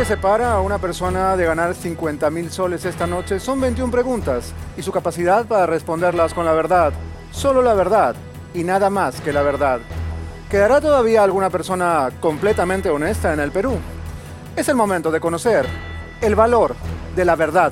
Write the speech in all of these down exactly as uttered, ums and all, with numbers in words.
que separa a una persona de ganar cincuenta mil soles esta noche son veintiuna preguntas y su capacidad para responderlas con la verdad, solo la verdad y nada más que la verdad. ¿Quedará todavía alguna persona completamente honesta en el Perú? Es el momento de conocer el valor de la verdad.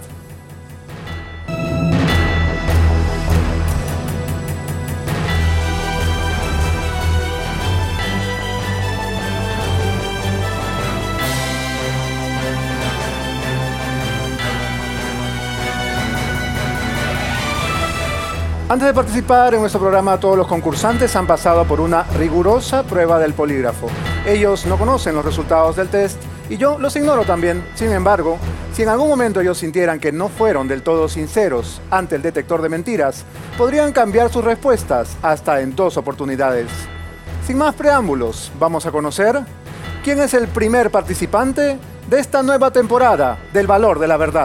Antes de participar en nuestro programa, todos los concursantes han pasado por una rigurosa prueba del polígrafo. Ellos no conocen los resultados del test y yo los ignoro también. Sin embargo, si en algún momento ellos sintieran que no fueron del todo sinceros ante el detector de mentiras, podrían cambiar sus respuestas hasta en dos oportunidades. Sin más preámbulos, vamos a conocer quién es el primer participante de esta nueva temporada del Valor de la Verdad.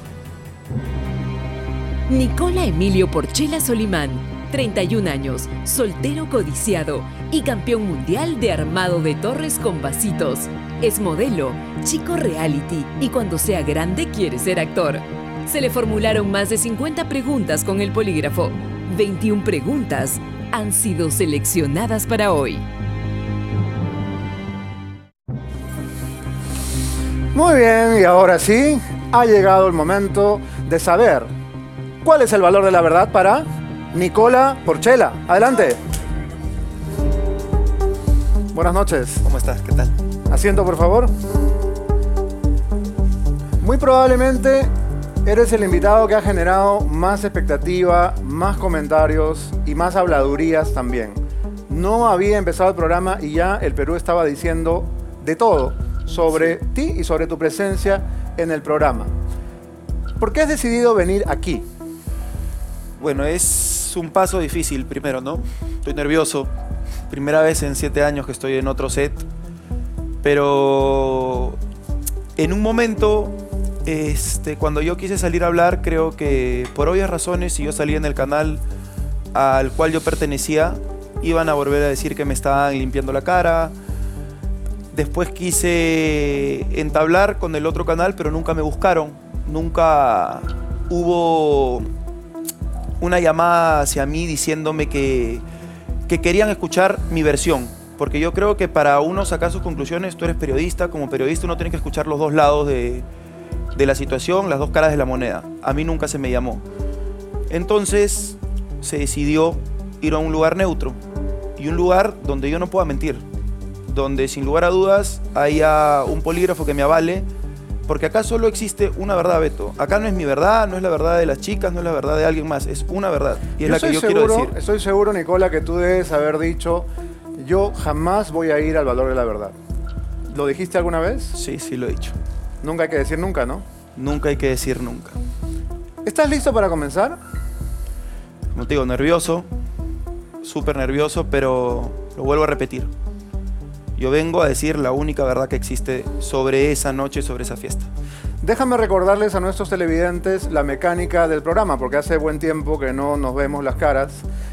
Nicola Emilio Porchela Solimán, treinta y un años, soltero codiciado y campeón mundial de armado de torres con vasitos. Es modelo, chico reality y cuando sea grande quiere ser actor. Se le formularon más de cincuenta preguntas con el polígrafo. veintiuna preguntas han sido seleccionadas para hoy. Muy bien, y ahora sí, ha llegado el momento de saber ¿cuál es el valor de la verdad para Nicola Porchela? Adelante. Buenas noches. ¿Cómo estás? ¿Qué tal? Asiento, por favor. Muy probablemente eres el invitado que ha generado más expectativa, más comentarios y más habladurías también. No había empezado el programa y ya el Perú estaba diciendo de todo sobre sí. ti y sobre tu presencia en el programa. ¿Por qué has decidido venir aquí? Bueno, es un paso difícil primero, ¿no? Estoy nervioso. Primera vez en siete años que estoy en otro set. Pero en un momento, este, cuando yo quise salir a hablar, creo que por obvias razones, si yo salía en el canal al cual yo pertenecía, iban a volver a decir que me estaban limpiando la cara. Después quise entablar con el otro canal, pero nunca me buscaron. Nunca hubo una llamada hacia mí diciéndome que, que querían escuchar mi versión. Porque yo creo que para uno sacar sus conclusiones, tú eres periodista, como periodista uno tiene que escuchar los dos lados de, de la situación, las dos caras de la moneda. A mí nunca se me llamó. Entonces se decidió ir a un lugar neutro y un lugar donde yo no pueda mentir. Donde sin lugar a dudas haya un polígrafo que me avale. Porque acá solo existe una verdad, Beto. Acá no es mi verdad, no es la verdad de las chicas, no es la verdad de alguien más. Es una verdad. Y es yo la que yo seguro, quiero decir. Estoy seguro, Nicola, que tú debes haber dicho, yo jamás voy a ir al valor de la verdad. ¿Lo dijiste alguna vez? Sí, sí lo he dicho. Nunca hay que decir nunca, ¿no? Nunca hay que decir nunca. ¿Estás listo para comenzar? Como te digo, nervioso. Súper nervioso, pero lo vuelvo a repetir. Yo vengo a decir la única verdad que existe sobre esa noche, sobre esa fiesta. Déjame recordarles a nuestros televidentes la mecánica del programa, porque hace buen tiempo que no nos vemos las caras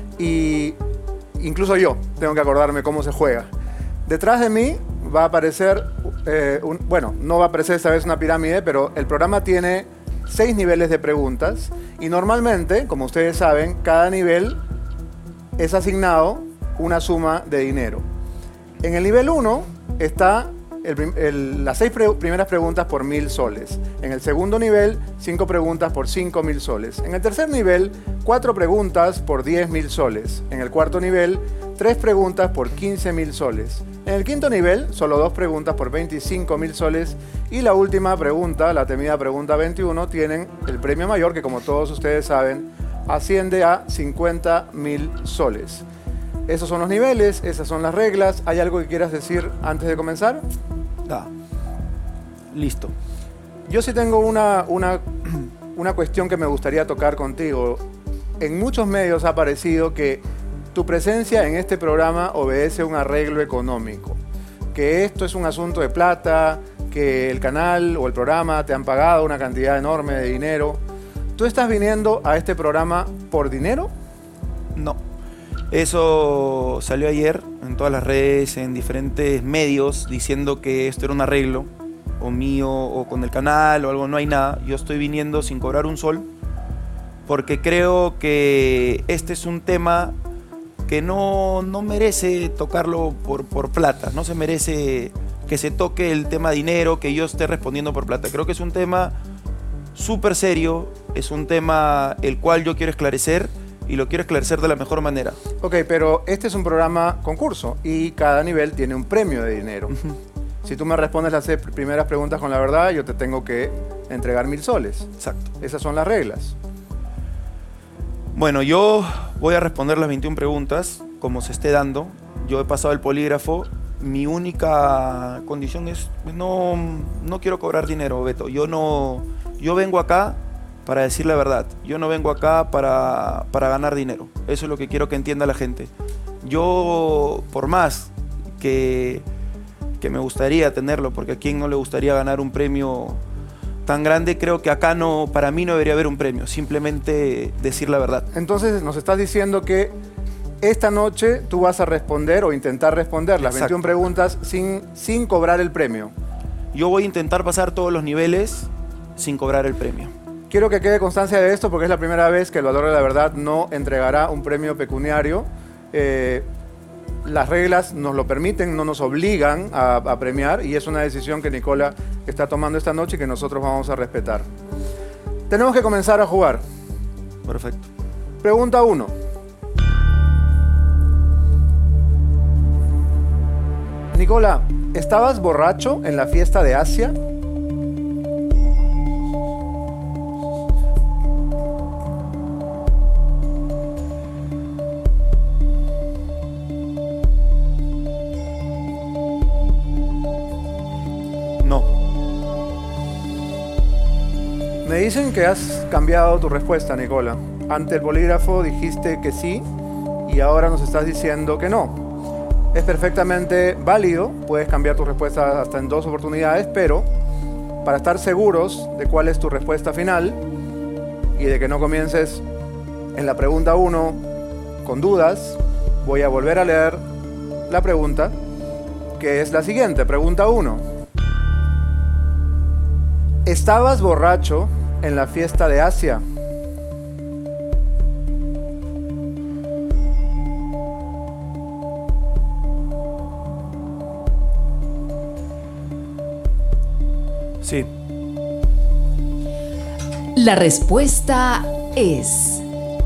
y incluso yo tengo que acordarme cómo se juega. Detrás de mí va a aparecer, eh, un, bueno, no va a aparecer esta vez una pirámide, pero el programa tiene seis niveles de preguntas y normalmente, como ustedes saben, cada nivel es asignado una suma de dinero. En el nivel uno está el, el, las seis pre, primeras preguntas por mil soles. En el segundo nivel, cinco preguntas por cinco mil soles. En el tercer nivel, cuatro preguntas por diez mil soles. En el cuarto nivel, tres preguntas por quince mil soles. En el quinto nivel, solo dos preguntas por veinticinco mil soles. Y la última pregunta, la temida pregunta veintiuno, tienen el premio mayor, que como todos ustedes saben, asciende a cincuenta mil soles. Esos son los niveles, esas son las reglas. ¿Hay algo que quieras decir antes de comenzar? Da. Listo. Yo sí tengo una, una, una cuestión que me gustaría tocar contigo. En muchos medios ha parecido que tu presencia en este programa obedece a un arreglo económico. Que esto es un asunto de plata, que el canal o el programa te han pagado una cantidad enorme de dinero. ¿Tú estás viniendo a este programa por dinero? No. Eso salió ayer en todas las redes, en diferentes medios, diciendo que esto era un arreglo. o mío, o con el canal, o algo, no hay nada. Yo estoy viniendo sin cobrar un sol, porque creo que este es un tema que no, no merece tocarlo por, por plata, no se merece que se toque el tema dinero, que yo esté respondiendo por plata. Creo que es un tema súper serio, es un tema el cual yo quiero esclarecer y lo quiero esclarecer de la mejor manera. Ok, pero este es un programa concurso y cada nivel tiene un premio de dinero. Uh-huh. Si tú me respondes las primeras preguntas con la verdad, yo te tengo que entregar mil soles. Exacto. Esas son las reglas. Bueno, yo voy a responder las veintiuna preguntas como se esté dando. Yo he pasado el polígrafo. Mi única condición es, no, no quiero cobrar dinero, Beto. Yo, no, yo vengo acá para decir la verdad. Yo no vengo acá para, para ganar dinero. Eso es lo que quiero que entienda la gente. Yo, por más que, que me gustaría tenerlo, porque a quién no le gustaría ganar un premio tan grande, creo que acá no, para mí no debería haber un premio, simplemente decir la verdad. Entonces nos estás diciendo que esta noche tú vas a responder o intentar responder las Exacto. veintiuna preguntas sin, sin cobrar el premio. Yo voy a intentar pasar todos los niveles sin cobrar el premio. Quiero que quede constancia de esto porque es la primera vez que el Valor de la Verdad no entregará un premio pecuniario. Eh, las reglas nos lo permiten, no nos obligan a, a premiar y es una decisión que Nicola está tomando esta noche y que nosotros vamos a respetar. Tenemos que comenzar a jugar. Perfecto. Pregunta uno. Nicola, ¿estabas borracho en la fiesta de Asia? No. Me dicen que has cambiado tu respuesta, Nicola. Ante el polígrafo dijiste que sí y ahora nos estás diciendo que no. Es perfectamente válido, puedes cambiar tu respuesta hasta en dos oportunidades, pero para estar seguros de cuál es tu respuesta final y de que no comiences en la pregunta uno con dudas, voy a volver a leer la pregunta, que es la siguiente. Pregunta uno. ¿Estabas borracho en la fiesta de Asia? Sí. La respuesta es...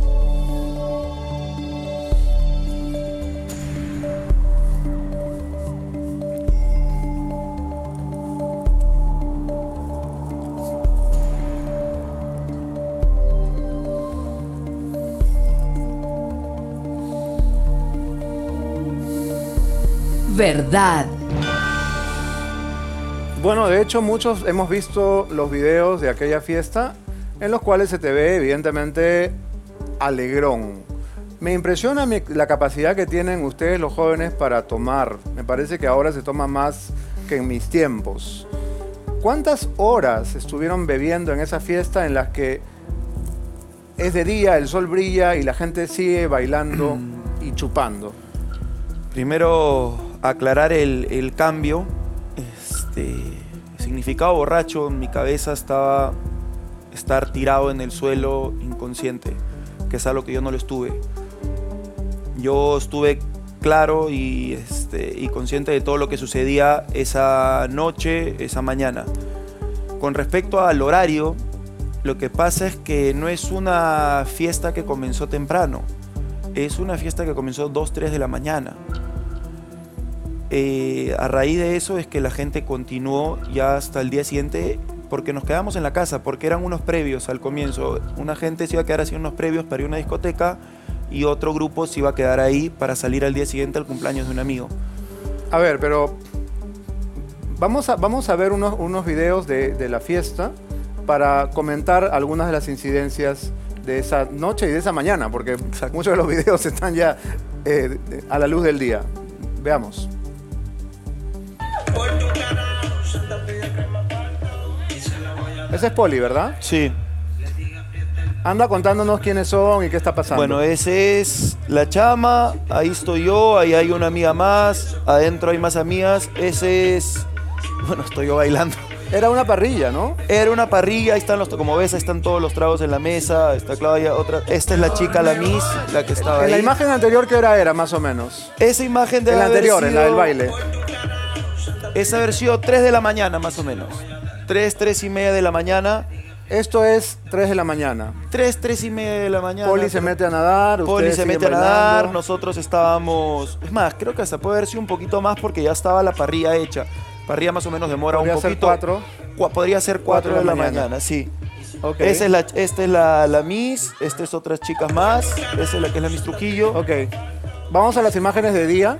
verdad. Bueno, de hecho muchos hemos visto los videos de aquella fiesta en los cuales se te ve evidentemente alegrón. Me impresiona mi, la capacidad que tienen ustedes los jóvenes para tomar. Me parece que ahora se toma más que en mis tiempos. ¿Cuántas horas estuvieron bebiendo en esa fiesta en las que es de día, el sol brilla y la gente sigue bailando y chupando? Primero, aclarar el, el cambio. Este, significado borracho en mi cabeza estaba estar tirado en el suelo inconsciente, que es algo que yo no lo estuve. Yo estuve claro y, este, y consciente de todo lo que sucedía esa noche, esa mañana. Con respecto al horario, lo que pasa es que no es una fiesta que comenzó temprano, es una fiesta que comenzó dos, tres de la mañana. Eh, a raíz de eso es que la gente continuó ya hasta el día siguiente, porque nos quedamos en la casa, porque eran unos previos al comienzo. Una gente se iba a quedar haciendo unos previos para ir a una discoteca y otro grupo se iba a quedar ahí para salir al día siguiente al cumpleaños de un amigo. A ver, pero vamos a, vamos a ver unos, unos videos de, de la fiesta para comentar algunas de las incidencias de esa noche y de esa mañana, porque Exacto. muchos de los videos están ya eh, a la luz del día. Veamos. Ese es Poli, ¿verdad? Sí. Anda contándonos quiénes son y qué está pasando. Bueno, ese es la chama, ahí estoy yo, ahí hay una amiga más, adentro hay más amigas, ese es... Bueno, estoy yo bailando. Era una parrilla, ¿no? Era una parrilla, ahí están los, como ves, ahí están todos los tragos en la mesa, está Claudia, otra, esta es la chica, la Miss, la que estaba En ahí. la imagen anterior, ¿qué hora era, más o menos? Esa imagen de En la anterior, en la del baile. Esa haber sido tres de la mañana, más o menos. tres, tres y media de la mañana. Esto es tres de la mañana. tres, tres y media de la mañana. Poli se mete a nadar, Poli ustedes se siguen mete a nadar, bailando. nosotros estábamos... Es más, creo que hasta puede haber sido un poquito más porque ya estaba la parrilla hecha. Parrilla más o menos demora Podría un ser poquito. cuatro. Cu- podría ser cuatro de la mañana, sí. Ok. Esa es la, esta es la, la Miss, esta es otras chicas más, esa es la que es la Miss Trujillo. Ok. Vamos a las imágenes de día.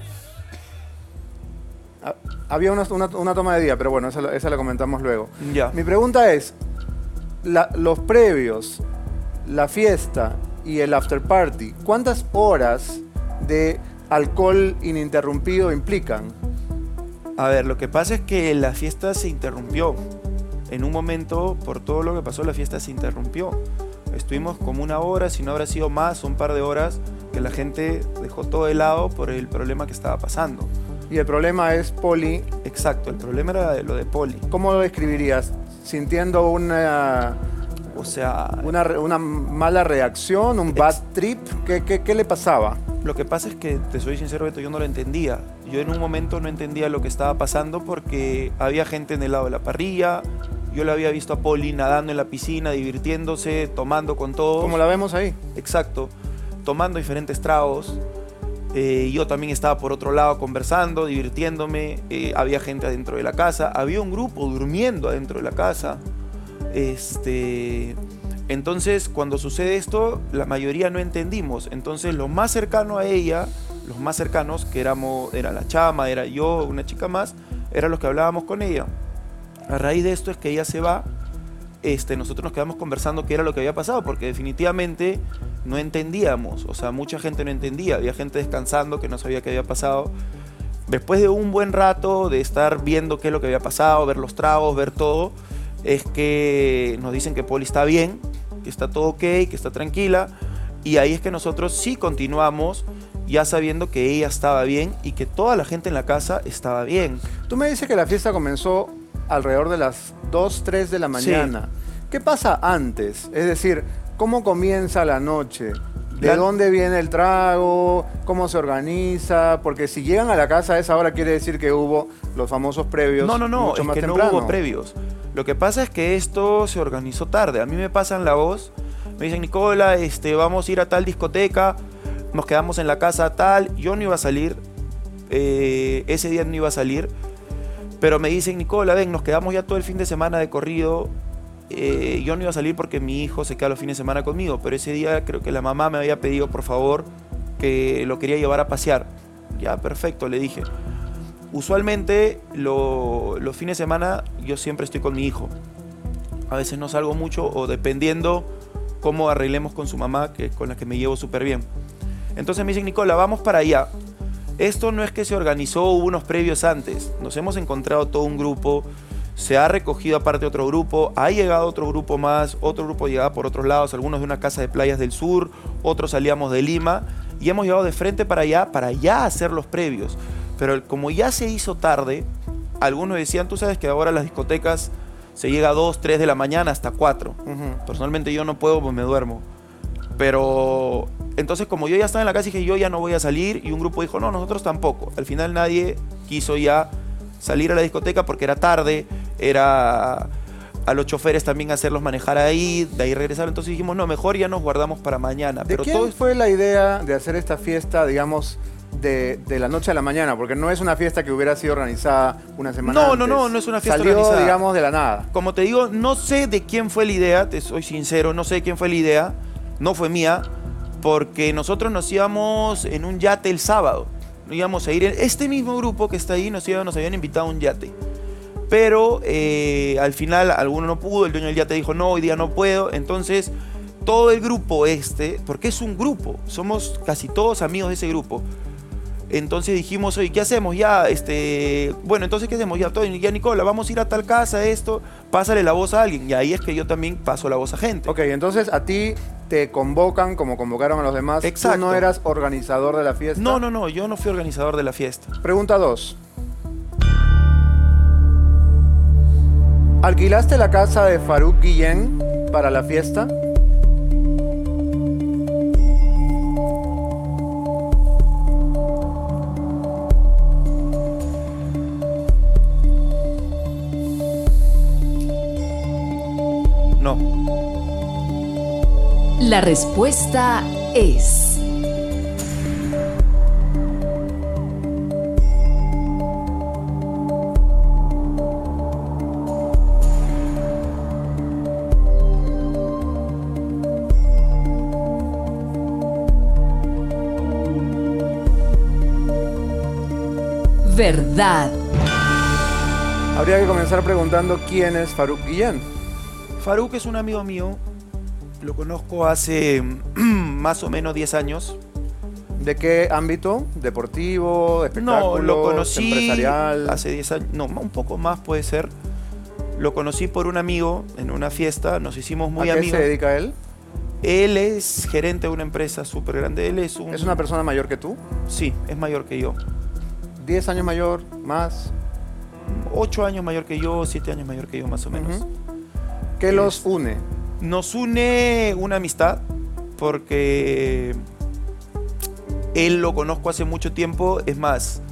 Ah, Había una, una- una toma de día, pero bueno, esa, la- esa la comentamos luego. Ya. Mi pregunta es, la- los previos, la fiesta y el after party, ¿cuántas horas de alcohol ininterrumpido implican? A ver, lo que pasa es que la fiesta se interrumpió. En un momento, por todo lo que pasó, la fiesta se interrumpió. Estuvimos como una hora, si no habrá sido más, un par de horas, que la gente dejó todo de lado por el problema que estaba pasando. Y el problema es, Poli, Exacto, el problema era de lo de Poli. ¿cómo lo describirías? ¿Sintiendo una, O sea, una, re- una mala reacción, un bad trip? ¿Qué, qué, qué le pasaba? lo que pasa es que, te soy sincero, Beto, yo no lo entendía. Yo en un momento no entendía lo que estaba pasando porque había gente en el lado de la parrilla. Yo la había visto a Poli nadando en la piscina, divirtiéndose, tomando con todos. Como la vemos ahí. Exacto, tomando diferentes tragos. Eh, yo también estaba por otro lado conversando, divirtiéndome. Eh, había gente adentro de la casa. Había un grupo durmiendo adentro de la casa. Este, entonces, cuando sucede esto, la mayoría no entendimos. Entonces, lo más cercano a ella, los más cercanos, que éramos, era la chama, era yo, una chica más, eran los que hablábamos con ella. A raíz de esto es que ella se va. Este, nosotros nos quedamos conversando qué era lo que había pasado, porque definitivamente no entendíamos, o sea, mucha gente no entendía, había gente descansando que no sabía qué había pasado. Después de un buen rato de estar viendo qué es lo que había pasado, ver los tragos, ver todo, es que nos dicen que Poli está bien, que está todo ok, que está tranquila, y ahí es que nosotros sí continuamos, ya sabiendo que ella estaba bien y que toda la gente en la casa estaba bien. Tú me dices que la fiesta comenzó alrededor de las dos, tres de la mañana. ¿Qué pasa antes? Es decir, ¿cómo comienza la noche? ¿De La- dónde viene el trago? ¿Cómo se organiza? Porque si llegan a la casa a esa hora quiere decir que hubo los famosos previos. No, no, no, mucho es más que temprano. no hubo previos. Lo que pasa es que esto se organizó tarde. A mí me pasan la voz, me dicen, Nicola, este, vamos a ir a tal discoteca, nos quedamos en la casa tal. Yo no iba a salir, eh, ese día no iba a salir, pero me dicen, Nicola, ven, nos quedamos ya todo el fin de semana de corrido. Eh, yo no iba a salir porque mi hijo se queda los fines de semana conmigo, pero ese día creo que la mamá me había pedido, por favor, que lo quería llevar a pasear. Ya, perfecto, le dije. Usualmente lo- los fines de semana yo siempre estoy con mi hijo. A veces no salgo mucho o dependiendo cómo arreglemos con su mamá, que, con la que me llevo súper bien. Entonces me dicen, Nicola, vamos para allá. Esto no es que se organizó, hubo unos previos antes. Nos hemos encontrado todo un grupo, se ha recogido aparte otro grupo, ha llegado otro grupo más, otro grupo llegaba por otros lados, algunos de una casa de playas del sur, otros salíamos de Lima y hemos llegado de frente para allá, para ya hacer los previos. Pero como ya se hizo tarde, algunos decían, tú sabes que ahora las discotecas se llega a dos, tres de la mañana hasta cuatro. Ujú. Personalmente yo no puedo, pues me duermo. Pero entonces como yo ya estaba en la casa dije, yo ya no voy a salir, y un grupo dijo, no, nosotros tampoco. Al final nadie quiso ya salir a la discoteca porque era tarde, era a los choferes también hacerlos manejar ahí, de ahí regresar. Entonces dijimos, no, mejor ya nos guardamos para mañana. ¿De Pero quién todo fue la idea de hacer esta fiesta, digamos, de, de la noche a la mañana? Porque no es una fiesta que hubiera sido organizada una semana No, antes. no, no, no es una fiesta Salió, organizada. digamos, de la nada. Como te digo, no sé de quién fue la idea, te soy sincero, no sé de quién fue la idea, no fue mía, porque nosotros nos íbamos en un yate el sábado. Nos íbamos a ir, este mismo grupo que está ahí nos, iba, nos habían invitado a un yate. Pero eh, al final alguno no pudo, el dueño del yate dijo, no, hoy día no puedo. Entonces todo el grupo este, porque es un grupo, somos casi todos amigos de ese grupo. Entonces dijimos, oye, ¿qué hacemos? Ya, este, bueno, entonces, ¿qué hacemos? Ya, todo, ya, Nicola, vamos a ir a tal casa, esto, pásale la voz a alguien. Y ahí es que yo también paso la voz a gente. Ok, entonces a ti te convocan como convocaron a los demás. Exacto. Tú no eras organizador de la fiesta. No, no, no, yo no fui organizador de la fiesta. Pregunta dos. ¿Alquilaste la casa de Farouk Guillén para la fiesta? No. La respuesta es... verdad. Habría que comenzar preguntando quién es Farouk Guillén. Farouk es un amigo mío. Lo conozco hace más o menos diez años. ¿De qué ámbito? ¿Deportivo? ¿Espectáculos? No, lo conocí ¿empresarial? hace diez años. No, un poco más puede ser. Lo conocí por un amigo en una fiesta. Nos hicimos muy ¿A qué amigos. se dedica él? Él es gerente de una empresa súper grande. Él es un... ¿Es una persona mayor que tú? Sí, es mayor que yo. ¿diez años mayor? ¿Más? ocho años mayor que yo, siete años mayor que yo, más o menos. Uh-huh. ¿Qué los une? Nos une una amistad porque él lo conozco hace mucho tiempo. Es más,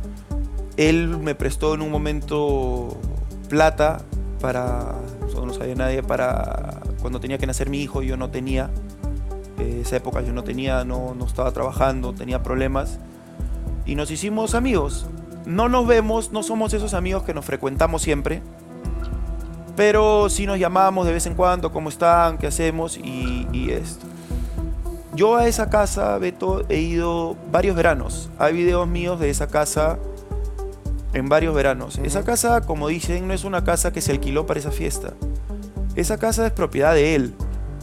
él me prestó en un momento plata para, eso no sabía nadie, para cuando tenía que nacer mi hijo. Yo no tenía, eh, esa época yo no tenía, no, no estaba trabajando, tenía problemas. Y nos hicimos amigos. No nos vemos, no somos esos amigos que nos frecuentamos siempre. Pero sí nos llamamos de vez en cuando, ¿cómo están? ¿Qué hacemos? Y, y esto. Yo a esa casa, Beto, he ido varios veranos. Hay videos míos de esa casa en varios veranos. Uh-huh. Esa casa, como dicen, no es una casa que se alquiló para esa fiesta. Esa casa es propiedad de él.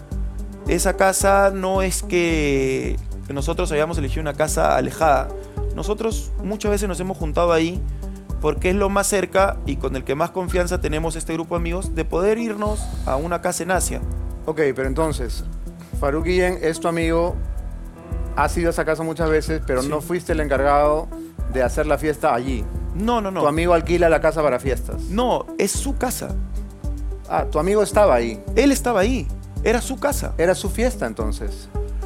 Esa casa no es que nosotros hayamos elegido una casa alejada. Nosotros muchas veces nos hemos juntado ahí porque es lo más cerca y con el que más confianza tenemos este grupo de amigos de poder irnos a una casa en Asia. Ok, pero entonces, Farouk Guillén es tu amigo, has ido a esa casa muchas veces, pero sí. No fuiste el encargado de hacer la fiesta allí. No, no, no. Tu amigo alquila la casa para fiestas. No, es su casa. Ah, tu amigo estaba ahí. Él estaba ahí, era su casa. Era su fiesta entonces.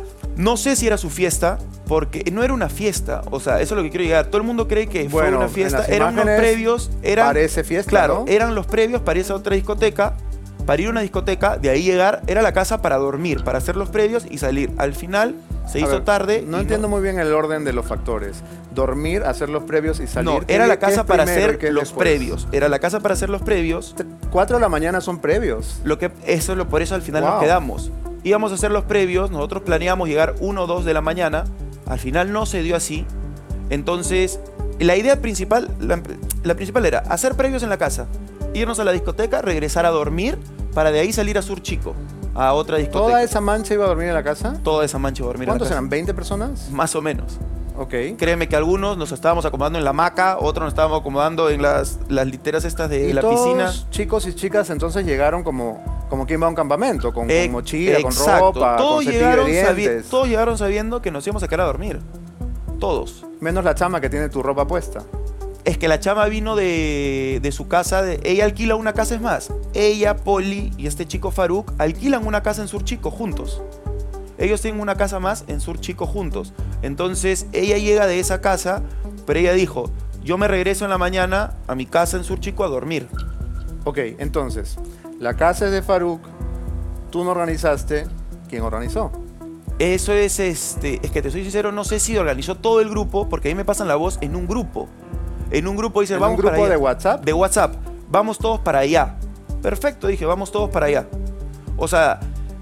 No sé si era su fiesta, porque no era una fiesta. O sea, eso es lo que quiero llegar. Todo el mundo cree que bueno, fue una fiesta. Eran los previos. Eran, parece fiesta, claro, ¿no? Eran los previos para esa otra discoteca. Para ir a una discoteca, de ahí llegar, era la casa para dormir, para hacer los previos y salir. Al final se a hizo ver, tarde. No entiendo no... muy bien el orden de los factores. Dormir, hacer los previos y salir. No, era la casa para hacer los previos. Era la casa para hacer los previos. Cuatro de la mañana son previos. Lo que, eso es lo, por eso al final wow. nos quedamos. Íbamos a hacer los previos, nosotros planeamos llegar una o dos de la mañana, al final no se dio así, entonces la idea principal, la, la principal era hacer previos en la casa, irnos a la discoteca, regresar a dormir, para de ahí salir a Sur Chico, a otra discoteca. ¿Toda esa mancha iba a dormir en la casa? Toda esa mancha iba a dormir en la casa. ¿Cuántos eran? ¿veinte personas? Más o menos. Ok. Créeme que algunos nos estábamos acomodando en la hamaca, otros nos estábamos acomodando en las, las literas estas de ¿Y la todos piscina. Chicos y chicas entonces llegaron como, como quien va a un campamento, con, eh, con mochila, exacto. con ropa, todos con cepillo llegaron de dientes. Todos llegaron sabiendo que nos íbamos a quedar a dormir. Todos. Menos la chama que tiene tu ropa puesta. Es que la chama vino de, de su casa, de, ella alquila una casa, es más. Ella, Poli y este chico Farouk alquilan una casa en Sur Chico juntos. Ellos tienen una casa más en Sur Chico juntos. Entonces ella llega de esa casa, pero ella dijo, yo me regreso en la mañana a mi casa en Sur Chico a dormir. Ok, entonces, la casa es de Farouk, tú no organizaste, ¿quién organizó? Eso es, este, es que te soy sincero, no sé si organizó todo el grupo, porque ahí me pasan la voz en un grupo. En un grupo dice, ¿En vamos un grupo para allá. de WhatsApp? De WhatsApp, vamos todos para allá. Perfecto, dije, vamos todos para allá. O sea,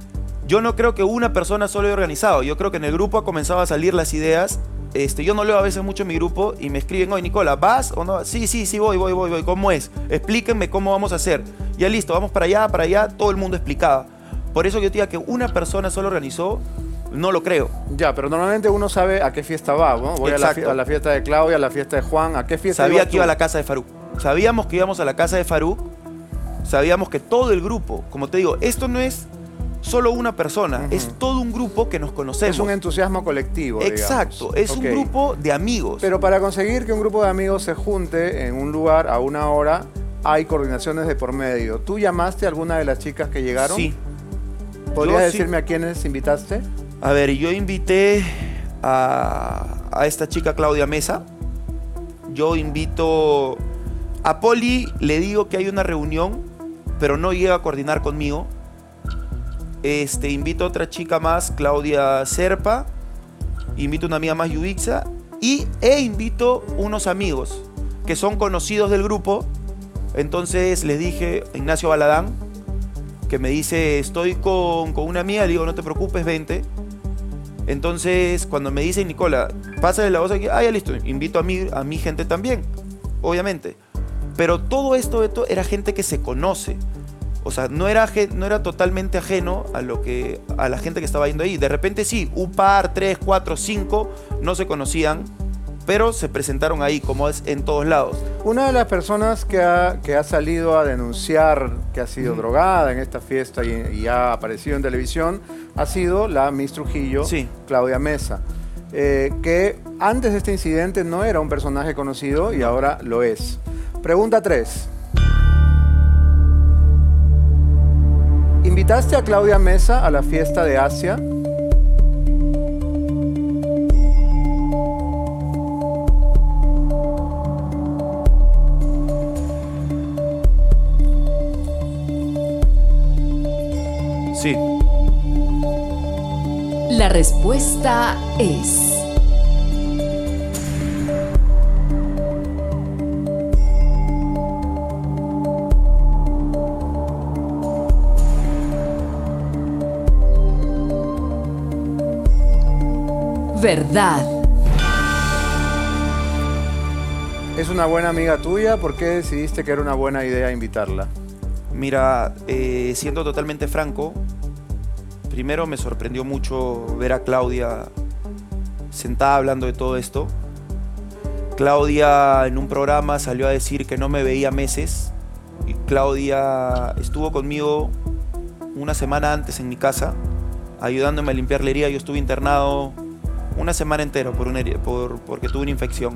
yo no creo que una persona solo haya organizado. Yo creo que en el grupo ha comenzado a salir las ideas. Este, yo no leo a veces mucho en mi grupo y me escriben, oye, Nicola, ¿vas o no? Sí, sí, sí, voy, voy, voy, voy. ¿Cómo es? Explíquenme cómo vamos a hacer. Ya listo, vamos para allá, para allá. Todo el mundo explicaba. Por eso yo te digo que una persona solo organizó, no lo creo. Ya, pero normalmente uno sabe a qué fiesta va, ¿no? Voy a la, a la fiesta de Claudia, a la fiesta de Juan. ¿A qué fiesta Sabía ibas que tú? iba a la casa de Farouk. Sabíamos que íbamos a la casa de Farouk. Sabíamos que todo el grupo, como te digo, esto no es solo una persona, uh-huh. es todo un grupo que nos conocemos. Es un entusiasmo colectivo, Exacto, digamos. es okay. un grupo de amigos. Pero para conseguir que un grupo de amigos se junte en un lugar a una hora, hay coordinaciones de por medio. ¿Tú llamaste a alguna de las chicas que llegaron? Sí. ¿Podrías Yo decirme sí. a quiénes invitaste? A ver, yo invité a, a esta chica Claudia Mesa. Yo invito a Poli, le digo que hay una reunión, pero no llega a coordinar conmigo. Este, invito a otra chica más, Claudia Serpa. Invito a una amiga más, Yudixa. Y e invito unos amigos que son conocidos del grupo. Entonces les dije, Ignacio Baladán, que me dice, estoy con, con una amiga, le digo, no te preocupes, vente. Entonces, cuando me dice Nicola, pásale la voz aquí, ah, ya listo, invito a mi, a mi gente también, obviamente. Pero todo esto, esto era gente que se conoce. O sea, no era, no era totalmente ajeno a, lo que, a la gente que estaba yendo ahí. De repente sí, un par, tres, cuatro, cinco, no se conocían, pero se presentaron ahí, como es en todos lados. Una de las personas que ha, que ha salido a denunciar que ha sido Mm. drogada en esta fiesta y, y ha aparecido en televisión ha sido la Miss Trujillo, Sí. Claudia Mesa, eh, que antes de este incidente no era un personaje conocido y ahora lo es. Pregunta tres. ¿Invitaste a Claudia Mesa a la fiesta de Asia? Sí. La respuesta es... verdad. ¿Es una buena amiga tuya? ¿Por qué decidiste que era una buena idea invitarla? Mira, eh, siendo totalmente franco, primero me sorprendió mucho ver a Claudia sentada hablando de todo esto. Claudia en un programa salió a decir que no me veía meses. Y Claudia estuvo conmigo una semana antes en mi casa, ayudándome a limpiar la herida. Yo estuve internado una semana entera por una herida, por, porque tuve una infección.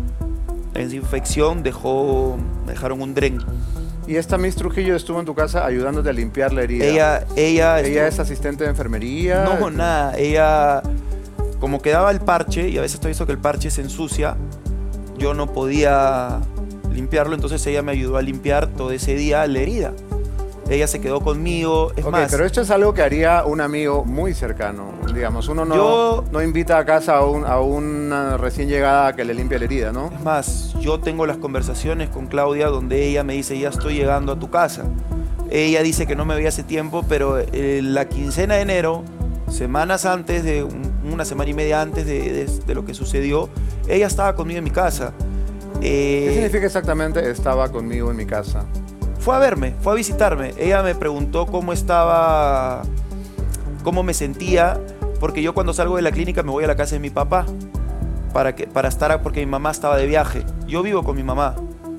Esa infección dejó, me dejaron un dren. ¿Y esta Miss Trujillo estuvo en tu casa ayudándote a limpiar la herida? Ella, ella, ¿Ella estuvo- es asistente de enfermería? No, nada. Ella, como quedaba el parche, y a veces te he visto que el parche se ensucia, yo no podía limpiarlo, entonces ella me ayudó a limpiar todo ese día la herida. Ella se quedó conmigo, es Ok, más, pero esto es algo que haría un amigo muy cercano. Digamos, uno no, Yo- no invita a casa a, un- a una recién llegada a que le limpie la herida, ¿no? es más, yo tengo las conversaciones con Claudia donde ella me dice, ya estoy llegando a tu casa. Ella dice que no me veía hace tiempo, pero eh, la quincena de enero, semanas antes, de un- una semana y media antes de, de- de lo que sucedió, ella estaba conmigo en mi casa. ¿Qué Eh, significa exactamente estaba conmigo en mi casa? Fue a verme, fue a visitarme. Ella me preguntó cómo estaba, cómo me sentía, porque yo cuando salgo de la clínica me voy a la casa de mi papá para, que, para estar, porque mi mamá estaba de viaje. Yo vivo con mi mamá,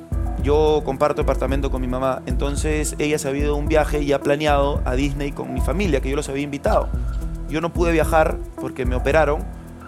yo comparto departamento con mi mamá. Entonces ella se había ido de un viaje ya planeado a Disney con mi familia, que yo los había invitado. Yo no pude viajar porque me operaron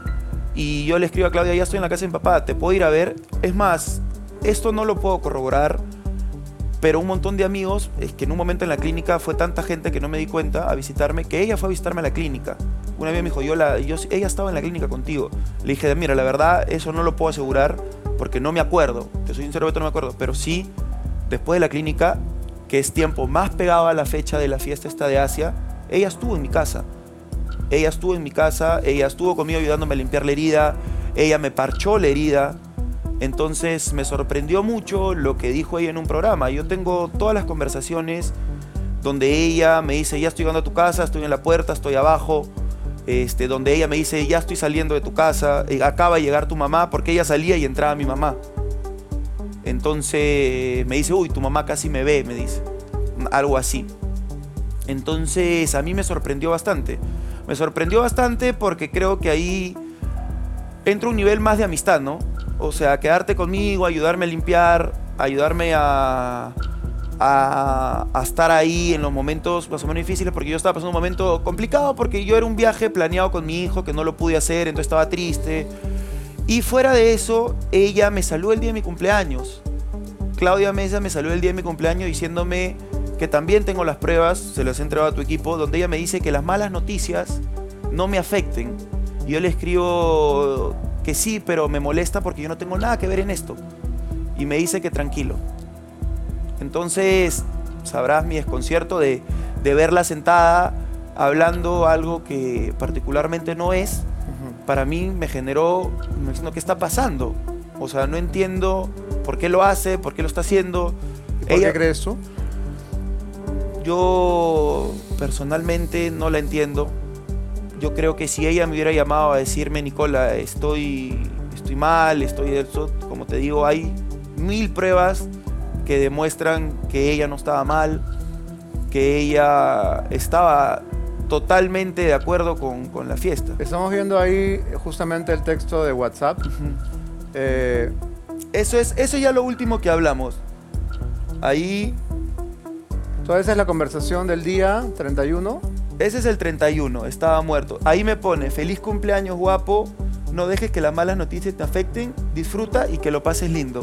y yo le escribo a Claudia, ya estoy en la casa de mi papá, ¿te puedo ir a ver? Es más, esto no lo puedo corroborar, pero un montón de amigos, es que en un momento en la clínica fue tanta gente que no me di cuenta a visitarme, que ella fue a visitarme a la clínica. Una vez me dijo, yo la, yo, ella estaba en la clínica contigo. Le dije, mira, la verdad, eso no lo puedo asegurar porque no me acuerdo. Te soy sincero, Beto, no me acuerdo. Pero sí, después de la clínica, que es tiempo más pegado a la fecha de la fiesta esta de Asia, ella estuvo en mi casa. Ella estuvo en mi casa, ella estuvo conmigo ayudándome a limpiar la herida, ella me parchó la herida. Entonces me sorprendió mucho lo que dijo ella en un programa. Yo tengo todas las conversaciones donde ella me dice, ya estoy llegando a tu casa, estoy en la puerta, estoy abajo. Este, donde ella me dice, ya estoy saliendo de tu casa, eh, acaba de llegar tu mamá, porque ella salía y entraba mi mamá. Entonces me dice, uy, tu mamá casi me ve, me dice. Algo así. Entonces a mí me sorprendió bastante. Me sorprendió bastante porque creo que ahí entra un nivel más de amistad, ¿no? O sea, quedarte conmigo, ayudarme a limpiar, ayudarme a, a, a estar ahí en los momentos más o menos difíciles, porque yo estaba pasando un momento complicado, porque yo era un viaje planeado con mi hijo que no lo pude hacer, entonces estaba triste. Y fuera de eso, ella me saludó el día de mi cumpleaños. Claudia Mesa me salió el día de mi cumpleaños diciéndome que también tengo las pruebas, se las he entregado a tu equipo, donde ella me dice que las malas noticias no me afecten. Y yo le escribo que sí, pero me molesta porque yo no tengo nada que ver en esto. Y me dice que tranquilo. Entonces, sabrás mi desconcierto de, de verla sentada hablando algo que particularmente no es. Uh-huh. Para mí me generó, me diciendo, ¿qué está pasando? O sea, no entiendo por qué lo hace, por qué lo está haciendo. ¿Y por ella, qué crees tú? Yo personalmente no la entiendo. Yo creo que si ella me hubiera llamado a decirme, Nicola, estoy, estoy mal, estoy eso, como te digo, hay mil pruebas que demuestran que ella no estaba mal, que ella estaba totalmente de acuerdo con, con la fiesta. Estamos viendo ahí justamente el texto de WhatsApp. Uh-huh. eh... Eso es, eso ya lo último que hablamos. Ahí... Entonces esa es la conversación del día treinta y uno. Ese es el treinta y uno, estaba muerto. Ahí me pone, feliz cumpleaños guapo, no dejes que las malas noticias te afecten, disfruta y que lo pases lindo.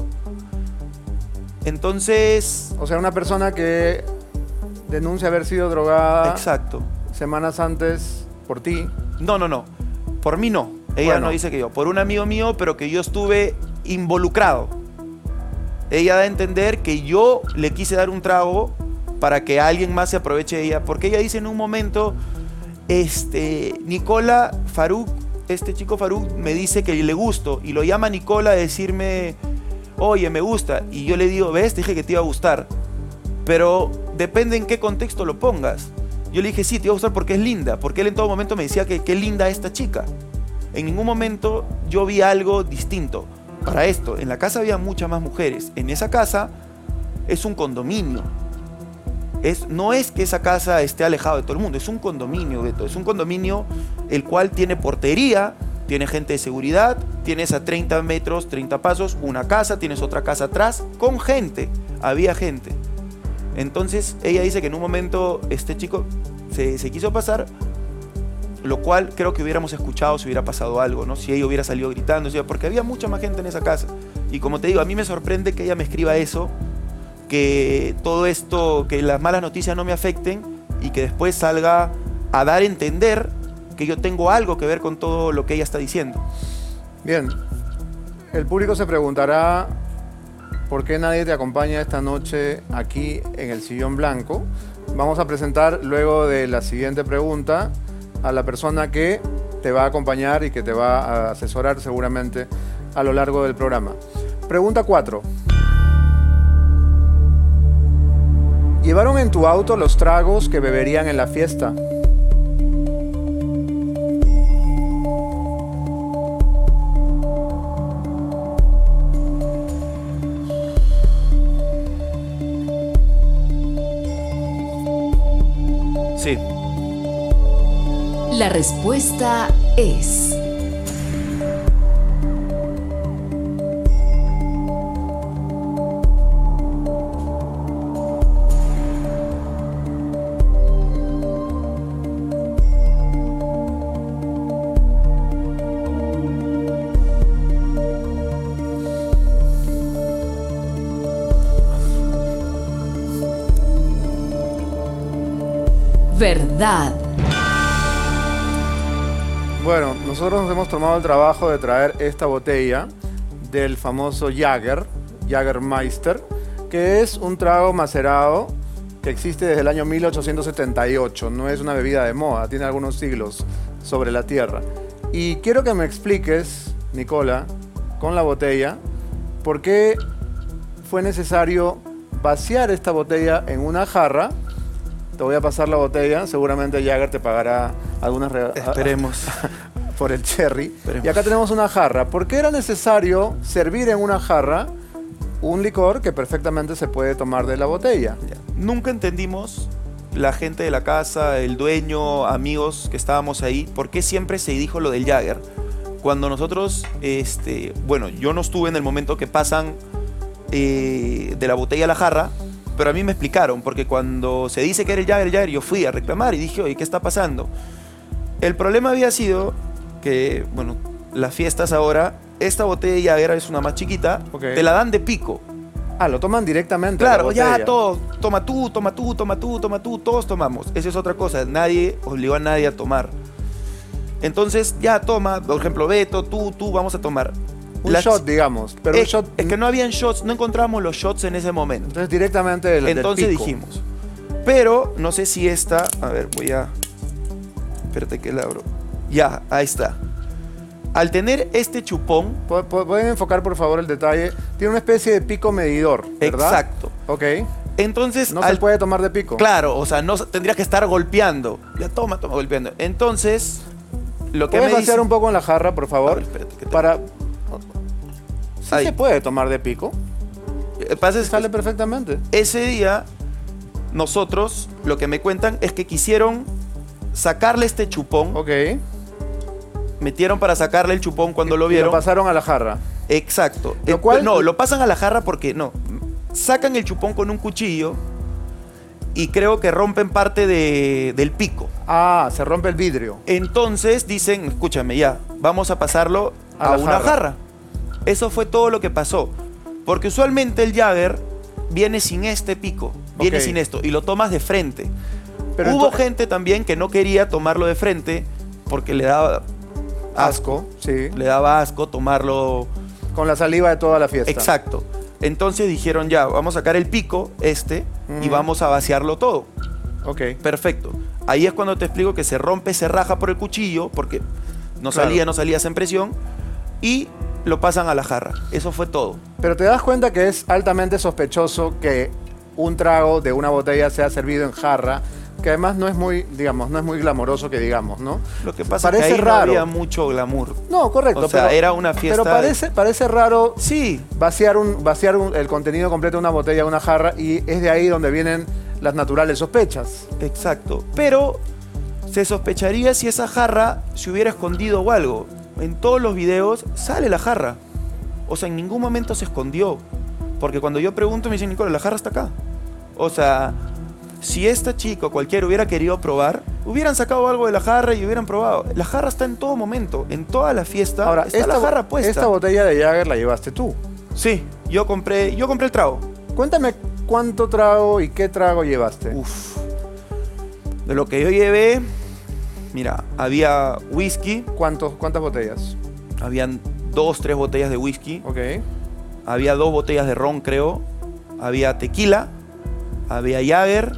Entonces... O sea, una persona que denuncia haber sido drogada... Exacto. Semanas antes por ti. No, no, no. Por mí no. Ella bueno. no dice que yo. Por un amigo mío, pero que yo estuve involucrado. Ella da a entender que yo le quise dar un trago para que alguien más se aproveche de ella, porque ella dice en un momento, este, Nicola Faruk, este chico Faruk me dice que le gusto, y lo llama Nicola a decirme, oye, me gusta, y yo le digo, ves, te dije que te iba a gustar, pero depende en qué contexto lo pongas. Yo le dije, sí, te iba a gustar porque es linda, porque él en todo momento me decía que qué linda esta chica. En ningún momento yo vi algo distinto. Para esto, en la casa había muchas más mujeres, en esa casa es un condominio. Es, no es que esa casa esté alejada de todo el mundo, es un condominio, Beto. Es un condominio el cual tiene portería, tiene gente de seguridad, tienes a treinta metros, treinta pasos, una casa, tienes otra casa atrás, con gente, había gente. Entonces ella dice que en un momento este chico se, se quiso pasar, lo cual creo que hubiéramos escuchado si hubiera pasado algo, ¿no? Si ella hubiera salido gritando, porque había mucha más gente en esa casa. Y como te digo, a mí me sorprende que ella me escriba eso, que todo esto, que las malas noticias no me afecten y que después salga a dar a entender que yo tengo algo que ver con todo lo que ella está diciendo. Bien, el público se preguntará por qué nadie te acompaña esta noche aquí en el Sillón Blanco. Vamos a presentar luego de la siguiente pregunta a la persona que te va a acompañar y que te va a asesorar seguramente a lo largo del programa. Pregunta cuatro. ¿Llevaron en tu auto los tragos que beberían en la fiesta? Sí. La respuesta es... verdad. Bueno, nosotros nos hemos tomado el trabajo de traer esta botella del famoso Jäger, Jägermeister, que es un trago macerado que existe desde el año mil ochocientos setenta y ocho. No es una bebida de moda, tiene algunos siglos sobre la tierra. Y quiero que me expliques, Nicola, con la botella, por qué fue necesario vaciar esta botella en una jarra. Te voy a pasar la botella, seguramente Jäger te pagará algunas regalas. Esperemos. Por el cherry. Esperemos. Y acá tenemos una jarra. ¿Por qué era necesario servir en una jarra un licor que perfectamente se puede tomar de la botella? Ya. Nunca entendimos, la gente de la casa, el dueño, amigos que estábamos ahí, por qué siempre se dijo lo del Jäger. Cuando nosotros, este, bueno, yo no estuve en el momento que pasan eh, de la botella a la jarra, pero a mí me explicaron, porque cuando se dice que era el Jäger, el Jäger, yo fui a reclamar y dije, oye, ¿qué está pasando? El problema había sido que, bueno, las fiestas ahora, esta botella de Jäger es una más chiquita, okay. Te la dan de pico. Ah, lo toman directamente. de Claro, la ya botella. todos, toma tú, toma tú, toma tú, toma tú, todos tomamos. Esa es otra cosa, nadie obligó a nadie a tomar. Entonces, ya toma, por ejemplo, Beto, tú, tú, vamos a tomar. Un Las- shot, digamos. Pero es, un shot. es que no habían shots, no encontramos los shots en ese momento. Entonces, directamente del, del Entonces pico. dijimos, pero no sé si esta, a ver, voy a, espérate que la abro. Ya, ahí está. Al tener este chupón, ¿Pu- pu- ¿Pueden enfocar, por favor, el detalle? Tiene una especie de pico medidor, ¿verdad? exacto. Ok. Entonces, No al- se puede tomar de pico. claro, o sea, no tendría que estar golpeando. Ya toma, toma, golpeando. Entonces, lo que ¿Puedes me vaciar dice, un poco en la jarra, por favor? A ver, espérate, que te- Para... Sí Ahí. se puede tomar de pico. eh, pasa es que Sale perfectamente. ese día nosotros lo que me cuentan es que quisieron sacarle este chupón, Ok. metieron para sacarle el chupón cuando lo Y vieron. lo pasaron a la jarra. Exacto. Lo Eh, cual- no, lo pasan a la jarra porque no. Sacan el chupón con un cuchillo y creo que rompen parte de- del pico. Ah, se rompe el vidrio. Entonces dicen, escúchame ya, vamos a pasarlo A a, la una jarra. jarra. Eso fue todo lo que pasó. Porque usualmente el Jagger viene sin este pico, viene Ok. sin esto, y lo tomas de frente. Pero Hubo ento- gente también que no quería tomarlo de frente porque le daba asco, Asco, sí. le daba asco tomarlo. Con la saliva de toda la fiesta. Exacto. Entonces dijeron ya, vamos a sacar el pico, este, y Ujú. vamos a vaciarlo todo. Ok. Perfecto. Ahí es cuando te explico que se rompe, se raja por el cuchillo, porque no Claro. salía, no salía sin presión, y lo pasan a la jarra. Eso fue todo. Pero te das cuenta que es altamente sospechoso que un trago de una botella sea servido en jarra, que además no es muy, digamos, no es muy glamoroso que digamos, ¿no? Lo que pasa Parece es que ahí raro. no había mucho glamour. No, correcto. O sea, pero, era una fiesta Pero parece, parece raro Sí, vaciar, un, vaciar un- el contenido completo de una botella a una jarra y es de ahí donde vienen las naturales sospechas. exacto. Pero se sospecharía si esa jarra se hubiera escondido o algo. En todos los videos sale la jarra. O sea, en ningún momento se escondió. Porque cuando yo pregunto me dicen, Nicolás, la jarra está acá. O sea, si esta chica o cualquiera hubiera querido probar, hubieran sacado algo de la jarra y hubieran probado. La jarra está en todo momento, en toda la fiesta. Ahora, está esta, la bo- jarra puesta. esta botella de Jagger la llevaste tú. Sí, yo compré, yo compré el trago. Cuéntame cuánto trago y qué trago llevaste. Uf. De lo que yo llevé, mira, había whisky, ¿Cuántos, ¿Cuántas botellas? habían dos, tres botellas de whisky, Ok. había dos botellas de ron, creo, había tequila, había Jagger,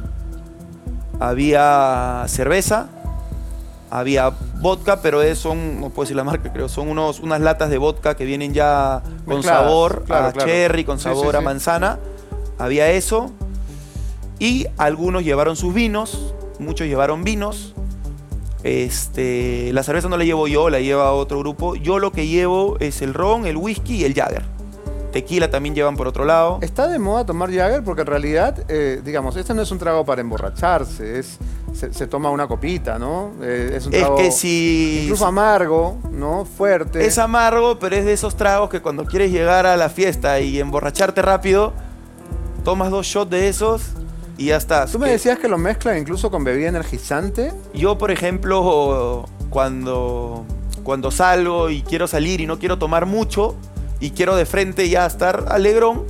había cerveza, había vodka, pero es, son, no puedo decir la marca, creo, son unos, unas latas de vodka que vienen ya con Mezcladas, sabor claro, a claro. cherry, con Sí, sabor sí, a sí. manzana, había eso, y algunos llevaron sus vinos, muchos llevaron vinos. Este, la cerveza no la llevo yo, la lleva otro grupo. Yo lo que llevo es el ron, el whisky y el Jagger. Tequila también llevan por otro lado. Está de moda tomar Jagger porque en realidad, eh, digamos, este no es un trago para emborracharse, es, se, se toma una copita, ¿no? Eh, es un Es trago que si incluso amargo, ¿no? Fuerte. es amargo, pero es de esos tragos que cuando quieres llegar a la fiesta y emborracharte rápido, tomas dos shots de esos y ya estás. Tú me Que decías que lo mezclan incluso con bebida energizante. Yo, por ejemplo, cuando, cuando salgo y quiero salir y no quiero tomar mucho y quiero de frente ya estar alegrón,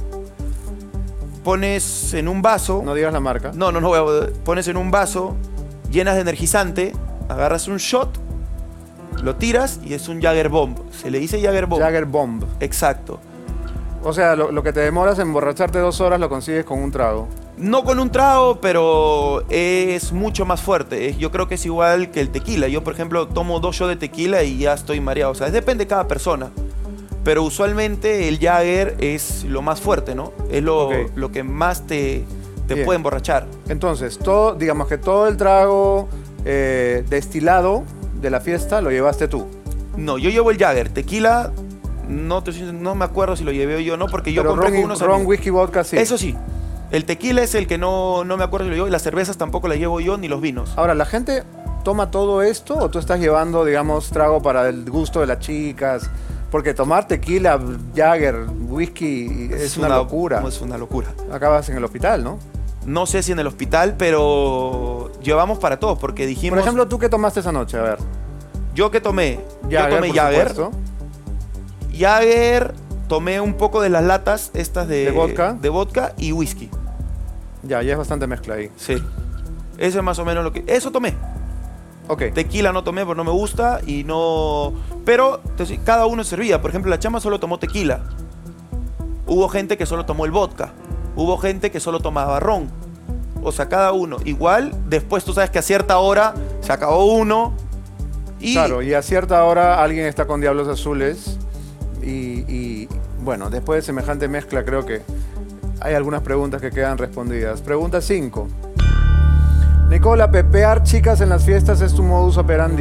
pones en un vaso. No digas la marca. No, no, no, voy a- pones en un vaso, llenas de energizante, agarras un shot, lo tiras y es un Jagger Bomb. Se le dice Jagger Bomb. Jagger Bomb. Exacto. O sea, lo, lo que te demoras en emborracharte dos horas lo consigues con un trago. No con un trago, pero es mucho más fuerte. Es- Yo creo que es igual que el tequila. Yo, por ejemplo, tomo dos shots de tequila y ya estoy mareado. O sea, depende de cada persona. Pero usualmente el Jagger es lo más fuerte, ¿no? Es lo, Ok. lo que más te, te Bien. puede emborrachar. Entonces, todo, digamos que todo el trago eh, destilado de la fiesta lo llevaste tú. No, yo llevo el Jagger. Tequila, no, te, no me acuerdo si lo llevé yo o no, porque yo Pero compré ron, con y- unos ron, amigos. whisky, vodka, sí. Eso sí. El tequila es el que no, no me acuerdo si lo llevo. Y las cervezas tampoco las llevo yo, ni los vinos. Ahora, ¿la gente toma todo esto o tú estás llevando, digamos, trago para el gusto de las chicas? Porque tomar tequila, Jagger, whisky es, una, locura. Es una locura. Acabas en el hospital, ¿no? No sé si en el hospital, pero llevamos para todos, porque dijimos... Por ejemplo, ¿tú qué tomaste esa noche? A ver. ¿yo qué tomé? Jagger, yo tomé por Jagger. supuesto. Jagger, tomé un poco de las latas estas de, ¿De vodka? de vodka y whisky. Ya, ya es bastante mezcla ahí. Sí. Eso es más o menos lo que... Eso tomé. Ok. Tequila no tomé porque no me gusta y no... Pero entonces, cada uno servía. Por ejemplo, la chama solo tomó tequila. Hubo gente que solo tomó el vodka. Hubo gente que solo tomaba ron. O sea, cada uno. Igual, después tú sabes que a cierta hora se acabó uno y... Claro, y a cierta hora alguien está con Diablos Azules y, y bueno, después de semejante mezcla creo que hay algunas preguntas que quedan respondidas. Pregunta cinco. Nicola, ¿pepear chicas en las fiestas es tu modus operandi?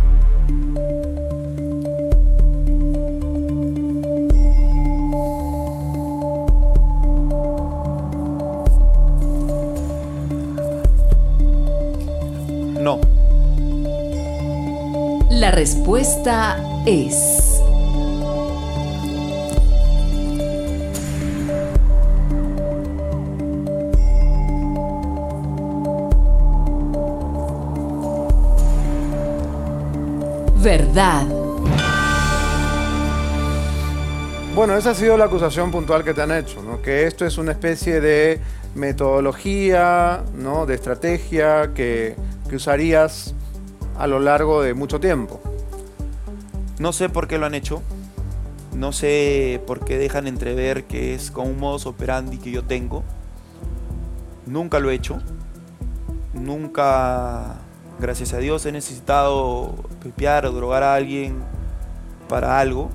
No. La respuesta es... verdad. Bueno, esa ha sido la acusación puntual que te han hecho, ¿no? Que esto es una especie de metodología, ¿no? De estrategia que, que usarías a lo largo de mucho tiempo. No sé por qué lo han hecho. No sé por qué dejan entrever que es con un modus operandi que yo tengo. Nunca lo he hecho. Nunca, gracias a Dios, he necesitado pepear o drogar a alguien para algo.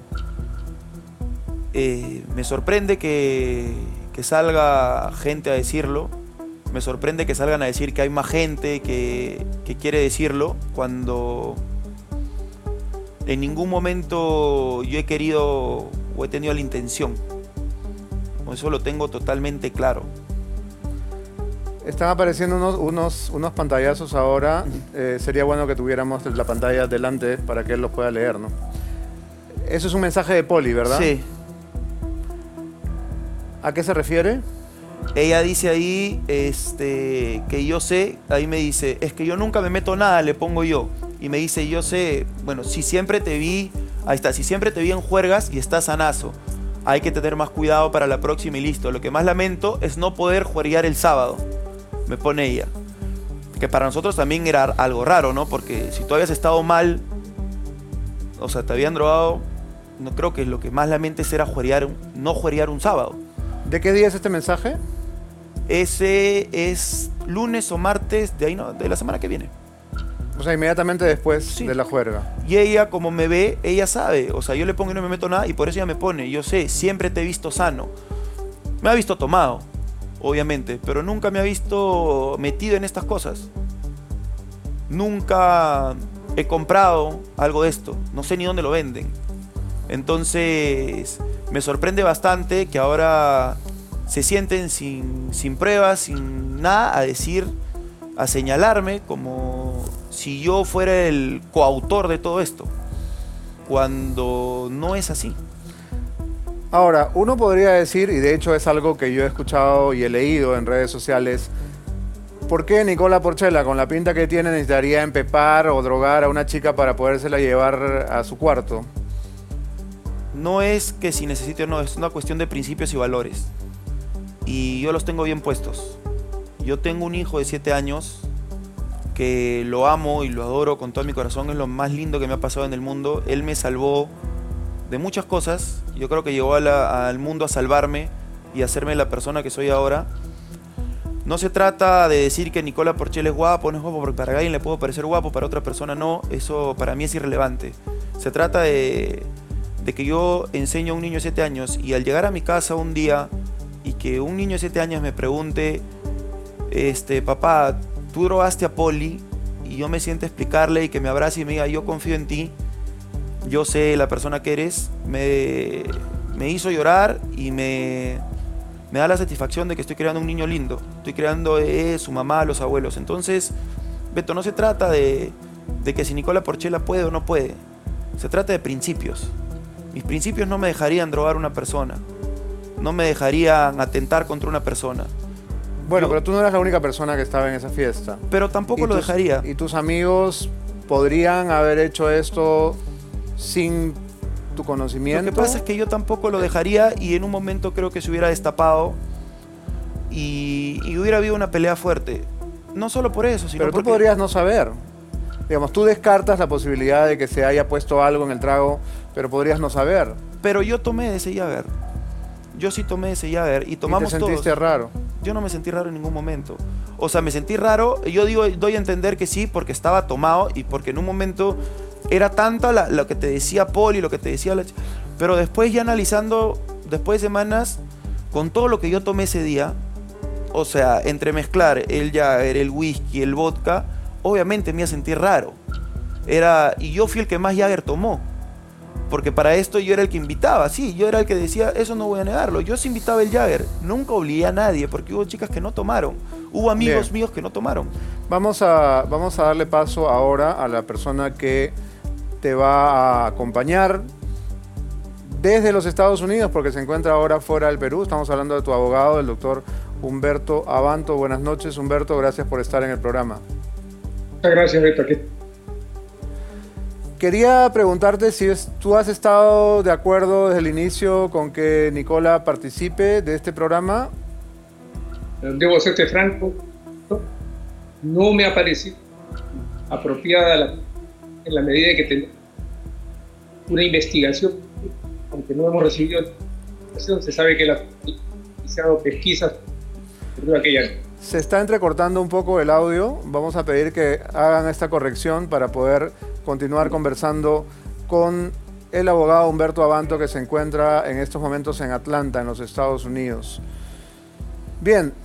Eh, me sorprende que, que salga gente a decirlo. Me sorprende que salgan a decir que hay más gente que, que quiere decirlo cuando en ningún momento yo he querido o he tenido la intención. Eso lo tengo totalmente claro. Están apareciendo unos, unos, unos pantallazos ahora. Eh, sería bueno que tuviéramos la pantalla delante para que él los pueda leer, ¿no? Eso es un mensaje de Poli, ¿verdad? Sí. ¿A qué se refiere? Ella dice ahí este, que yo sé, ahí me dice, es que yo nunca me meto nada, le pongo yo. Y me dice, yo sé, bueno, si siempre te vi, ahí está, si siempre te vi en juergas y estás sanazo, hay que tener más cuidado para la próxima y listo. Lo que más lamento es no poder juerguear el sábado, me pone ella. Que para nosotros también era algo raro, ¿no? Porque si tú habías estado mal, o sea, te habían drogado, no creo que lo que más lamentes era juerguear, no juerguear un sábado. ¿De qué día es este mensaje? Ese es lunes o martes de ahí no, de la semana que viene. O sea, inmediatamente después Sí. de la juerga. Y ella, como me ve, ella sabe. O sea, yo le pongo y no me meto nada y por eso ella me pone. Yo sé, siempre te he visto sano. Me ha visto tomado, obviamente, pero nunca me ha visto metido en estas cosas. Nunca he comprado algo de esto. No sé ni dónde lo venden. Entonces, me sorprende bastante que ahora se sienten sin, sin pruebas, sin nada, a decir, a señalarme como si yo fuera el coautor de todo esto, cuando no es así. Ahora, uno podría decir, y de hecho es algo que yo he escuchado y he leído en redes sociales, ¿por qué Nicola Porchela, con la pinta que tiene, necesitaría empepar o drogar a una chica para podérsela llevar a su cuarto? No es que si necesite o no, es una cuestión de principios y valores. Y yo los tengo bien puestos. Yo tengo un hijo de siete años que lo amo y lo adoro con todo mi corazón. Es lo más lindo que me ha pasado en el mundo. Él me salvó de muchas cosas. Yo creo que llegó a la, al mundo a salvarme y a hacerme la persona que soy ahora. No se trata de decir que Nicola Porchela es guapo, no es guapo, porque para alguien le puedo parecer guapo, para otra persona no. Eso para mí es irrelevante. Se trata de... de que yo enseño a un niño de siete años y al llegar a mi casa un día y que un niño de siete años me pregunte, este, papá, tú drogaste a Poli, y yo me siento a explicarle y que me abrace y me diga, yo confío en ti, yo sé la persona que eres, me, me hizo llorar y me, me da la satisfacción de que estoy creando un niño lindo, estoy creando eh, su mamá, los abuelos. Entonces, Beto, no se trata de, de que si Nicola Porchela puede o no puede, se trata de principios. Mis principios no me dejarían drogar a una persona. No me dejarían atentar contra una persona. Bueno, Yo- pero tú no eras la única persona que estaba en esa fiesta. Pero tampoco Y lo tus- dejaría. ¿Y tus amigos podrían haber hecho esto sin tu conocimiento. Lo que pasa es que yo tampoco lo dejaría y en un momento creo que se hubiera destapado y, y hubiera habido una pelea fuerte. No solo por eso, sino Pero tú porque... podrías no saber. Digamos, tú descartas la posibilidad de que se haya puesto algo en el trago, pero podrías no saber. Pero yo tomé de ese Jagger. Yo sí tomé ese Jagger y tomamos ¿Y te sentiste todos. raro? Yo no me sentí raro en ningún momento. O sea, me sentí raro, yo digo, doy a entender que sí, porque estaba tomado y porque en un momento era tanta la, lo que te decía Paul y lo que te decía la... Pero después ya analizando, después de semanas, con todo lo que yo tomé ese día, o sea, entremezclar el Jagger, el whisky, el vodka, obviamente me iba a sentir raro. Era, y yo fui el que más Jagger tomó. Porque para esto yo era el que invitaba, sí, yo era el que decía, eso no voy a negarlo. Yo sí invitaba el Jagger, nunca obligué a nadie, porque hubo chicas que no tomaron. Hubo amigos Bien. míos que no tomaron. Vamos a, vamos a darle paso ahora a la persona que te va a acompañar desde los Estados Unidos, porque se encuentra ahora fuera del Perú. Estamos hablando de tu abogado, el doctor Humberto Abanto. Buenas noches, Humberto, gracias por estar en el programa. Muchas gracias, Beto. Quería preguntarte si es, tú has estado de acuerdo desde el inicio con que Nicola participe de este programa. Debo serte franco, no me ha parecido apropiada la, en la medida en que tenemos una investigación, aunque no hemos recibido investigación, se sabe que la iniciado pesquisas de aquella. Se está entrecortando un poco el audio. Vamos a pedir que hagan esta corrección para poder continuar conversando con el abogado Humberto Abanto, que se encuentra en estos momentos en Atlanta, en los Estados Unidos. Bien,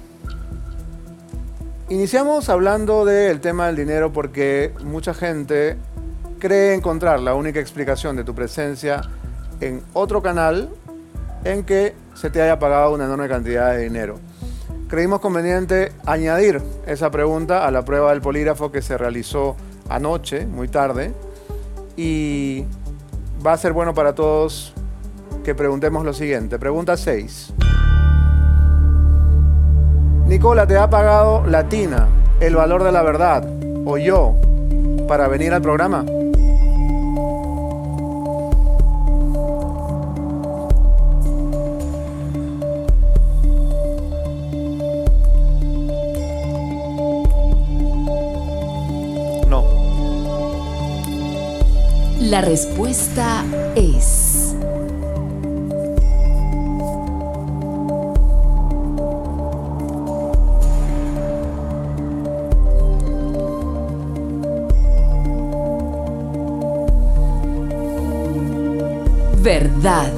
iniciamos hablando del tema del dinero porque mucha gente cree encontrar la única explicación de tu presencia en otro canal en que se te haya pagado una enorme cantidad de dinero. Creímos conveniente añadir esa pregunta a la prueba del polígrafo que se realizó anoche, muy tarde, y va a ser bueno para todos que preguntemos lo siguiente. Pregunta seis. Nicola, ¿te ha pagado Latina el valor de la verdad o yo para venir al programa? La respuesta es... verdad.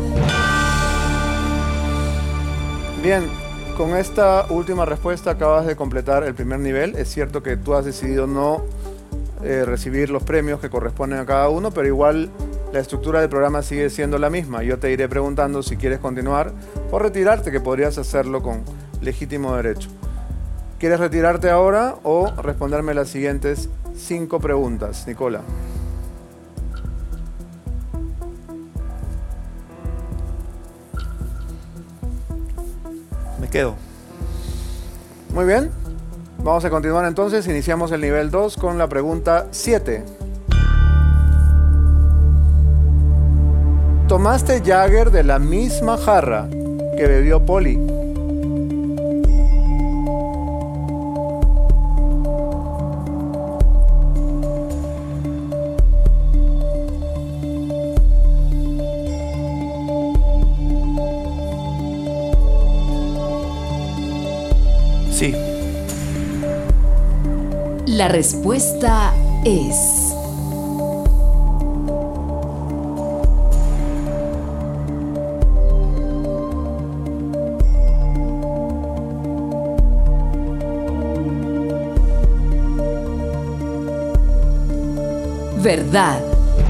Bien, con esta última respuesta acabas de completar el primer nivel. Es cierto que tú has decidido no eh, recibir los premios que corresponden a cada uno, pero igual la estructura del programa sigue siendo la misma. Yo te iré preguntando si quieres continuar o retirarte, que podrías hacerlo con legítimo derecho. ¿Quieres retirarte ahora o responderme las siguientes cinco preguntas, Nicola? Me quedo. Muy bien. Vamos a continuar entonces. Iniciamos el nivel dos con la pregunta siete. ¿Tomaste Jagger de la misma jarra que bebió Poli? Sí. La respuesta es... verdad.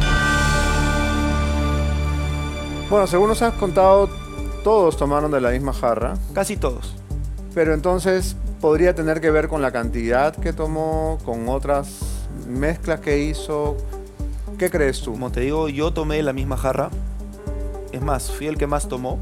Bueno, según nos has contado, todos tomaron de la misma jarra. Casi todos. Pero entonces, ¿podría tener que ver con la cantidad que tomó, con otras mezclas que hizo? ¿Qué crees tú? Como te digo, yo tomé la misma jarra. Es más, fui el que más tomó.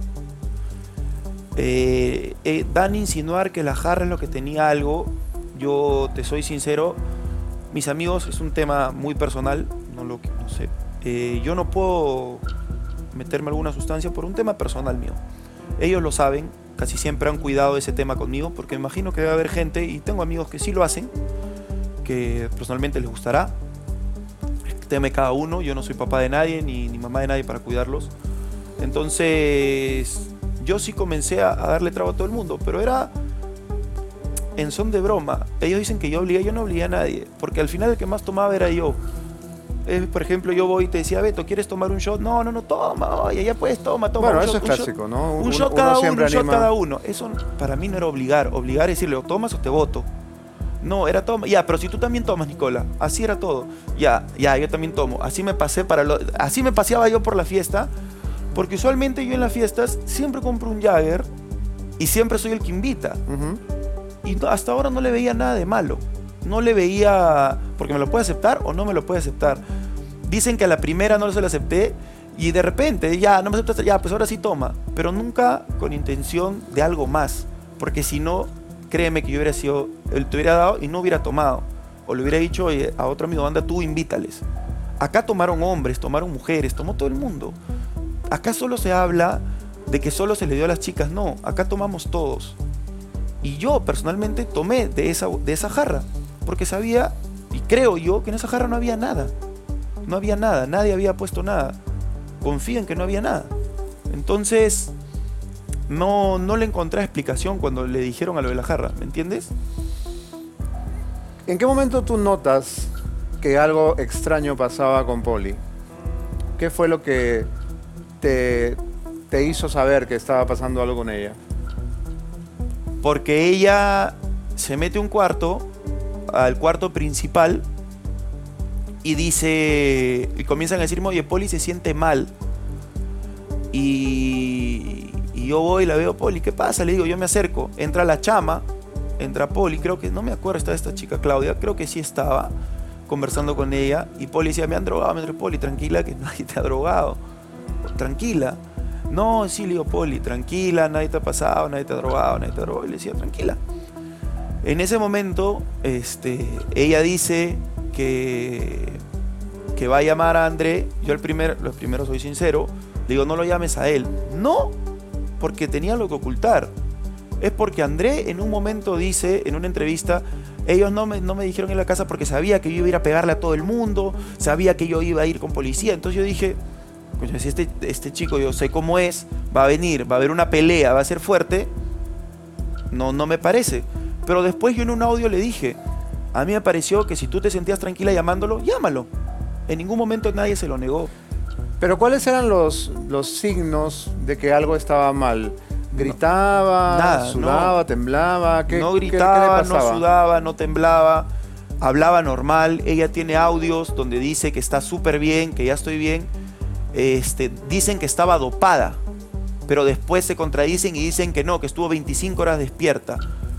Eh, eh, dan a insinuar que la jarra es lo que tenía algo. Yo te soy sincero, mis amigos, es un tema muy personal, no lo no sé. Eh, yo no puedo meterme alguna sustancia por un tema personal mío. Ellos lo saben, casi siempre han cuidado ese tema conmigo, porque me imagino que debe haber gente, y tengo amigos que sí lo hacen, que personalmente les gustará. Es tema de cada uno, yo no soy papá de nadie, ni, ni mamá de nadie para cuidarlos. Entonces, yo sí comencé a, a darle trago a todo el mundo, pero era en son de broma. Ellos dicen que yo obligué, yo no obligué a nadie, porque al final el que más tomaba era yo. Eh, por ejemplo, yo voy y te decía, Beto, ¿quieres tomar un shot? No, no, no, toma, oye, ya puedes, toma, toma. Bueno, un eso shot, es clásico, un shot, ¿no? Un Uno, shot uno cada uno, un anima. shot cada uno. Eso para mí no era obligar. Obligar es decirle, o tomas o te voto. No, era toma. Ya, pero si tú también tomas, Nicola. Así era todo. Ya, ya, yo también tomo. Así me pasé para lo, así me paseaba yo por la fiesta, porque usualmente yo en las fiestas siempre compro un Jagger y siempre soy el que invita. Uh-huh. Y hasta ahora no le veía nada de malo. No le veía, porque me lo puede aceptar o no me lo puede aceptar. Dicen que a la primera no se lo acepté y de repente, ya, no me aceptaste, ya, pues ahora sí toma. Pero nunca con intención de algo más. Porque si no, créeme que yo hubiera sido, él te hubiera dado y no hubiera tomado. O le hubiera dicho, oye, a otro amigo, anda tú, invítales. Acá tomaron hombres, tomaron mujeres, tomó todo el mundo. Acá solo se habla de que solo se le dio a las chicas. No, acá tomamos todos. Y yo personalmente tomé de esa, de esa jarra. Porque sabía, y creo yo, que en esa jarra no había nada. No había nada, nadie había puesto nada. Confío en que no había nada. Entonces, no, no le encontré explicación cuando le dijeron a lo de la jarra, ¿me entiendes? ¿En qué momento tú notas que algo extraño pasaba con Poli? ¿Qué fue lo que te, te hizo saber que estaba pasando algo con ella? Porque ella se mete a un cuarto, al cuarto principal, y dice, y comienzan a decirme, oye, Poli se siente mal. Y, y yo voy y la veo, Poli, ¿qué pasa? Le digo, yo me acerco, entra la chama, entra Poli, creo que, no me acuerdo, está esta chica Claudia, creo que sí estaba conversando con ella, y Poli decía, me han drogado, me han drogado. Poli, tranquila, que nadie te ha drogado, tranquila. No, sí, le digo, Poli, tranquila, nadie te ha pasado, nadie te ha drogado, nadie te ha drogado, y le decía, tranquila. En ese momento, este, ella dice que, que va a llamar a André. Yo el primer, lo primero soy sincero, le digo, no lo llames a él. No, porque tenía algo que ocultar. Es porque André en un momento dice, en una entrevista, ellos no me, no me dijeron en la casa porque sabía que yo iba a ir a pegarle a todo el mundo, sabía que yo iba a ir con policía. Entonces yo dije, pues si este, este chico yo sé cómo es, va a venir, va a haber una pelea, va a ser fuerte, no, no me parece. Pero después yo en un audio le dije, a mí me pareció que si tú te sentías tranquila llamándolo, llámalo. En ningún momento nadie se lo negó. Pero ¿cuáles eran los, los signos de que algo estaba mal? ¿Gritaba, no, nada, sudaba, no, temblaba? ¿Qué, no gritaba, ¿qué, qué le pasaba? No sudaba, no temblaba, hablaba normal. Ella tiene audios donde dice que está súper bien, que ya estoy bien. Este, dicen que estaba dopada, pero después se contradicen y dicen que no, que estuvo veinticinco horas despierta.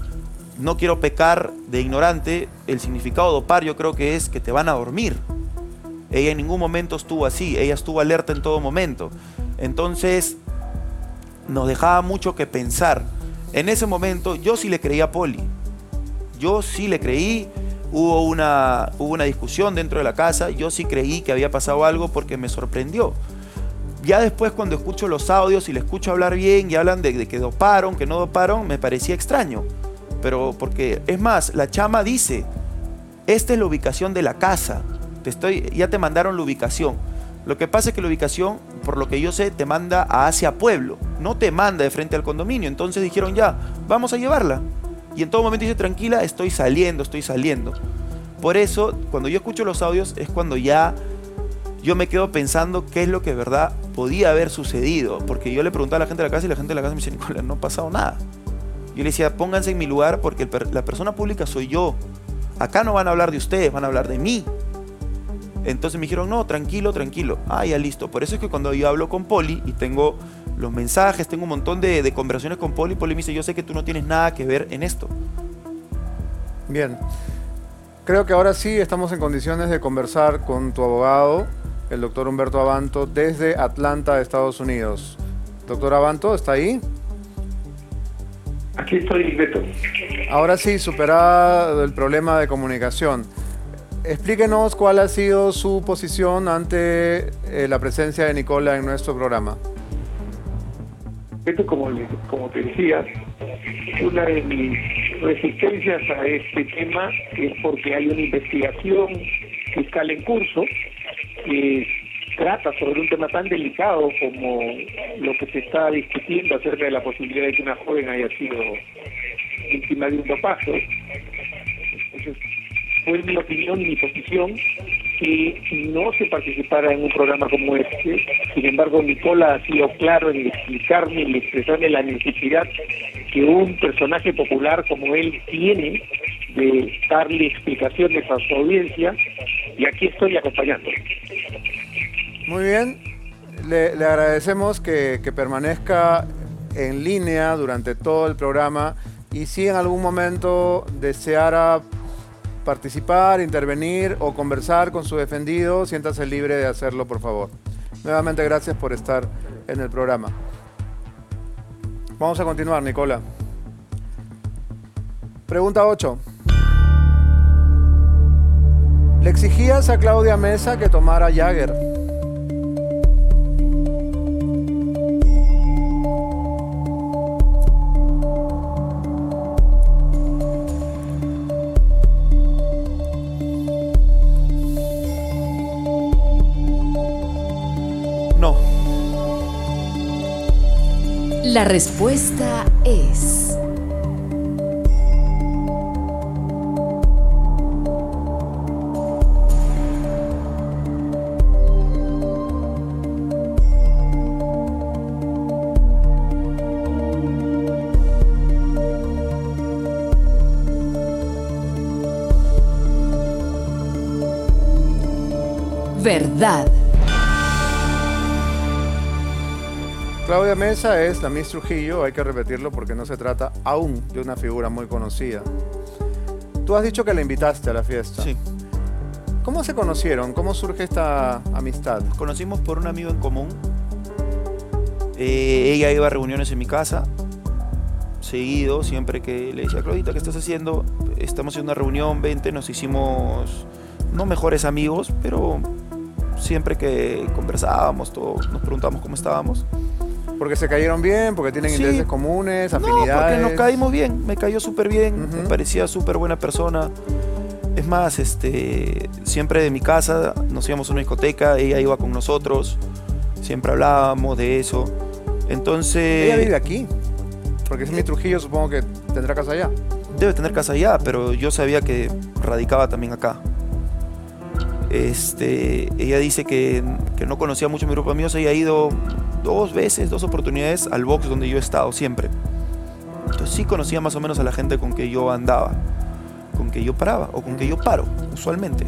No quiero pecar de ignorante, el significado de dopar yo creo que es que te van a dormir. Ella en ningún momento estuvo así, ella estuvo alerta en todo momento. Entonces, nos dejaba mucho que pensar. En ese momento, yo sí le creí a Poli. Yo sí le creí, hubo una, hubo una discusión dentro de la casa, yo sí creí que había pasado algo porque me sorprendió. Ya después cuando escucho los audios y le escucho hablar bien y hablan de, de que doparon, que no doparon, me parecía extraño. Pero porque, es más, la chama dice, esta es la ubicación de la casa, te estoy, ya te mandaron la ubicación. Lo que pasa es que la ubicación, por lo que yo sé, te manda a hacia pueblo, no te manda de frente al condominio. Entonces dijeron, ya, vamos a llevarla. Y en todo momento dice, tranquila, estoy saliendo, estoy saliendo. Por eso, cuando yo escucho los audios, es cuando ya yo me quedo pensando qué es lo que de verdad podía haber sucedido. Porque yo le preguntaba a la gente de la casa y la gente de la casa me dice, Nicolás, no ha pasado nada. Yo le decía, pónganse en mi lugar porque el, la persona pública soy yo. Acá no van a hablar de ustedes, van a hablar de mí. Entonces me dijeron, no, tranquilo, tranquilo. Ah, ya listo. Por eso es que cuando yo hablo con Poli y tengo los mensajes, tengo un montón de, de conversaciones con Poli, Poli me dice, yo sé que tú no tienes nada que ver en esto. Bien. Creo que ahora sí estamos en condiciones de conversar con tu abogado, el doctor Humberto Abanto, desde Atlanta, Estados Unidos. Doctor Abanto, ¿está ahí? Aquí estoy, Beto. Ahora sí, superado el problema de comunicación. explíquenos cuál ha sido su posición ante eh, la presencia de Nicola en nuestro programa. Esto, como, como te decía, una de mis resistencias a este tema es porque hay una investigación fiscal en curso que trata sobre un tema tan delicado como lo que se está discutiendo acerca de la posibilidad de que una joven haya sido víctima de un dopaje. Entonces, fue mi opinión y mi posición que no se participara en un programa como este. Sin embargo, Nicola ha sido claro en explicarme y expresarme la necesidad que un personaje popular como él tiene de darle explicaciones a su audiencia, y aquí estoy acompañándole. Muy bien, le, le agradecemos que, que permanezca en línea durante todo el programa, y si en algún momento deseara participar, intervenir o conversar con su defendido, siéntase libre de hacerlo, por favor. Nuevamente, gracias por estar en el programa. Vamos a continuar, Nicola. Pregunta ocho. Le exigías a Claudia Meza que tomara Jagger. La respuesta es... verdad. Claudia Meza es la Miss Trujillo, hay que repetirlo porque no se trata aún de una figura muy conocida. Tú has dicho que la invitaste a la fiesta. Sí. ¿Cómo se conocieron? ¿Cómo surge esta amistad? Nos conocimos por un amigo en común. Eh, ella iba a reuniones en mi casa, seguido, siempre que le decía, Claudita, ¿qué estás haciendo? Estamos en una reunión, vente, nos hicimos, no mejores amigos, pero siempre que conversábamos, todos nos preguntábamos cómo estábamos. ¿Porque se cayeron bien? ¿Porque tienen Sí. intereses comunes, afinidades? No, porque nos caímos bien, me cayó súper bien, Uh-huh. me parecía súper buena persona. Es más, este, siempre de mi casa nos íbamos a una discoteca, ella iba con nosotros, siempre hablábamos de eso. Entonces... Ella vive aquí. Porque si es mi Trujillo, supongo que tendrá casa allá. Debe tener casa allá, pero yo sabía que radicaba también acá. Este, ella dice que, que no conocía mucho a mi grupo de amigos, ella ha ido dos veces, dos oportunidades al box donde yo he estado siempre. Entonces sí conocía más o menos a la gente con que yo andaba, con que yo paraba o con que yo paro, usualmente.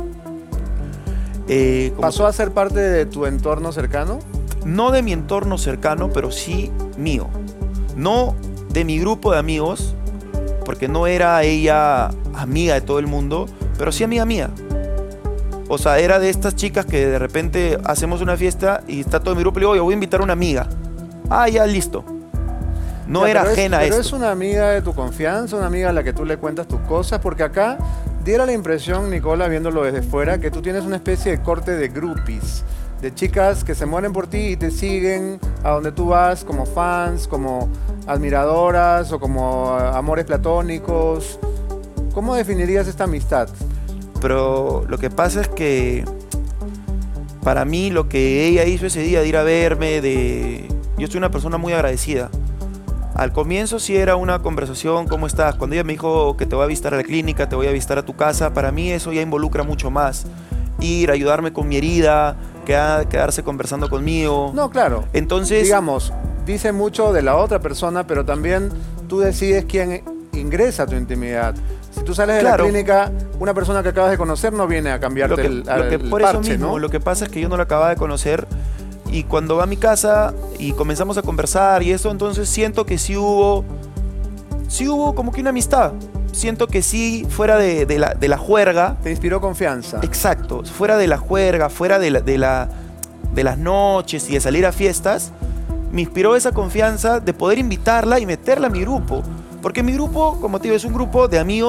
Eh, como ¿Pasó a ser parte de tu entorno cercano? No de mi entorno cercano, pero sí mío. No de mi grupo de amigos, porque no era ella amiga de todo el mundo, pero sí amiga mía. O sea, era de estas chicas que de repente hacemos una fiesta y está todo mi grupo y le digo, yo voy a invitar a una amiga. Ah, ya, listo. No Ya, era pero es- ajena a Pero esto. es una amiga de tu confianza, una amiga a la que tú le cuentas tus cosas, porque acá diera la impresión, Nicola, viéndolo desde fuera, que tú tienes una especie de corte de groupies, de chicas que se mueren por ti y te siguen a donde tú vas como fans, como admiradoras o como eh, amores platónicos. ¿Cómo definirías esta amistad? Pero lo que pasa es que para mí lo que ella hizo ese día de ir a verme, de... yo soy una persona muy agradecida. Al comienzo sí era una conversación, ¿cómo estás? Cuando ella me dijo que te voy a visitar a la clínica, te voy a visitar a tu casa, para mí eso ya involucra mucho más. Ir, ayudarme con mi herida, queda- quedarse conversando conmigo. No, claro. Entonces, Digamos, dice mucho de la otra persona, pero también tú decides quién ingresa a tu intimidad. Si tú sales de Claro. la clínica, una persona que acabas de conocer no viene a lo cambiarte que, el, lo que el por parche, eso mismo, ¿no? lo que pasa es que yo no la acababa de conocer y cuando va a mi casa y comenzamos a conversar y eso, entonces siento que sí hubo, sí hubo como que una amistad. Siento que sí, fuera de, de la, de la juerga, Te inspiró confianza. exacto, fuera de la juerga, fuera de, la, de, la, de las noches y de salir a fiestas, me inspiró esa confianza de poder invitarla y meterla a mi grupo. Porque mi grupo, como te digo, es un grupo de amigos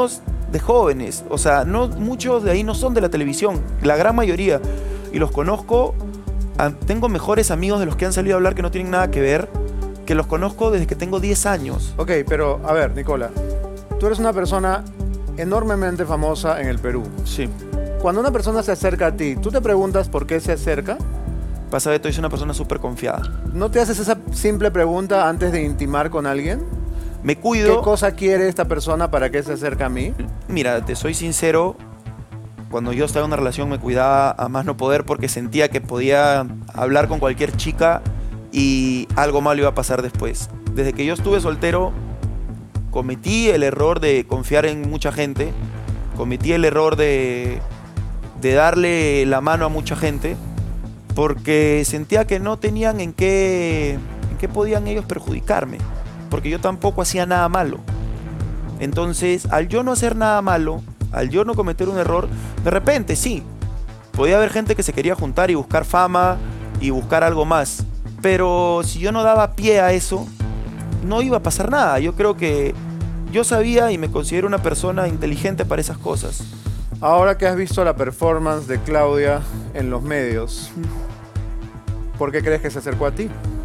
de jóvenes. O sea, no, muchos de ahí no son de la televisión, la gran mayoría. Y los conozco, a, tengo mejores amigos de los que han salido a hablar que no tienen nada que ver, que los conozco desde que tengo diez años. Ok, pero a ver, Nicola, tú eres una persona enormemente famosa en el Perú. Sí. Cuando una persona se acerca a ti, ¿tú te preguntas por qué se acerca? Pasa, Beto, yo soy una persona súper confiada. ¿No te haces esa simple pregunta antes de intimar con alguien? Me cuido. ¿Qué cosa quiere esta persona para que se acerque a mí? Mira, te soy sincero, cuando yo estaba en una relación me cuidaba a más no poder porque sentía que podía hablar con cualquier chica y algo malo iba a pasar después. Desde que yo estuve soltero, cometí el error de confiar en mucha gente, cometí el error de, de darle la mano a mucha gente, porque sentía que no tenían en qué, en qué podían ellos perjudicarme, porque yo tampoco hacía nada malo. Entonces, al yo no hacer nada malo, al yo no cometer un error, de repente sí, podía haber gente que se quería juntar y buscar fama y buscar algo más, pero si yo no daba pie a eso, no iba a pasar nada. Yo creo que yo sabía y me considero una persona inteligente para esas cosas. Ahora que has visto la performance de Claudia en los medios, ¿por qué crees que se acercó a ti?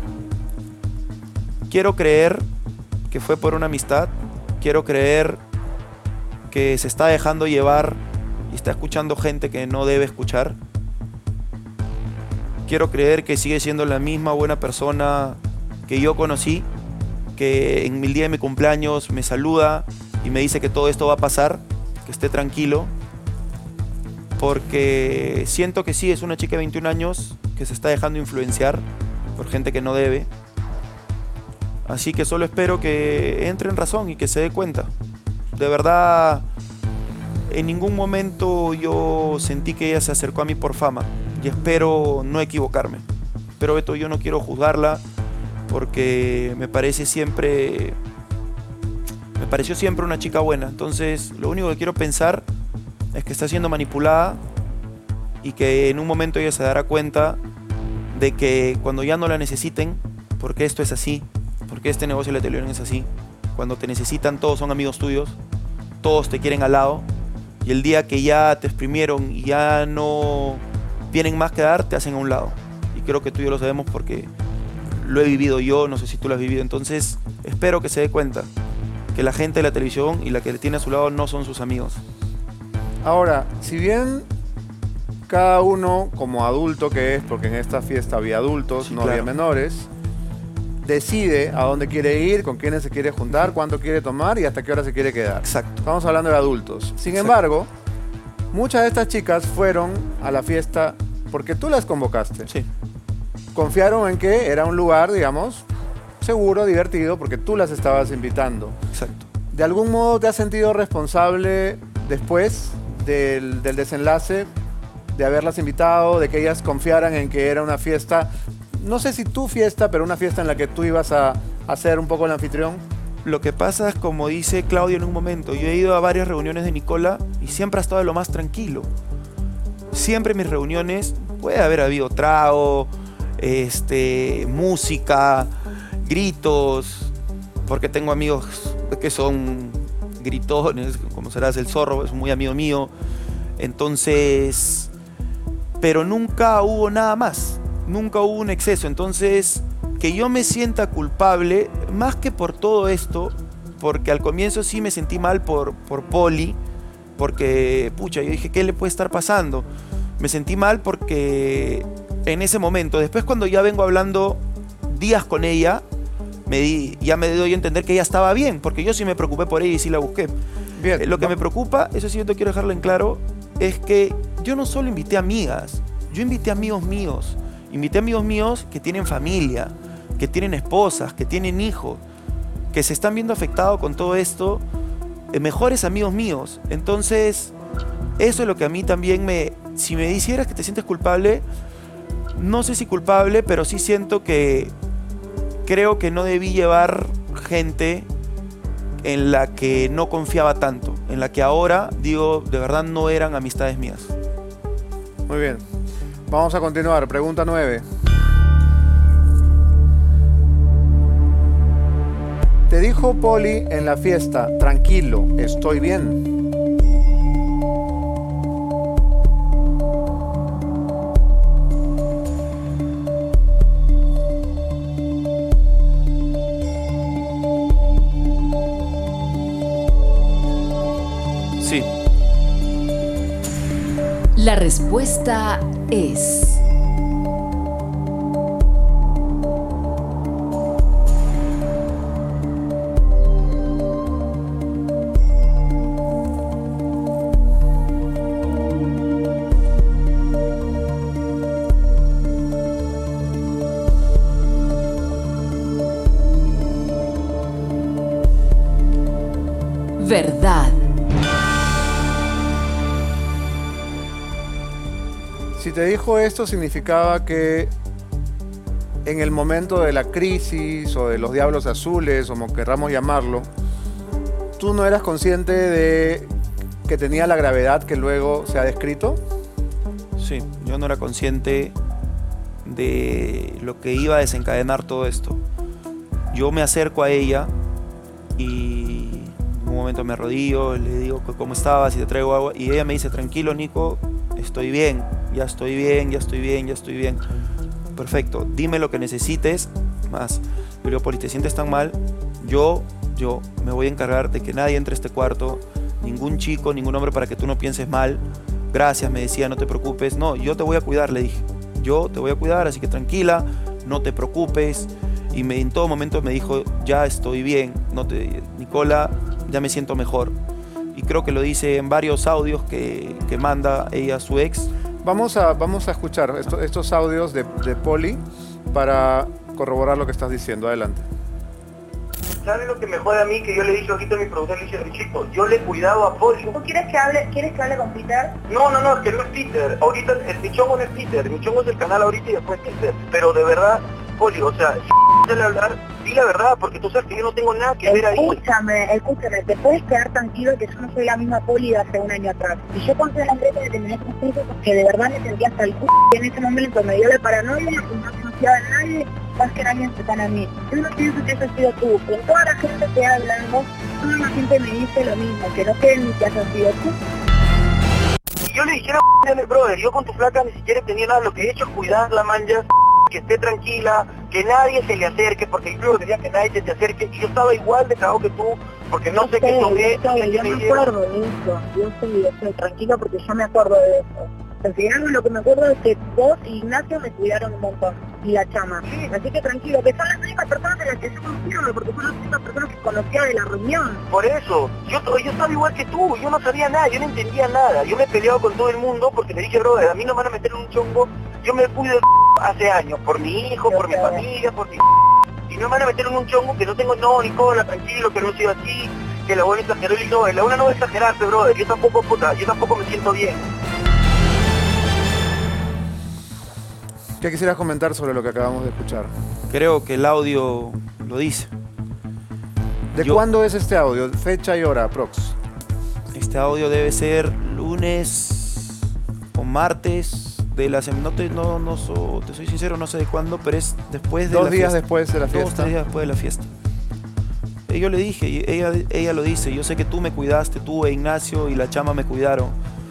Quiero creer que fue por una amistad. Quiero creer que se está dejando llevar y está escuchando gente que no debe escuchar. Quiero creer que sigue siendo la misma buena persona que yo conocí, que en el día de mi cumpleaños me saluda y me dice que todo esto va a pasar, que esté tranquilo. Porque siento que sí, es una chica de veintiún años que se está dejando influenciar por gente que no debe. Así que solo espero que entre en razón y que se dé cuenta. De verdad, en ningún momento yo sentí que ella se acercó a mí por fama. Y espero no equivocarme. Pero Beto, yo no quiero juzgarla porque me parece siempre... Me pareció siempre una chica buena. Entonces, lo único que quiero pensar es que está siendo manipulada y que en un momento ella se dará cuenta de que cuando ya no la necesiten, porque esto es así, porque este negocio de la televisión es así, cuando te necesitan todos son amigos tuyos, todos te quieren al lado, y el día que ya te exprimieron y ya no tienen más que dar, te hacen a un lado. Y creo que tú y yo lo sabemos porque lo he vivido yo, no sé si tú lo has vivido. Entonces espero que se dé cuenta que la gente de la televisión y la que le tiene a su lado no son sus amigos. Ahora, si bien cada uno, como adulto que es, porque en esta fiesta había adultos, Sí, no claro. había menores, decide a dónde quiere ir, con quiénes se quiere juntar, cuánto quiere tomar y hasta qué hora se quiere quedar. Exacto. Estamos hablando de adultos. Sin Exacto. embargo, muchas de estas chicas fueron a la fiesta porque tú las convocaste. Sí. Confiaron en que era un lugar, digamos, seguro, divertido, porque tú las estabas invitando. Exacto. ¿De algún modo te has sentido responsable después del, del desenlace de haberlas invitado, de que ellas confiaran en que era una fiesta, no sé si tu fiesta, pero una fiesta en la que tú ibas a, a ser un poco el anfitrión? Lo que pasa es, como dice Claudio en un momento, yo he ido a varias reuniones de Nicola y siempre ha estado de lo más tranquilo. Siempre en mis reuniones puede haber habido trago, este, música, gritos, porque tengo amigos que son gritones, como serás el Zorro, es muy amigo mío. Entonces, pero nunca hubo nada más, nunca hubo un exceso. Entonces, que yo me sienta culpable, más que por todo esto, porque al comienzo sí me sentí mal por, por Poli, porque, pucha, yo dije, ¿qué le puede estar pasando? Me sentí mal porque en ese momento, después cuando ya vengo hablando días con ella, me di, ya me doy a entender que ella estaba bien, porque yo sí me preocupé por ella y sí la busqué. Bien, Eh, lo que va- me preocupa, eso sí yo te quiero dejarlo en claro, es que yo no solo invité amigas, yo invité amigos míos, invité amigos míos que tienen familia, que tienen esposas, que tienen hijos, que se están viendo afectados con todo esto, eh, mejores amigos míos. Entonces, eso es lo que a mí también me... Si me dijeras que te sientes culpable, no sé si culpable, pero sí siento que creo que no debí llevar gente en la que no confiaba tanto, en la que ahora, digo, de verdad no eran amistades mías. Muy bien. Vamos a continuar. Pregunta nueve. Te dijo Poli en la fiesta, tranquilo, estoy bien. Sí. La respuesta es... verdad. Si te dijo esto, significaba que en el momento de la crisis o de los diablos azules, como querramos llamarlo, tú no eras consciente de que tenía la gravedad que luego se ha descrito. Sí, yo no era consciente de lo que iba a desencadenar todo esto. Yo me acerco a ella y en un momento me arrodillo, le digo cómo estabas, si te traigo agua, y ella me dice, tranquilo Nico, estoy bien, ya estoy bien, ya estoy bien, ya estoy bien. Perfecto, dime lo que necesites, más. Yo le digo, Poli, ¿te sientes tan mal? Yo, yo me voy a encargar de que nadie entre a este cuarto, ningún chico, ningún hombre, para que tú no pienses mal. Gracias, me decía, no te preocupes. No, yo te voy a cuidar, le dije. Yo te voy a cuidar, así que tranquila, no te preocupes. Y me, en todo momento me dijo, ya estoy bien, no te, Nicola, ya me siento mejor. Y creo que lo dice en varios audios que, que manda ella a su ex. Vamos a, vamos a escuchar esto, estos audios de, de Poli para corroborar lo que estás diciendo. Adelante. ¿Sabes lo que me jode a mí? Que yo le he dicho ahorita a mi productor, le dije, Richito, yo le he cuidado a Poli. ¿Tú quieres que hable, quieres que hable con Peter? No, no, no, es que no es Peter. Ahorita el Michongo no es Peter. El Michongo es el canal ahorita y después Peter. Pero de verdad, Poli, o sea, si dale hablar, di la verdad, porque tú sabes que yo no tengo nada que ver ahí. Escúchame, escúchame, te puedes quedar tranquilo que yo no soy la misma Poli de hace un año atrás. Y yo conté la empresa de terminé con esto porque de verdad me sentía hasta el c***, y en ese momento me dio la paranoia y no confiaba en nadie, más que nadie cercano a mí. Yo no pienso que eso ha sido tú. Con toda la gente que hablamos, toda la gente me dice lo mismo, que no creen ni que has sido tú. Y yo le dijera, brother, yo con tu flaca ni siquiera tenía nada, lo que he hecho es cuidarla, manjas, que esté tranquila, que nadie se le acerque, porque incluso quería que nadie se te acerque, y yo estaba igual de cagado que tú, porque no sé qué tomé. Yo me acuerdo de eso, yo estoy, yo estoy tranquila porque yo me acuerdo de eso. Al final lo que me acuerdo es que vos y Ignacio me cuidaron un montón, y la chama. Sí. Así que tranquilo, que son las mismas personas de las que yo confío, porque son las mismas personas que conocía de la reunión. Por eso, yo, yo estaba igual que tú, yo no sabía nada, yo no entendía nada. Yo me he peleado con todo el mundo porque le dije, brother, a mí no me van a meter en un chongo, yo me cuido de hace años, por mi hijo, por mi familia, por mi... Y no me van a meter en un chongo que no tengo, no, Nicola, tranquilo, que no he sido así, que la buena exageró y no, la una no va a exagerarte, brother, yo tampoco, puta, yo tampoco me siento bien. ¿Qué quisieras comentar sobre lo que acabamos de escuchar? Creo que el audio lo dice. ¿De Yo, cuándo es este audio? Fecha y hora, prox. Este audio debe ser lunes o martes de la semana. No, te, no, no so, te soy sincero, no sé de cuándo, pero es después de Dos la días fiesta. después de la Dos, fiesta. tres días después de la fiesta. Y yo le dije, y ella, ella lo dice, yo sé que tú me cuidaste, tú e Ignacio y la chama me cuidaron.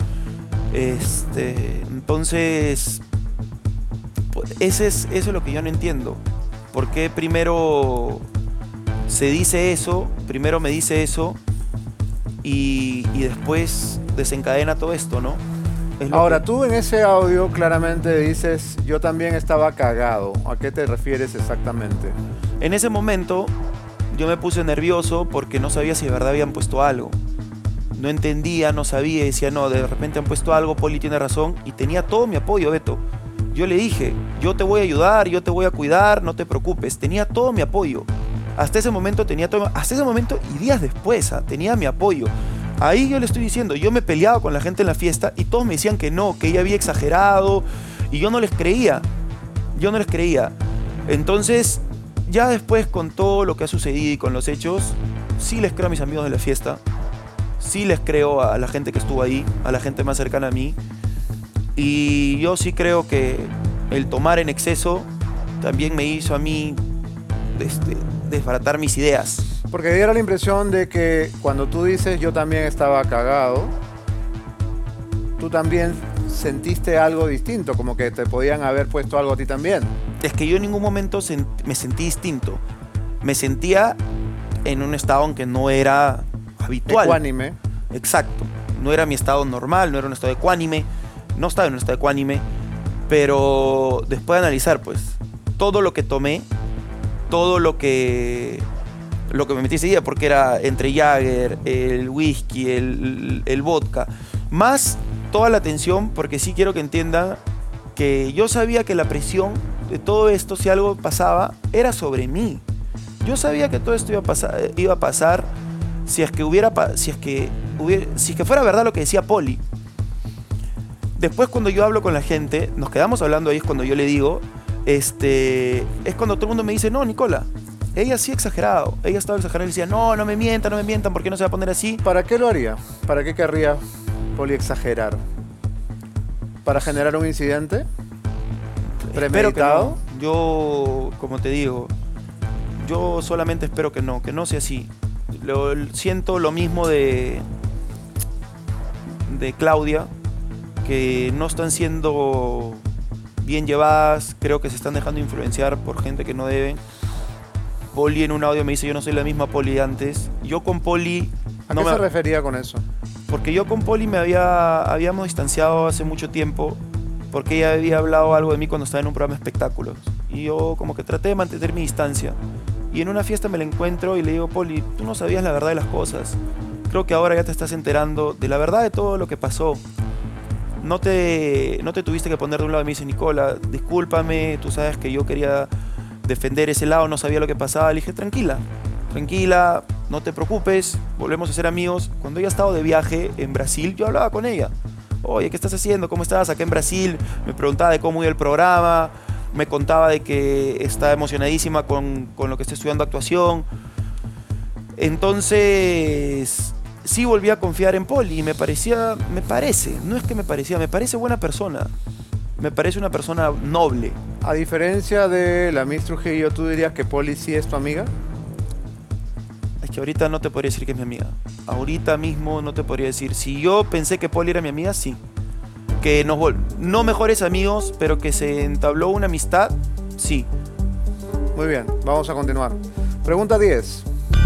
Este, entonces... Ese es, eso es lo que yo no entiendo. ¿Por qué primero se dice eso? Primero me dice eso y, y después desencadena todo esto, ¿no? Es lo Ahora, que... tú en ese audio claramente dices, yo también estaba cagado. ¿A qué te refieres exactamente? En ese momento yo me puse nervioso porque no sabía si de verdad habían puesto algo. No entendía, no sabía, decía, no, de repente han puesto algo, Poli tiene razón. Y tenía todo mi apoyo, Beto. Yo le dije, yo te voy a ayudar, yo te voy a cuidar, no te preocupes. Tenía todo mi apoyo. Hasta ese momento tenía todo, hasta ese momento y días después, ¿eh? Tenía mi apoyo. Ahí yo le estoy diciendo, yo me peleaba con la gente en la fiesta y todos me decían que no, que ella había exagerado y yo no les creía. Yo no les creía. Entonces, ya después con todo lo que ha sucedido y con los hechos, sí les creo a mis amigos de la fiesta. Sí les creo a la gente que estuvo ahí, a la gente más cercana a mí. Y yo sí creo que el tomar en exceso también me hizo a mí este, desbaratar mis ideas. Porque diera la impresión de que cuando tú dices yo también estaba cagado, tú también sentiste algo distinto, como que te podían haber puesto algo a ti también. Es que yo en ningún momento sent- me sentí distinto. Me sentía en un estado en que no era habitual. Ecuánime. Exacto. no era mi estado normal, no era un estado ecuánime, no estaba en un estado ecuánime, pero después de analizar, pues, todo lo que tomé, todo lo que, lo que me metí ese día, porque era entre Jagger, el whisky, el, el vodka, más toda la tensión, porque sí quiero que entiendan que yo sabía que la presión de todo esto, si algo pasaba, era sobre mí. Yo sabía que todo esto iba a pasar, iba a pasar si es que hubiera, si es que hubiera, si es que fuera verdad lo que decía Poli. Después, cuando yo hablo con la gente, nos quedamos hablando ahí, es cuando yo le digo, este, es cuando todo el mundo me dice, no, Nicola, ella sí exagerado, ella estaba exagerando y decía, no, no me mientan, no me mientan, ¿por qué no se va a poner así? ¿Para qué lo haría? ¿Para qué querría Poli exagerar? ¿Para generar un incidente? ¿Premeditado? No. Yo, como te digo, yo solamente espero que no, que no sea así. Lo, siento lo mismo de, de Claudia, que no están siendo bien llevadas, creo que se están dejando influenciar por gente que no deben. Poli en un audio me dice, yo no soy la misma Poli de antes. Yo con Poli... ¿A no qué me... se refería con eso? Porque yo con Poli me había, habíamos distanciado hace mucho tiempo, porque ella había hablado algo de mí cuando estaba en un programa de espectáculos. Y yo como que traté de mantener mi distancia. Y en una fiesta me la encuentro y le digo, Poli, tú no sabías la verdad de las cosas. Creo que ahora ya te estás enterando de la verdad de todo lo que pasó. No te, no te tuviste que poner de un lado. Y me dice, Nicola, discúlpame, tú sabes que yo quería defender ese lado, no sabía lo que pasaba. Le dije, tranquila, tranquila, no te preocupes, volvemos a ser amigos. Cuando ella estaba de viaje en Brasil, yo hablaba con ella. Oye, ¿qué estás haciendo? ¿Cómo estás acá en Brasil? Me preguntaba de cómo iba el programa, me contaba de que está emocionadísima con, con lo que está estudiando actuación. Entonces, sí volví a confiar en Poli y me parecía, me parece, no es que me parecía, me parece buena persona. Me parece una persona noble. A diferencia de la Miss Trujillo, ¿tú dirías que Poli sí es tu amiga? Es que ahorita no te podría decir que es mi amiga. Ahorita mismo no te podría decir. Si yo pensé que Poli era mi amiga, sí. Que nos vol- no mejores amigos, pero que se entabló una amistad, sí. Muy bien, vamos a continuar. Pregunta diez.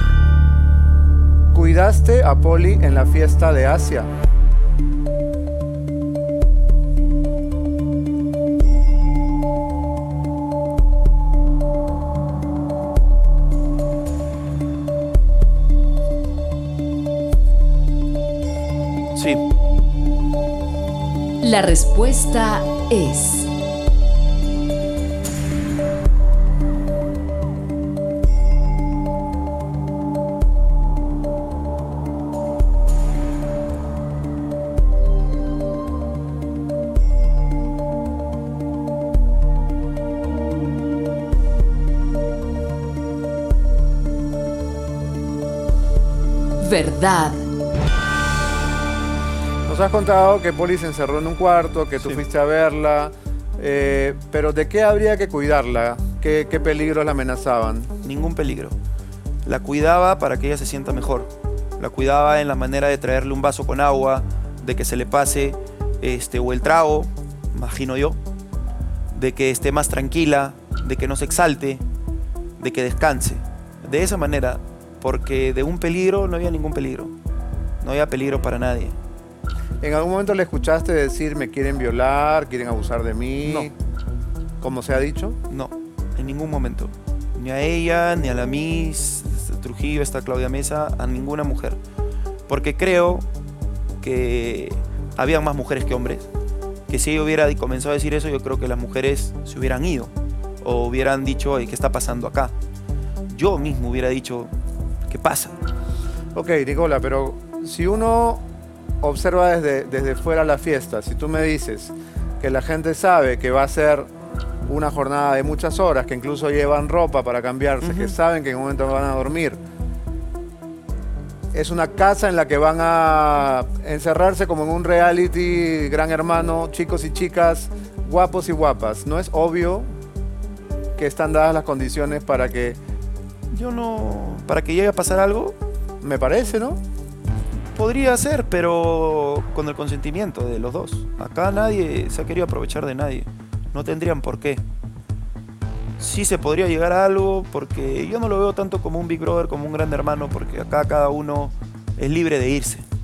¿Cuidaste a Poli en la fiesta de Asia? Sí. La respuesta es... verdad. Nos has contado que Poli se encerró en un cuarto, que tú Sí. fuiste a verla, eh, pero ¿de qué habría que cuidarla? ¿Qué, qué peligros la amenazaban? Ningún peligro. La cuidaba para que ella se sienta mejor. La cuidaba en la manera de traerle un vaso con agua, de que se le pase este, o el trago, imagino yo, de que esté más tranquila, de que no se exalte, de que descanse. De esa manera, porque de un peligro no había ningún peligro. No había peligro para nadie. ¿En algún momento le escuchaste decir me quieren violar, quieren abusar de mí? No. ¿Como se ha dicho? No, en ningún momento. Ni a ella, ni a la Miss Trujillo, esta Claudia Mesa, a ninguna mujer. Porque creo que había más mujeres que hombres. Que si ella hubiera comenzado a decir eso, yo creo que las mujeres se hubieran ido. O hubieran dicho, ¿qué está pasando acá? Yo mismo hubiera dicho, ¿qué pasa? Ok, Nicola, pero si uno observa desde, desde fuera la fiesta, si tú me dices que la gente sabe que va a ser una jornada de muchas horas, que incluso llevan ropa para cambiarse, Uh-huh. que saben que en un momento van a dormir, es una casa en la que van a encerrarse como en un reality Gran Hermano, chicos y chicas, guapos y guapas. ¿No es obvio que están dadas las condiciones para que, Yo no... Para que llegue a pasar algo, me parece, ¿no? podría ser, pero con el consentimiento de los dos. Acá nadie se ha querido aprovechar de nadie. No tendrían por qué. Sí se podría llegar a algo, porque yo no lo veo tanto como un Big Brother, como un Gran Hermano, porque acá cada uno es libre de irse.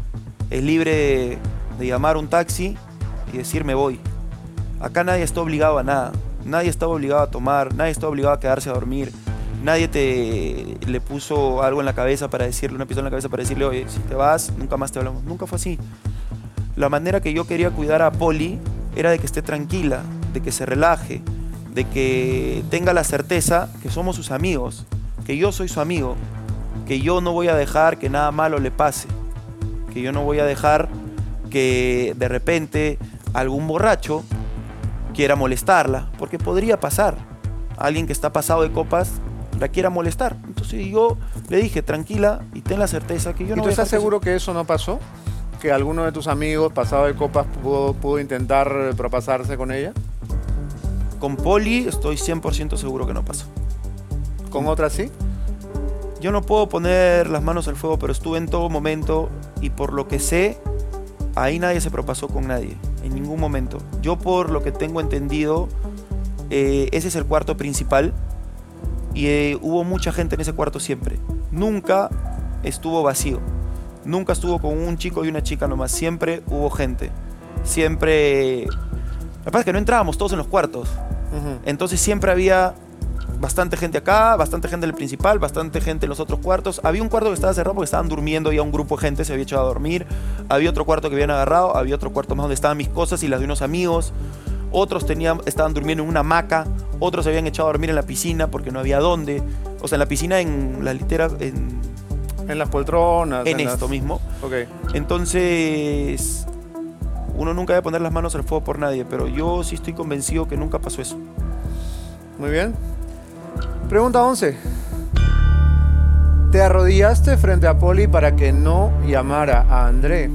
es libre de, de llamar un taxi y decir me voy. Acá nadie está obligado a nada. Nadie está obligado a tomar, nadie está obligado a quedarse a dormir. Nadie te le puso algo en la cabeza para decirle, una pistola en la cabeza para decirle, oye, si te vas, nunca más te hablamos. Nunca fue así. La manera que yo quería cuidar a Poli era de que esté tranquila, de que se relaje, de que tenga la certeza que somos sus amigos, que yo soy su amigo, que yo no voy a dejar que nada malo le pase, que yo no voy a dejar que de repente algún borracho quiera molestarla, porque podría pasar. Alguien que está pasado de copas la quiera molestar. Entonces yo le dije, tranquila y ten la certeza que yo no ¿Y tú voy a estás dejar que seguro que eso no pasó? ¿Que alguno de tus amigos pasado de copas pudo, pudo intentar propasarse con ella? Con Poli estoy cien por ciento seguro que no pasó. ¿Con otras sí? Yo no puedo poner las manos al fuego, pero estuve en todo momento y por lo que sé, ahí nadie se propasó con nadie, en ningún momento. Yo por lo que tengo entendido, eh, ese es el cuarto principal y eh, hubo mucha gente en ese cuarto siempre. Nunca estuvo vacío, nunca estuvo con un chico y una chica nomás, siempre hubo gente. Siempre... Lo que pasa es que no entrábamos todos en los cuartos, uh-huh. Entonces siempre había bastante gente acá, bastante gente en el principal, bastante gente en los otros cuartos. Había un cuarto que estaba cerrado porque estaban durmiendo, ya un grupo de gente se había echado a dormir. Había otro cuarto que habían agarrado, había otro cuarto más donde estaban mis cosas y las de unos amigos. Otros tenían, estaban durmiendo en una hamaca, otros se habían echado a dormir en la piscina porque no había dónde. O sea, en la piscina, en la litera, en... En las poltronas. En, en esto las... mismo. Okay. Entonces, uno nunca debe poner las manos al fuego por nadie, pero yo sí estoy convencido que nunca pasó eso. Muy bien. Pregunta once. ¿Te arrodillaste frente a Poli para que no llamara a André?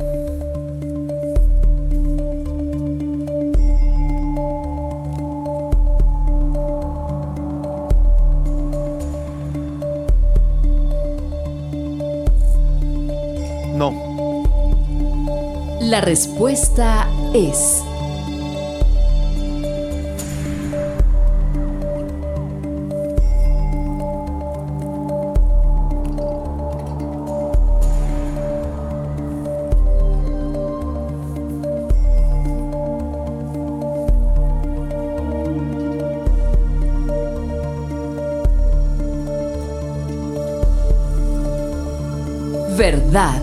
No. La respuesta es... verdad.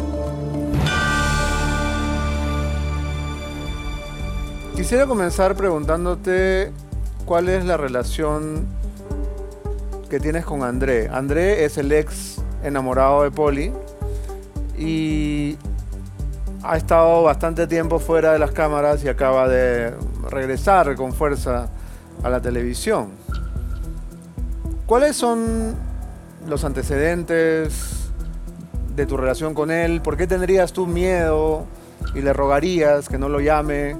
Quisiera comenzar preguntándote cuál es la relación que tienes con André. André es el ex enamorado de Poli y ha estado bastante tiempo fuera de las cámaras y acaba de regresar con fuerza a la televisión. ¿Cuáles son los antecedentes de tu relación con él? ¿Por qué tendrías tú miedo y le rogarías que no lo llame?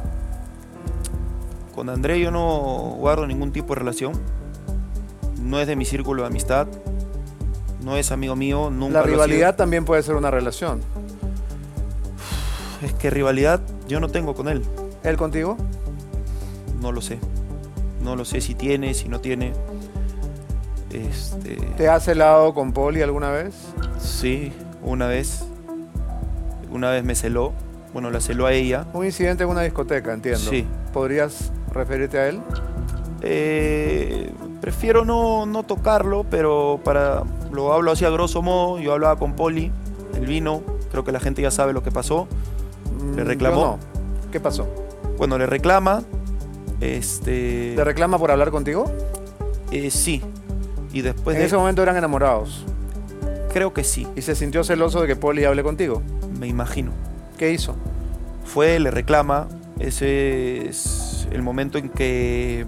Con André yo no guardo ningún tipo de relación. No es de mi círculo de amistad. No es amigo mío. Nunca La rivalidad también puede ser una relación. Es que rivalidad yo no tengo con él. ¿Él contigo? No lo sé. No lo sé si tiene, si no tiene. Este... ¿Te has celado con Poli alguna vez? Sí, una vez. Una vez me celó. Bueno, la celó a ella. Un incidente en una discoteca, entiendo. Sí. ¿Podrías referirte a él? Eh, prefiero no, no tocarlo, pero para lo hablo así a grosso modo. Yo hablaba con Poli, él vino, creo que la gente ya sabe lo que pasó. Le reclamó. Yo no. ¿Qué pasó? Bueno, le reclama. Este... ¿Le reclama por hablar contigo? Eh, sí. Y después en de... ese momento eran enamorados. Creo que sí. ¿Y se sintió celoso de que Poli hable contigo? Me imagino. ¿Qué hizo? Fue, le reclama. Ese es el momento en que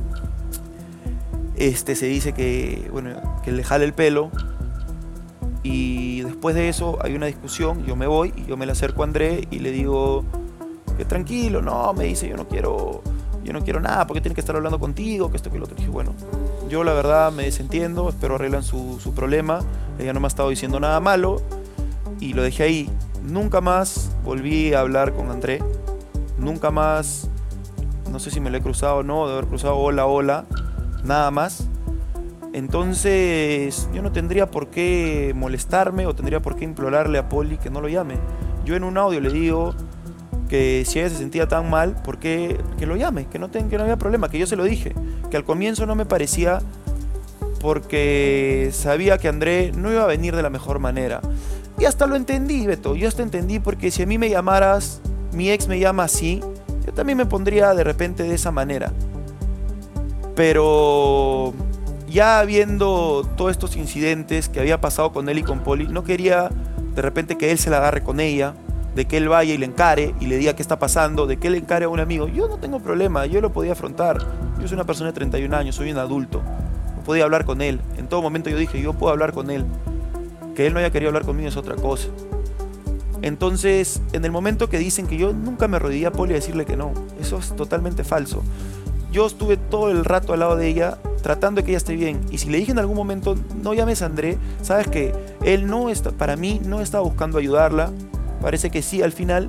este se dice que, bueno, que le jale el pelo. Y después de eso hay una discusión, yo me voy y yo me le acerco a André y le digo que tranquilo, no, me dice, yo no quiero, yo no quiero nada, porque tiene que estar hablando contigo, que esto, que lo otro. Y dije, bueno, yo la verdad me desentiendo, espero arreglan su, su problema, ella no me ha estado diciendo nada malo y lo dejé ahí. Nunca más volví a hablar con André, nunca más, no sé si me lo he cruzado o no, de haber cruzado hola, hola, nada más. Entonces yo no tendría por qué molestarme o tendría por qué implorarle a Poli que no lo llame. yo en un audio le digo que si ella se sentía tan mal, ¿por qué que lo llame? Que no, ten, que no había problema, que yo se lo dije. Que al comienzo no me parecía porque sabía que André no iba a venir de la mejor manera. Y hasta lo entendí, Beto, yo hasta entendí porque si a mí me llamaras, mi ex me llama así, yo también me pondría de repente de esa manera. Pero ya viendo todos estos incidentes que había pasado con él y con Poli, no quería de repente que él se la agarre con ella, de que él vaya y le encare y le diga qué está pasando, de que él encare a un amigo. Yo no tengo problema, yo lo podía afrontar. Yo soy una persona de treinta y un años, soy un adulto. No podía hablar con él. En todo momento yo dije, yo puedo hablar con él. Que él no haya querido hablar conmigo es otra cosa. Entonces, en el momento que dicen que yo nunca me arrodillé a Poli a decirle que no, eso es totalmente falso. Yo estuve todo el rato al lado de ella, tratando de que ella esté bien. Y si le dije en algún momento, no llames a André, sabes que él no está, para mí no estaba buscando ayudarla. Parece que sí, al final,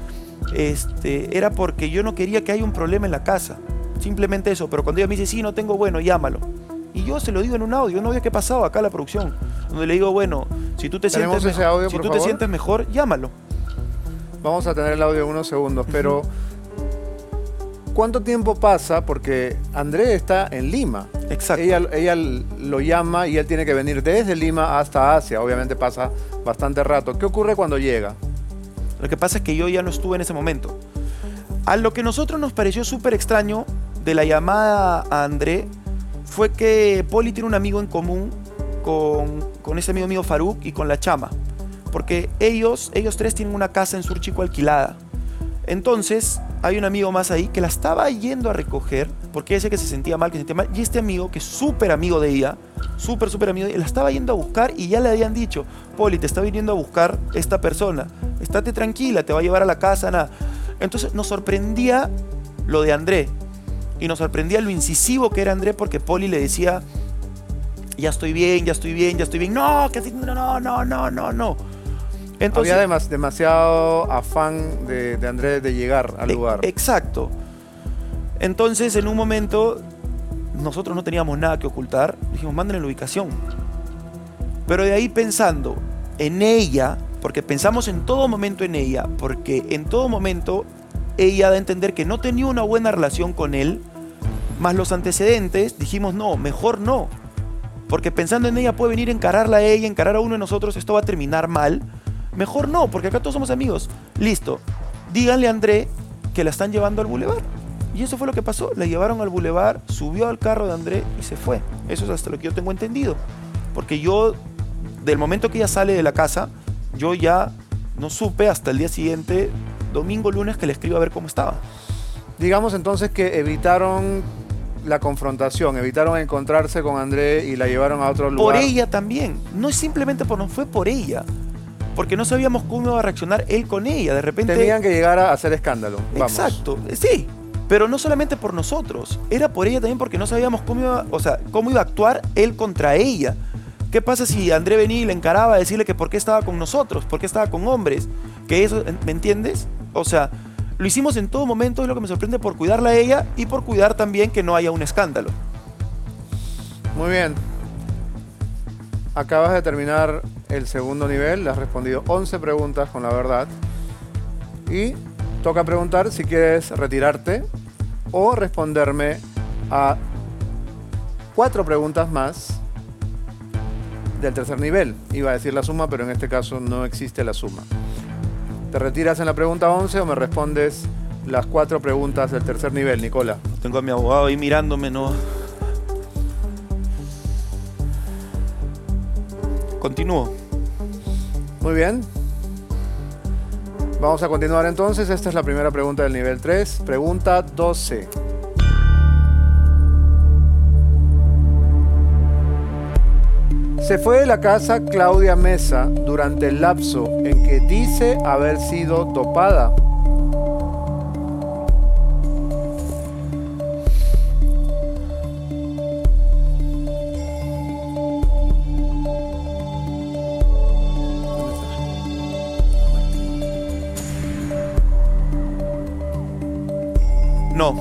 este, era porque yo no quería que haya un problema en la casa. Simplemente eso. Pero cuando ella me dice, sí, no tengo, bueno, llámalo. Y yo se lo digo en un audio, un audio que ha pasado acá a la producción, donde le digo, bueno, si tú te, sientes, ese audio, si por tú te favor? sientes mejor, llámalo. Vamos a tener el audio en unos segundos, pero ¿cuánto tiempo pasa? Porque André está en Lima. Exacto. Ella, ella lo llama y él tiene que venir desde Lima hasta Asia. Obviamente pasa bastante rato. ¿Qué ocurre cuando llega? Lo que pasa es que yo ya no estuve en ese momento. A lo que a nosotros nos pareció súper extraño de la llamada a André fue que Poli tiene un amigo en común con, con ese amigo mío Faruk y con la chama. Porque ellos, ellos tres tienen una casa en Surchico alquilada. Entonces hay un amigo más ahí que la estaba yendo a recoger porque ella decía que se sentía mal, que se sentía mal. Y este amigo, que es súper amigo de ella, súper, súper amigo de ella, la estaba yendo a buscar y ya le habían dicho, Poli, te está viniendo a buscar esta persona. Estate tranquila, te va a llevar a la casa, nada. Entonces nos sorprendía lo de André. Y nos sorprendía lo incisivo que era André porque Poli le decía, ya estoy bien, ya estoy bien, ya estoy bien. No, que así, no, no, no, no, no, no. Entonces, había demas, demasiado afán de, de André de llegar al lugar. Exacto. Entonces, en un momento, nosotros no teníamos nada que ocultar. Dijimos, mándenle la ubicación. Pero de ahí pensando en ella, porque pensamos en todo momento en ella, porque en todo momento ella da a entender que no tenía una buena relación con él, más los antecedentes, dijimos, no, mejor no. Porque pensando en ella puede venir a encararla a ella, encarar a uno de nosotros, esto va a terminar mal. Mejor no, porque acá todos somos amigos. Listo, díganle a André que la están llevando al bulevar. Y eso fue lo que pasó, la llevaron al bulevar, subió al carro de André y se fue. Eso es hasta lo que yo tengo entendido. Porque yo, del momento que ella sale de la casa, yo ya no supe hasta el día siguiente, domingo, lunes, que le escribo a ver cómo estaba. Digamos entonces que evitaron la confrontación, evitaron encontrarse con André y la llevaron a otro lugar. Por ella también, no es simplemente por nosotros, fue por ella. Porque no sabíamos cómo iba a reaccionar él con ella. De repente tenían que llegar a hacer escándalo. Vamos. Exacto, sí. Pero no solamente por nosotros, era por ella también porque no sabíamos cómo iba, o sea, cómo iba a actuar él contra ella. ¿Qué pasa si André venía y le encaraba a decirle que por qué estaba con nosotros, por qué estaba con hombres? Que eso, ¿me entiendes? O sea, lo hicimos en todo momento, es lo que me sorprende, por cuidarla a ella y por cuidar también que no haya un escándalo. Muy bien. Acabas de terminar el segundo nivel, le has respondido once preguntas con la verdad. Y toca preguntar si quieres retirarte o responderme a cuatro preguntas más del tercer nivel. Iba a decir la suma, pero en este caso no existe la suma. ¿Te retiras en la pregunta once o me respondes las cuatro preguntas del tercer nivel, Nicola? Tengo a mi abogado ahí mirándome, ¿no? Continúo. Muy bien. Vamos a continuar entonces. Esta es la primera pregunta del nivel tres. Pregunta doce. Se fue de la casa Claudia Mesa durante el lapso en que dice haber sido topada. No.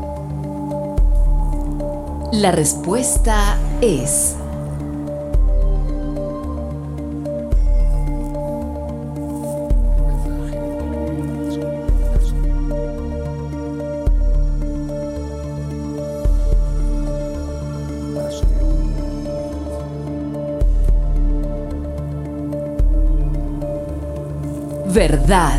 La respuesta es... Verdad.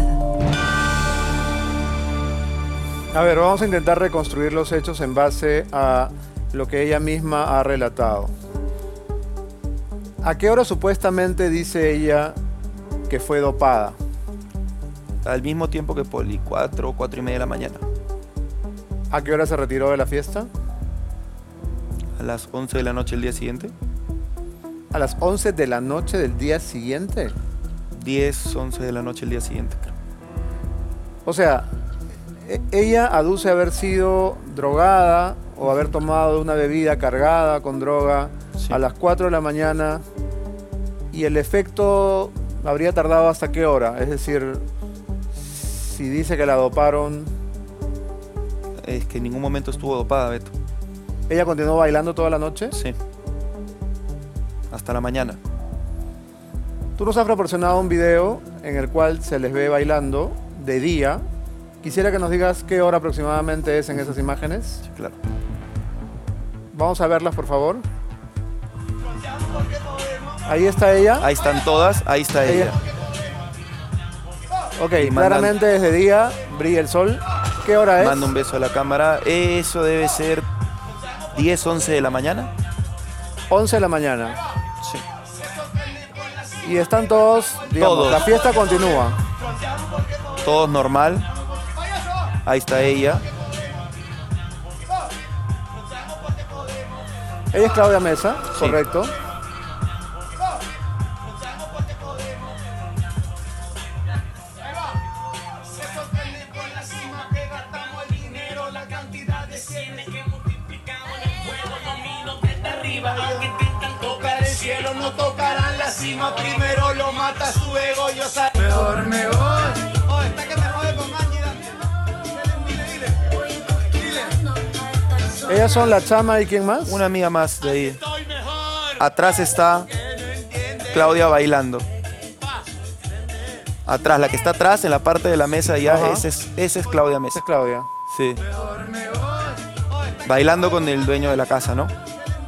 A ver, vamos a intentar reconstruir los hechos en base a lo que ella misma ha relatado. ¿A qué hora supuestamente dice ella que fue dopada? Al mismo tiempo que Poli, cuatro o cuatro y media de la mañana. ¿A qué hora se retiró de la fiesta? A las once de la noche el día siguiente. ¿A las once de la noche del día siguiente? diez, once de la noche el día siguiente, creo. O sea, e- ella aduce haber sido drogada o haber tomado una bebida cargada con droga Sí. a las cuatro de la mañana, y el efecto habría tardado hasta qué hora. Es decir, si dice que la doparon, Es que en ningún momento estuvo dopada, Beto. ¿ella continuó bailando toda la noche? Sí. Hasta la mañana. Tú nos has proporcionado un video en el cual se les ve bailando de día. Quisiera que nos digas qué hora aproximadamente es en esas imágenes. Sí, claro. Vamos a verlas, por favor. Ahí está ella. Ahí están todas, ahí está ella. Ella. Ok, Y mandan- claramente desde día brilla el sol. ¿Qué hora es? Manda un beso a la cámara. Eso debe ser diez, once de la mañana. once de la mañana. Sí. Y están todos, digamos, Todos. la fiesta continúa. Todo normal. Ahí está ella. Ella es Claudia Mesa, Sí. correcto. No tocarán la cima, primero lo mata su ego, yo sé. Mejor me voy. Oh, está que me jode con Angie también. Dile, dile, dile. Ellas son la Chama y ¿quién más? Una amiga más de ahí. Atrás está Claudia bailando. Atrás, la que está atrás, en la parte de la mesa ya, Ajá. esa es, esa es Claudia Esa Mesa. es Claudia. Sí. Bailando con el dueño de la casa, ¿no?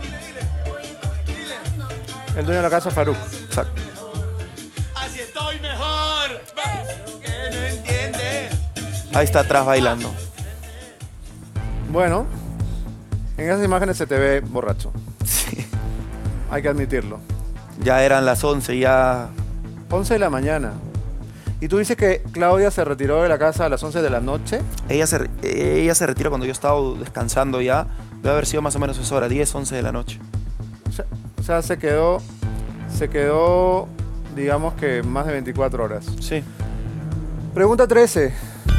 El dueño de la casa, Faruk. Exacto. Así estoy mejor. Que no entiende. Ahí está atrás bailando. Bueno, en esas imágenes se te ve borracho. Sí. Hay que admitirlo. Ya eran las once, ya. once de la mañana. Y tú dices que Claudia se retiró de la casa a las once de la noche. Ella se, ella se retira cuando yo estaba descansando ya. Debe haber sido más o menos esa hora, diez, once de la noche. O sea, o sea, se quedó, se quedó, digamos que más de veinticuatro horas. Sí. Pregunta trece.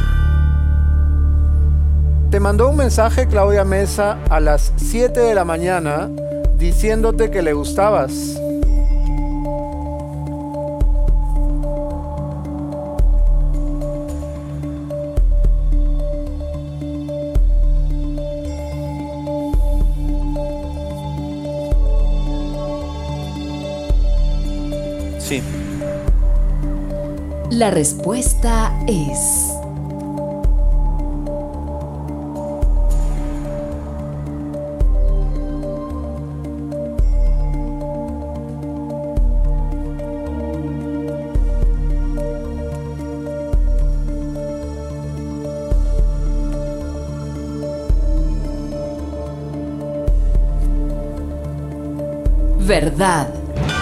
Te mandó un mensaje Claudia Mesa a las siete de la mañana diciéndote que le gustabas. Sí. La respuesta es... Verdad.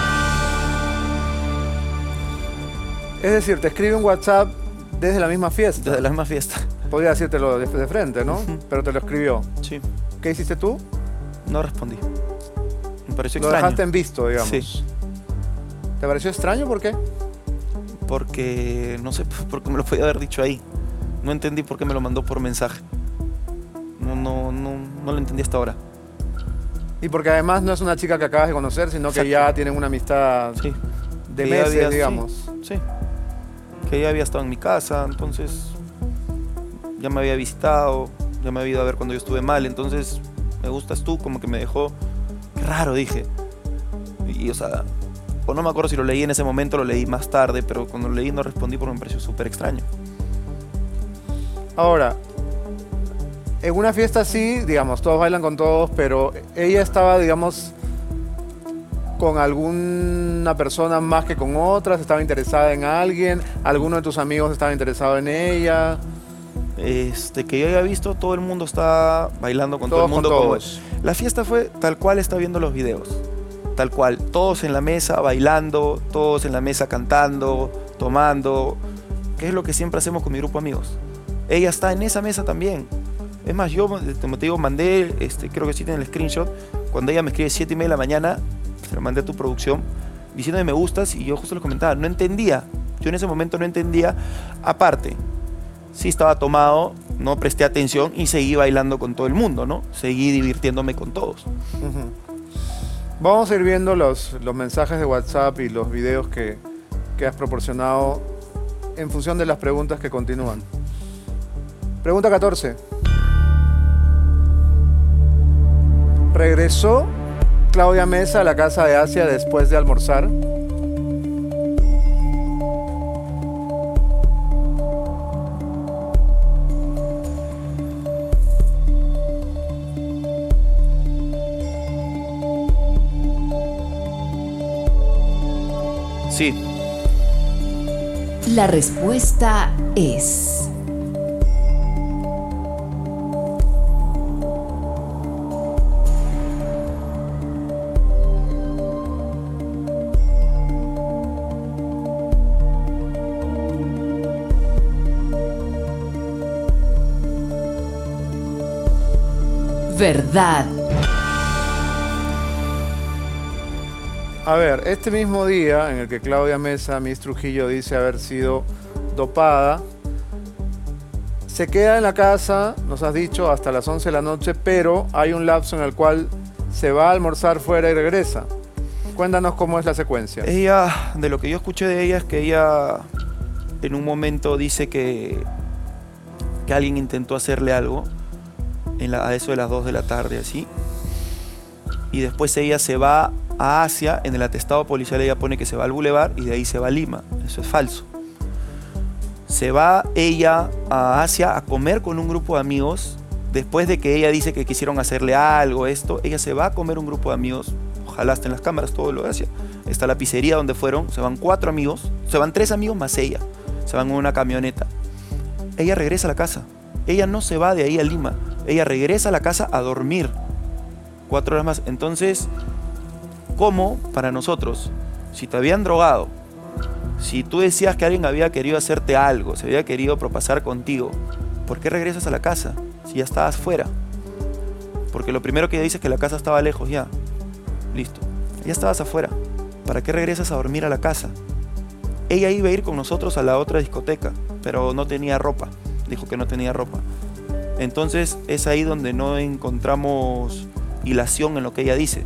Es decir, te escribe un WhatsApp desde la misma fiesta. Desde la misma fiesta. Podría decírtelo de, de frente, ¿no? Pero te lo escribió. Sí. ¿Qué hiciste tú? No respondí. Me pareció Lo extraño. dejaste en visto, digamos. Sí. ¿Te pareció extraño? ¿Por qué? Porque no sé por qué me lo podía haber dicho ahí. No entendí por qué me lo mandó por mensaje. No, no, no, no lo entendí hasta ahora. Y porque además no es una chica que acabas de conocer, sino que Exacto. ya tienen una amistad Sí. de Que ya meses, había- digamos. Sí, sí. Que ya había estado en mi casa, entonces ya me había visitado, ya me había ido a ver cuando yo estuve mal, entonces me gustas tú, como que me dejó qué raro, dije. Y o sea, o no me acuerdo si lo leí en ese momento, lo leí más tarde, pero cuando lo leí no respondí porque me pareció súper extraño. Ahora, en una fiesta así, digamos, todos bailan con todos, pero ella estaba, digamos, con alguna persona más que con otras? ¿Estaba interesada en alguien? ¿Alguno de tus amigos estaba interesado en ella? Este, que yo haya visto, todo el mundo está bailando con todo Todos el mundo. con como- todos. La fiesta fue tal cual está viendo los videos. Tal cual. Todos en la mesa bailando, todos en la mesa cantando, tomando. Que es lo que siempre hacemos con mi grupo de amigos. Ella está en esa mesa también. Es más, yo, como te digo, mandé, este, creo que sí tiene el screenshot, cuando ella me escribe siete y media de la mañana, se lo mandé a tu producción, diciéndome me gustas, y yo justo le comentaba, no entendía. Yo en ese momento no entendía. Aparte, sí estaba tomado, no presté atención y seguí bailando con todo el mundo, ¿no? Seguí divirtiéndome con todos. Ujú. Vamos a ir viendo los, los mensajes de WhatsApp y los videos que, que has proporcionado en función de las preguntas que continúan. Pregunta catorce. ¿Regresó Claudia Mesa a la casa de Asia después de almorzar? Sí. La respuesta es... verdad. A ver, este mismo día en el que Claudia Mesa, Miss Trujillo, dice haber sido dopada, se queda en la casa, nos has dicho, hasta las once de la noche, pero hay un lapso en el cual se va a almorzar fuera y regresa. Cuéntanos cómo es la secuencia. Ella, de lo que yo escuché de ella, es que ella en un momento dice que, que alguien intentó hacerle algo en la- a eso de las dos de la tarde, así. Y después ella se va a Asia, en el atestado policial ella pone que se va al Boulevard y de ahí se va a Lima. Eso es falso. Se va ella a Asia a comer con un grupo de amigos. Después de que ella dice que quisieron hacerle algo, esto, ella se va a comer un grupo de amigos. Ojalá estén las cámaras, todo lo de Asia. Está la pizzería donde fueron, se van cuatro amigos, se van tres amigos más ella. Se van en una camioneta. Ella regresa a la casa. Ella no se va de ahí a Lima. Ella regresa a la casa a dormir. Cuatro horas más. Entonces, ¿cómo para nosotros, si te habían drogado, si tú decías que alguien había querido hacerte algo, se había querido propasar contigo, ¿por qué regresas a la casa si ya estabas fuera? Porque lo primero que ella dice es que la casa estaba lejos ya. Listo. Ya estabas afuera. ¿Para qué regresas a dormir a la casa? Ella iba a ir con nosotros a la otra discoteca, pero no tenía ropa. Dijo que no tenía ropa. Entonces es ahí donde no encontramos hilación en lo que ella dice.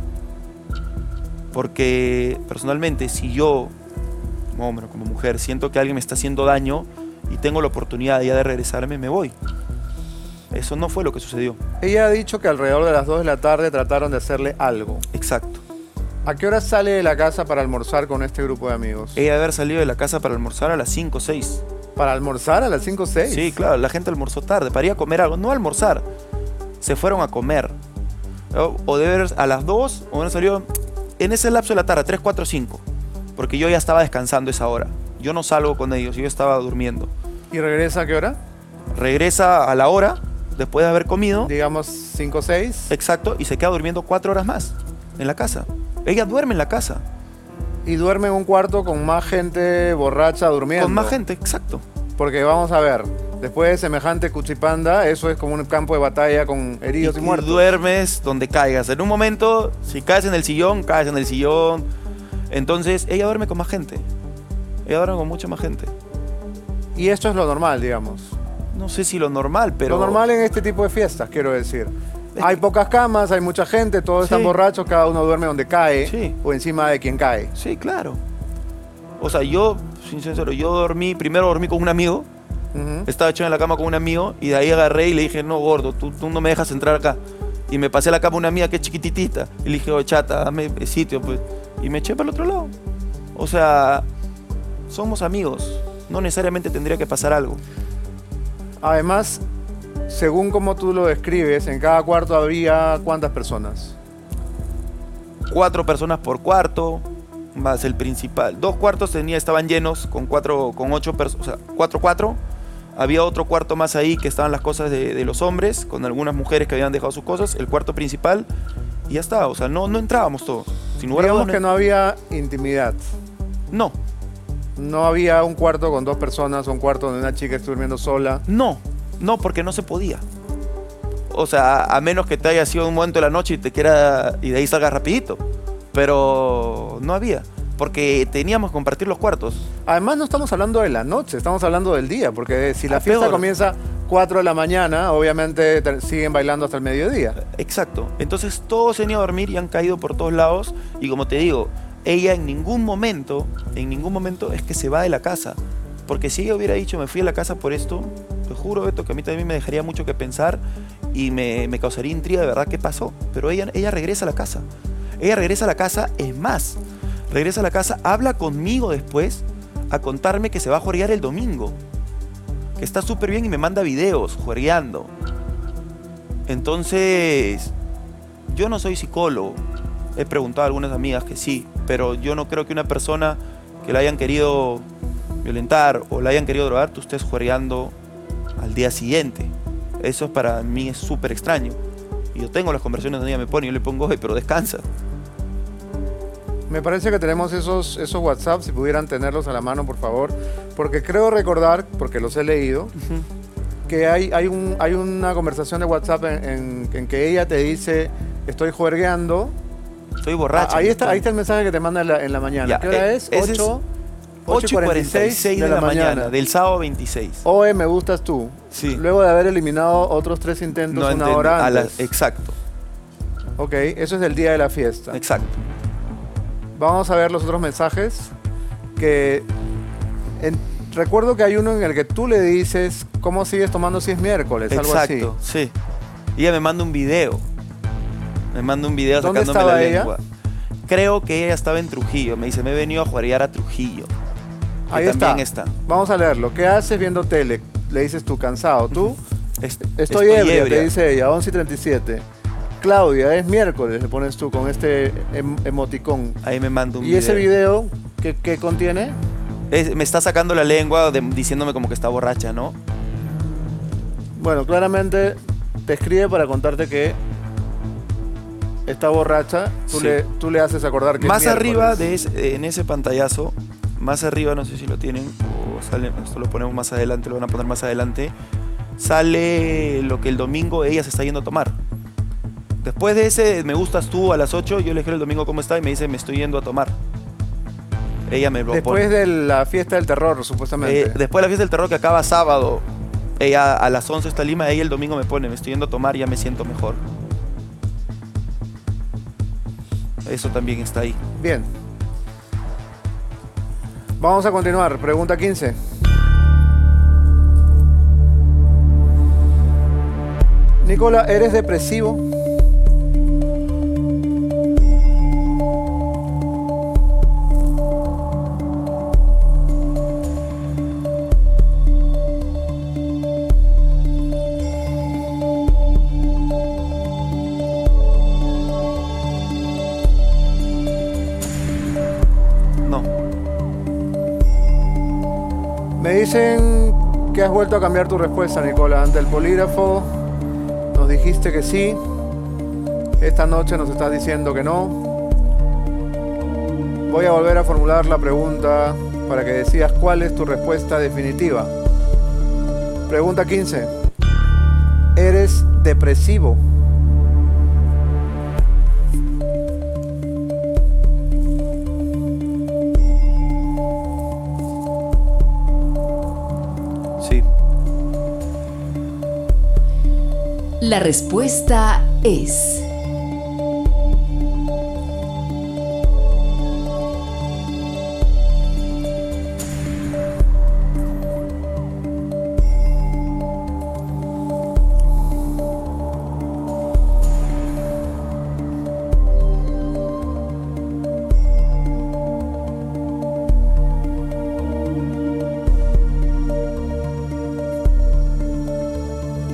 Porque personalmente, si yo, como hombre, como mujer, siento que alguien me está haciendo daño y tengo la oportunidad ya de regresarme, me voy. Eso no fue lo que sucedió. Ella ha dicho que alrededor de las dos de la tarde trataron de hacerle algo. Exacto. ¿A qué hora sale de la casa para almorzar con este grupo de amigos? Ella debe haber salido de la casa para almorzar a las cinco o seis. ¿Para almorzar a las cinco o seis? Sí, claro, la gente almorzó tarde, para ir a comer algo. No almorzar, se fueron a comer. O, o debe haber a las dos, o no salió en ese lapso de la tarde, tres, cuatro, cinco. Porque yo ya estaba descansando esa hora. Yo no salgo con ellos, yo estaba durmiendo. ¿Y regresa a qué hora? Regresa a la hora, después de haber comido. Digamos cinco o seis. Exacto, y se queda durmiendo cuatro horas más en la casa. Ella duerme en la casa. Y duerme en un cuarto con más gente borracha durmiendo. Con más gente, exacto. Porque vamos a ver, después de semejante cuchipanda, eso es como un campo de batalla con heridos y, y muertos. duermes donde caigas. En un momento, si caes en el sillón, caes en el sillón. Entonces, ella duerme con más gente. Ella duerme con mucha más gente. Y esto es lo normal, digamos. No sé si lo normal, pero... Lo normal en este tipo de fiestas, quiero decir. Hay pocas camas, hay mucha gente, todos están Sí. borrachos, cada uno duerme donde cae Sí. o encima de quien cae. Sí, claro. O sea, yo, sincero, yo dormí, primero dormí con un amigo. Ujú. Estaba echado en la cama con un amigo y de ahí agarré y le dije, no, gordo, tú, tú no me dejas entrar acá. Y me pasé a la cama una amiga que es chiquititita. Y le dije, oh, chata, dame sitio, pues. Y me eché para el otro lado. O sea, somos amigos. No necesariamente tendría que pasar algo. Además, según como tú lo describes, en cada cuarto habría ¿cuántas personas? cuatro personas por cuarto, más el principal. Dos cuartos tenía, estaban llenos con cuatro, con ocho personas, o sea, cuatro, cuatro. Había otro cuarto más ahí que estaban las cosas de, de los hombres, con algunas mujeres que habían dejado sus cosas, el cuarto principal, y ya está, o sea, no, no entrábamos todos. Sin lugar a Digamos dudas, que no había intimidad. no, No había un cuarto con dos personas, un cuarto donde una chica esté durmiendo sola. no, no, porque no se podía. O sea, a menos que te haya sido un momento de la noche y te quiera, y de ahí salgas rapidito. Pero no había, porque teníamos que compartir los cuartos. Además no estamos hablando de la noche, estamos hablando del día, porque si la Ah, fiesta peor. comienza cuatro de la mañana, obviamente te- siguen bailando hasta el mediodía. Exacto. Entonces todos se han ido a dormir y han caído por todos lados. Y como te digo, ella en ningún momento, en ningún momento es que se va de la casa. Porque si ella hubiera dicho, me fui a la casa por esto, te juro, Beto, que a mí también me dejaría mucho que pensar y me, me causaría intriga de verdad qué pasó. Pero ella, ella regresa a la casa. Ella regresa a la casa, es más, regresa a la casa, habla conmigo después a contarme que se va a juerguear el domingo. Que está súper bien y me manda videos juergueando. Entonces, yo no soy psicólogo. He preguntado a algunas amigas que sí, pero yo no creo que una persona que la hayan querido violentar o la hayan querido drogar, tú estés juergueando al día siguiente. Eso para mí es súper extraño. Y yo tengo las conversaciones donde ella me pone y yo le pongo, oye, pero descansa. Me parece que tenemos esos, esos WhatsApp, si pudieran tenerlos a la mano, por favor. Porque creo recordar, porque los he leído, Ujú. que hay, hay, un, hay una conversación de WhatsApp en, en- en que ella te dice, estoy juergueando. Estoy borracha. Ah, ahí, me está, pone. ahí está el mensaje que te manda en la, en la mañana. Ya, ¿Qué hora eh, es? ese es ocho ocho y cuarenta y seis de la mañana, del sábado veintiséis. Oe, me gustas tú. Sí. Luego de haber eliminado otros tres intentos No una entendí. hora A la- antes. exacto, Ok, eso es del día de la fiesta. exacto. Vamos a ver los otros mensajes. Que en- recuerdo que hay uno en el que tú le dices, ¿cómo sigues tomando si es miércoles? Algo así. Exacto, sí. Y ella me manda un video. Me manda un video ¿Dónde sacándome estaba la ella? lengua. Creo que ella estaba en Trujillo. Me dice, me he venido a jugar a Trujillo. Que Ahí también está. está. Vamos a leerlo. ¿Qué haces viendo tele? Le dices tú, cansado. ¿Tú? Est- Estoy, ebria, te dice ella, once y treinta y siete. Claudia, es miércoles, le pones tú con este em- emoticón. Ahí me manda un ¿Y video. ese video qué, qué contiene? Es- me está sacando la lengua de- diciéndome como que está borracha, ¿no? Bueno, claramente te escribe para contarte que está borracha. Tú, Sí. le, tú le haces acordar que Más es arriba, miércoles. de ese- en ese pantallazo, más arriba, no sé si lo tienen o sale, esto lo ponemos más adelante, lo van a poner más adelante, sale lo que el domingo ella se está yendo a tomar. Después de ese me gustas tú a las ocho, yo le dije el domingo cómo está y me dice me estoy yendo a tomar. Ella me lo Después pone. de la fiesta del terror, supuestamente. Eh, después de la fiesta del terror que acaba sábado, ella a las once está en Lima, ella el domingo me pone, me estoy yendo a tomar, ya me siento mejor. Eso también está ahí. Bien. Vamos a continuar. Pregunta quince. Nicola, ¿eres depresivo? No. Me dicen que has vuelto a cambiar tu respuesta, Nicola. Ante el polígrafo nos dijiste que sí. Esta noche nos estás diciendo que no. Voy a volver a formular la pregunta para que decidas cuál es tu respuesta definitiva. Pregunta quince. ¿Eres depresivo? Sí. La respuesta es...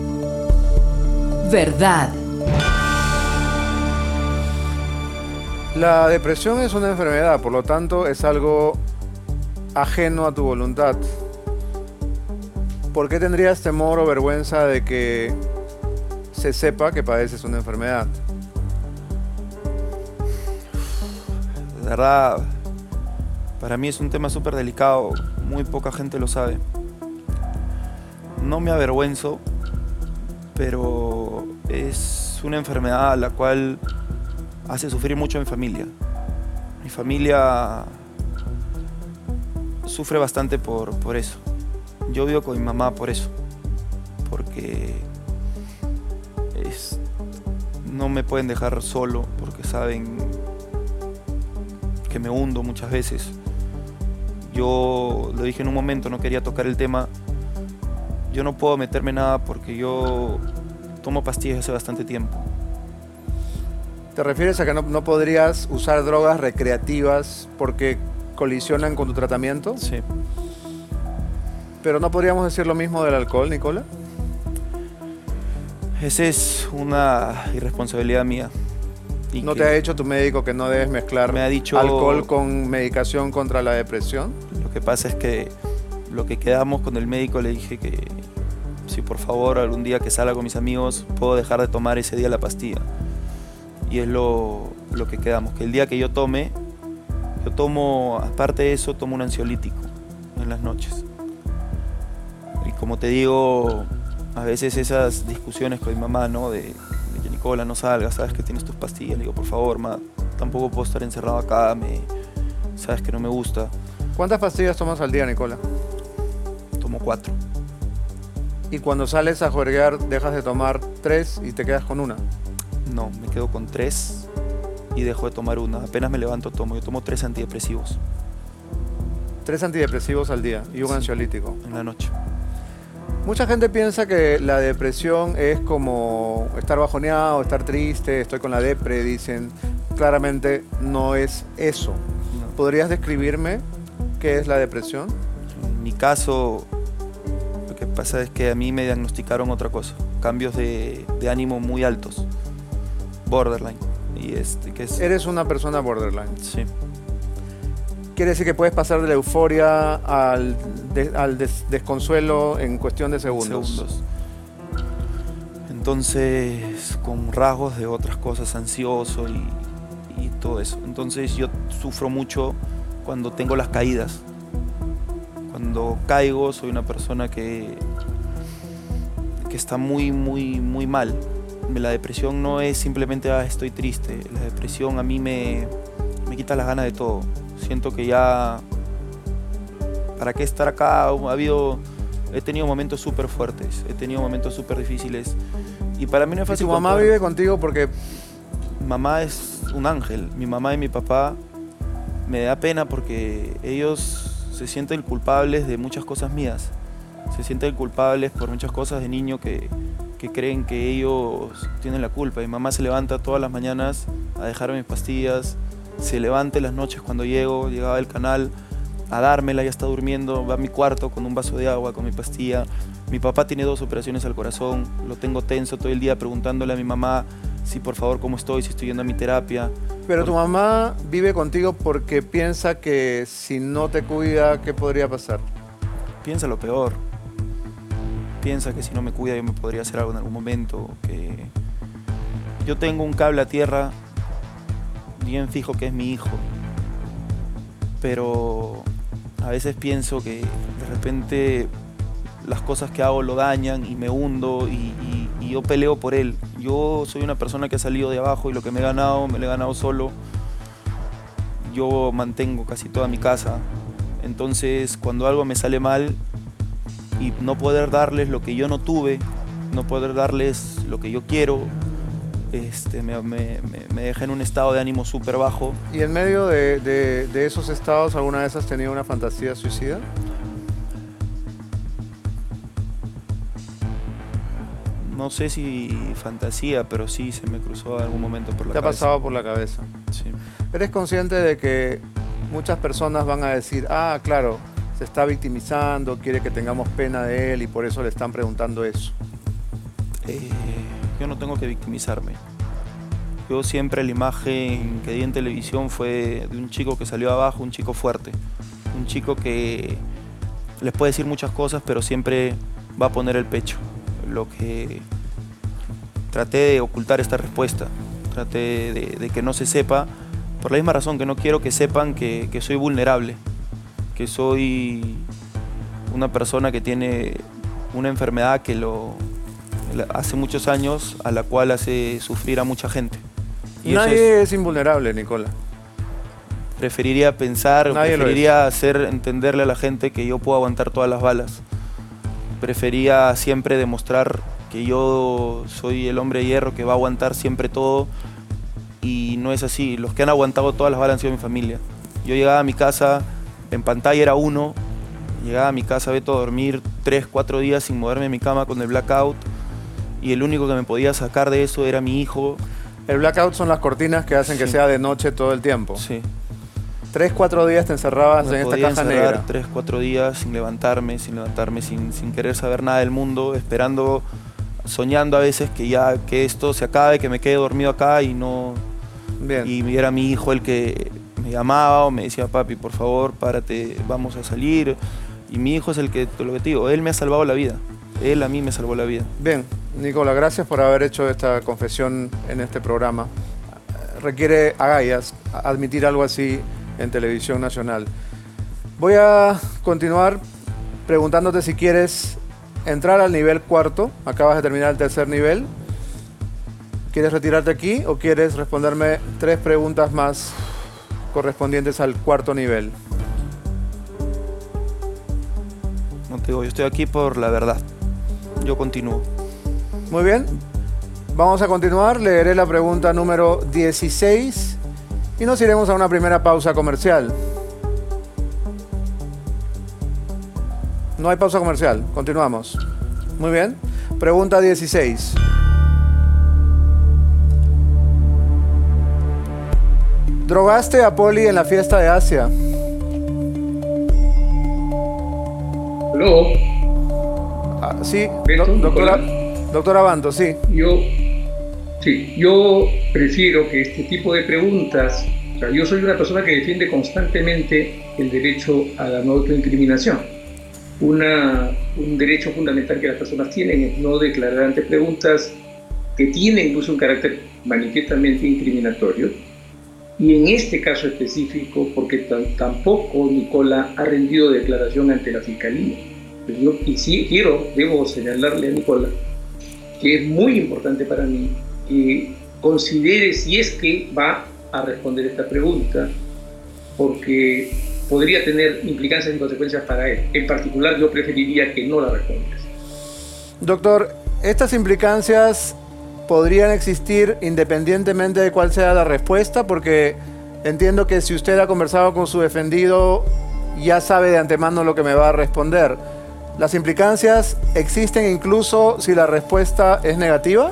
verdad. La depresión es una enfermedad, por lo tanto es algo ajeno a tu voluntad. ¿Por qué tendrías temor o vergüenza de que se sepa que padeces una enfermedad? De verdad, para mí es un tema súper delicado, muy poca gente lo sabe. No me avergüenzo, pero es una enfermedad a la cual hace sufrir mucho a mi familia. Mi familia sufre bastante por, por eso. Yo vivo con mi mamá por eso, porque es, no me pueden dejar solo, porque saben que me hundo muchas veces. Yo lo dije en un momento, no quería tocar el tema. Yo no puedo meterme nada porque yo tomo pastillas hace bastante tiempo. ¿Te refieres a que no, no podrías usar drogas recreativas porque colisionan con tu tratamiento? Sí. ¿Pero no podríamos decir lo mismo del alcohol, Nicola? Esa es una irresponsabilidad mía. Y ¿No que te ha dicho tu médico que no debes mezclar me ha dicho, alcohol con medicación contra la depresión? Lo que pasa es que lo que quedamos con el médico, le dije que si por favor algún día que salga con mis amigos puedo dejar de tomar ese día la pastilla. Y es lo, lo que quedamos, que el día que yo tome, yo tomo, aparte de eso, tomo un ansiolítico en las noches. Y como te digo, a veces esas discusiones con mi mamá, ¿no? De, de que Nicola, no salgas, sabes que tienes tus pastillas. Le digo, por favor, ma, tampoco puedo estar encerrado acá, me, sabes que no me gusta. ¿Cuántas pastillas tomas al día, Nicola? Tomo cuatro. ¿Y cuando sales a juerguear dejas de tomar tres y te quedas con una? No, me quedo con tres y dejo de tomar una. Apenas me levanto tomo. Yo tomo tres antidepresivos. Tres antidepresivos al día y un Sí, ansiolítico. en la noche. Mucha gente piensa que la depresión es como estar bajoneado, estar triste, estoy con la depre, dicen. Claramente no es eso. No. ¿Podrías describirme qué es la depresión? En mi caso, lo que pasa es que a mí me diagnosticaron otra cosa. Cambios de, de ánimo muy altos. Borderline. Y este, que es... Eres una persona borderline. Sí. Quiere decir que puedes pasar de la euforia al, de- al des- desconsuelo en cuestión de segundos. Segundos. Entonces, con rasgos de otras cosas, ansioso y, y todo eso. Entonces yo sufro mucho cuando tengo las caídas. Cuando caigo, soy una persona que, que está muy, muy, muy mal. La depresión no es simplemente, ah, estoy triste. La depresión a mí me, me quita las ganas de todo. Siento que ya, ¿para qué estar acá? Ha habido, he tenido momentos súper fuertes, he tenido momentos súper difíciles. Y para mí no es ¿Y fácil. tu mamá contar. vive contigo porque Mamá es un ángel. Mi mamá y mi papá me da pena porque ellos se sienten culpables de muchas cosas mías. Se sienten culpables por muchas cosas de niño que, que creen que ellos tienen la culpa. Mi mamá se levanta todas las mañanas a dejarme mis pastillas, se levanta en las noches cuando llego, llegaba del canal a dármela, ya está durmiendo, va a mi cuarto con un vaso de agua, con mi pastilla. Mi papá tiene dos operaciones al corazón, lo tengo tenso todo el día preguntándole a mi mamá si por favor cómo estoy, si estoy yendo a mi terapia. Pero tu Por- mamá vive contigo porque piensa que si no te cuida, ¿qué podría pasar? Piensa lo peor. Piensa que si no me cuida yo me podría hacer algo en algún momento. Que yo tengo un cable a tierra bien fijo que es mi hijo. Pero a veces pienso que de repente las cosas que hago lo dañan y me hundo y, y- y yo peleo por él. Yo soy una persona que ha salido de abajo y lo que me he ganado, me lo he ganado solo. Yo mantengo casi toda mi casa. Entonces, cuando algo me sale mal y no poder darles lo que yo no tuve, no poder darles lo que yo quiero, este, me, me- me- me deja en un estado de ánimo súper bajo. ¿Y en medio de, de- de esos estados alguna vez has tenido una fantasía suicida? No sé si fantasía, pero sí se me cruzó en algún momento por la ¿Te ha cabeza. pasado por la cabeza? Sí. ¿Eres consciente de que muchas personas van a decir, ah, claro, se está victimizando, quiere que tengamos pena de él y por eso le están preguntando eso? Eh, yo no tengo que victimizarme. Yo siempre la imagen que di en televisión fue de un chico que salió abajo, un chico fuerte, un chico que les puede decir muchas cosas, pero siempre va a poner el pecho. Lo que traté de ocultar esta respuesta, traté de, de que no se sepa, por la misma razón que no quiero que sepan que, que soy vulnerable, que soy una persona que tiene una enfermedad que lo hace muchos años, a la cual hace sufrir a mucha gente. Y Nadie es, es invulnerable, Nicola. Preferiría pensar, Nadie preferiría hacer entenderle a la gente que yo puedo aguantar todas las balas. Prefería siempre demostrar que yo soy el hombre de hierro que va a aguantar siempre todo, y no es así. Los que han aguantado todas las balas han sido mi familia. Yo llegaba a mi casa, en pantalla era uno, llegaba a mi casa, Beto, a dormir tres, cuatro días sin moverme de mi cama con el blackout, y el único que me podía sacar de eso era mi hijo. El blackout son las cortinas que hacen Sí. que sea de noche todo el tiempo. Sí. Tres, cuatro días te encerrabas Me en esta podía caja encerrar negra. tres, cuatro días sin levantarme, sin levantarme, sin, sin querer saber nada del mundo, esperando, soñando a veces que ya que esto se acabe, que me quede dormido acá y no... Bien. Y era mi hijo el que me llamaba o me decía, papi, por favor, párate, vamos a salir. Y mi hijo es el que, lo que te digo, él me ha salvado la vida. Él a mí me salvó la vida. Bien, Nicola, gracias por haber hecho esta confesión en este programa. Requiere agallas admitir algo así en televisión nacional. Voy a continuar preguntándote si quieres entrar al nivel cuarto. Acabas de terminar el tercer nivel. ¿Quieres retirarte aquí o quieres responderme tres preguntas más correspondientes al cuarto nivel? No te digo, yo estoy aquí por la verdad. Yo continúo. Muy bien. Vamos a continuar. Leeré la pregunta número dieciséis y nos iremos a una primera pausa comercial. No hay pausa comercial. Continuamos. Muy bien. Pregunta dieciséis. ¿Drogaste a Poli en la fiesta de Asia? ¿Aló? Ah, sí, ¿Beto? do- doctora, Hola. doctora Banto, sí. Yo, sí, yo prefiero que este tipo de preguntas, o sea, yo soy una persona que defiende constantemente el derecho a la no autoincriminación. Una, un derecho fundamental que las personas tienen es no declarar ante preguntas que tienen incluso un carácter manifiestamente incriminatorio. Y en este caso específico, porque t- tampoco Nicola ha rendido declaración ante la Fiscalía. Pero yo y sí quiero, debo señalarle a Nicola que es muy importante para mí que considere si es que va a responder esta pregunta, porque podría tener implicancias y consecuencias para él. En particular, yo preferiría que no la respondas. Doctor, estas implicancias podrían existir independientemente de cuál sea la respuesta, porque entiendo que si usted ha conversado con su defendido, ya sabe de antemano lo que me va a responder. ¿Las implicancias existen incluso si la respuesta es negativa?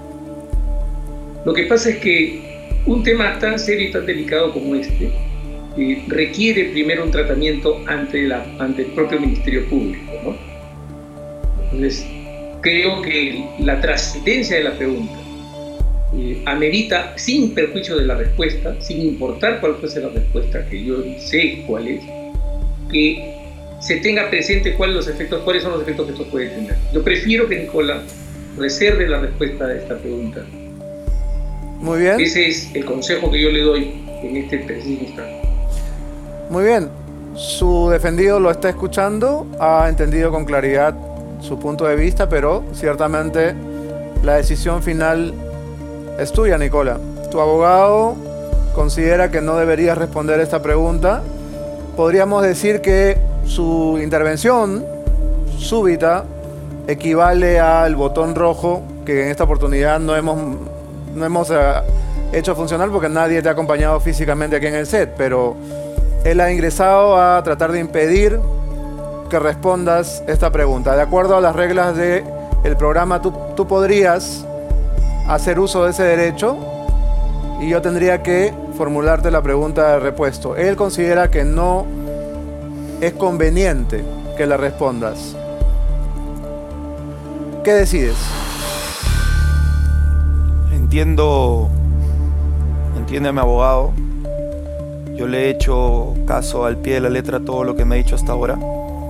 Lo que pasa es que un tema tan serio y tan delicado como este eh, requiere primero un tratamiento ante, la, ante el propio Ministerio Público, ¿no? Entonces, creo que la trascendencia de la pregunta eh, amerita, sin perjuicio de la respuesta, sin importar cuál fuese la respuesta, que yo sé cuál es, que se tenga presente cuáles, los efectos, cuáles son los efectos que esto puede tener. Yo prefiero que Nicola reserve la respuesta a esta pregunta. Muy bien. Ese es el consejo que yo le doy en este preciso instante. Muy bien. Su defendido lo está escuchando, ha entendido con claridad su punto de vista, pero ciertamente la decisión final es tuya, Nicola. Tu abogado considera que no deberías responder esta pregunta. Podríamos decir que su intervención súbita equivale al botón rojo que en esta oportunidad no hemos, no hemos uh, hecho funcionar porque nadie te ha acompañado físicamente aquí en el set, pero él ha ingresado a tratar de impedir que respondas esta pregunta. De acuerdo a las reglas del programa, tú, tú podrías hacer uso de ese derecho y yo tendría que formularte la pregunta de repuesto. Él considera que no es conveniente que la respondas. ¿Qué decides? Entiendo entiende a mi abogado. Yo le he hecho caso al pie de la letra a todo lo que me ha dicho hasta ahora.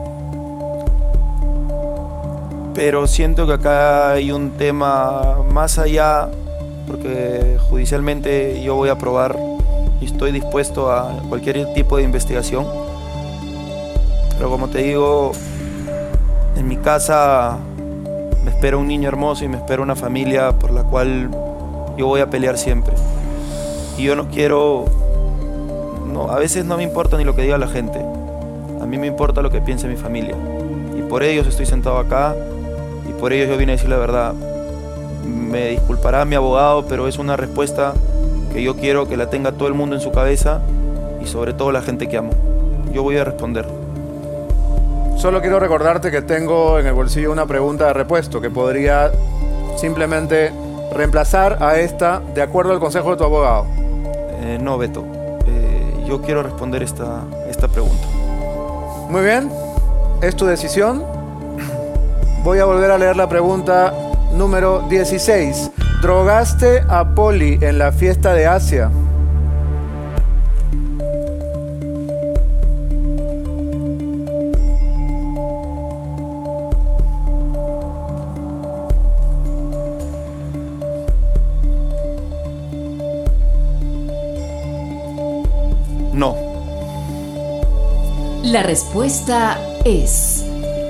Pero siento que acá hay un tema más allá, porque judicialmente yo voy a probar y estoy dispuesto a cualquier tipo de investigación. Pero como te digo, en mi casa me espera un niño hermoso y me espera una familia por la cual yo voy a pelear siempre. Y yo no quiero... No, a veces no me importa ni lo que diga la gente. A mí me importa lo que piense mi familia. Y por ellos estoy sentado acá y por ellos yo vine a decir la verdad. Me disculpará mi abogado, pero es una respuesta que yo quiero que la tenga todo el mundo en su cabeza y sobre todo la gente que amo. Yo voy a responder. Solo quiero recordarte que tengo en el bolsillo una pregunta de repuesto que podría simplemente reemplazar a esta de acuerdo al consejo de tu abogado. Eh, no, Beto. Eh, yo quiero responder esta, esta pregunta. Muy bien. Es tu decisión. Voy a volver a leer la pregunta número dieciséis. ¿Drogaste a Poli en la fiesta de Asia? No. La respuesta es...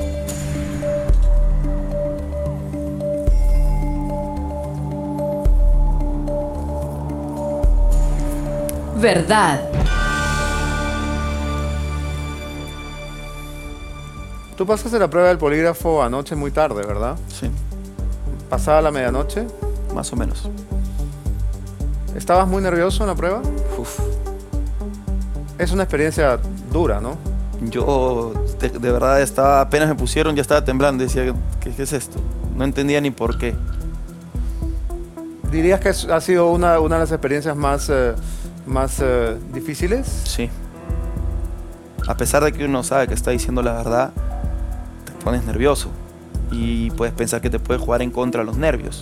verdad. Tú pasaste la prueba del polígrafo anoche muy tarde, ¿verdad? Sí. ¿Pasada la medianoche? Más o menos. ¿Estabas muy nervioso en la prueba? Uf. Es una experiencia dura, ¿no? Yo de, de verdad estaba, apenas me pusieron, ya estaba temblando. Decía, ¿qué, qué es esto? No entendía ni por qué. ¿Dirías que es, ha sido una, una de las experiencias más, eh, más eh, difíciles? Sí. A pesar de que uno sabe que está diciendo la verdad, te pones nervioso. Y puedes pensar que te puede jugar en contra los nervios.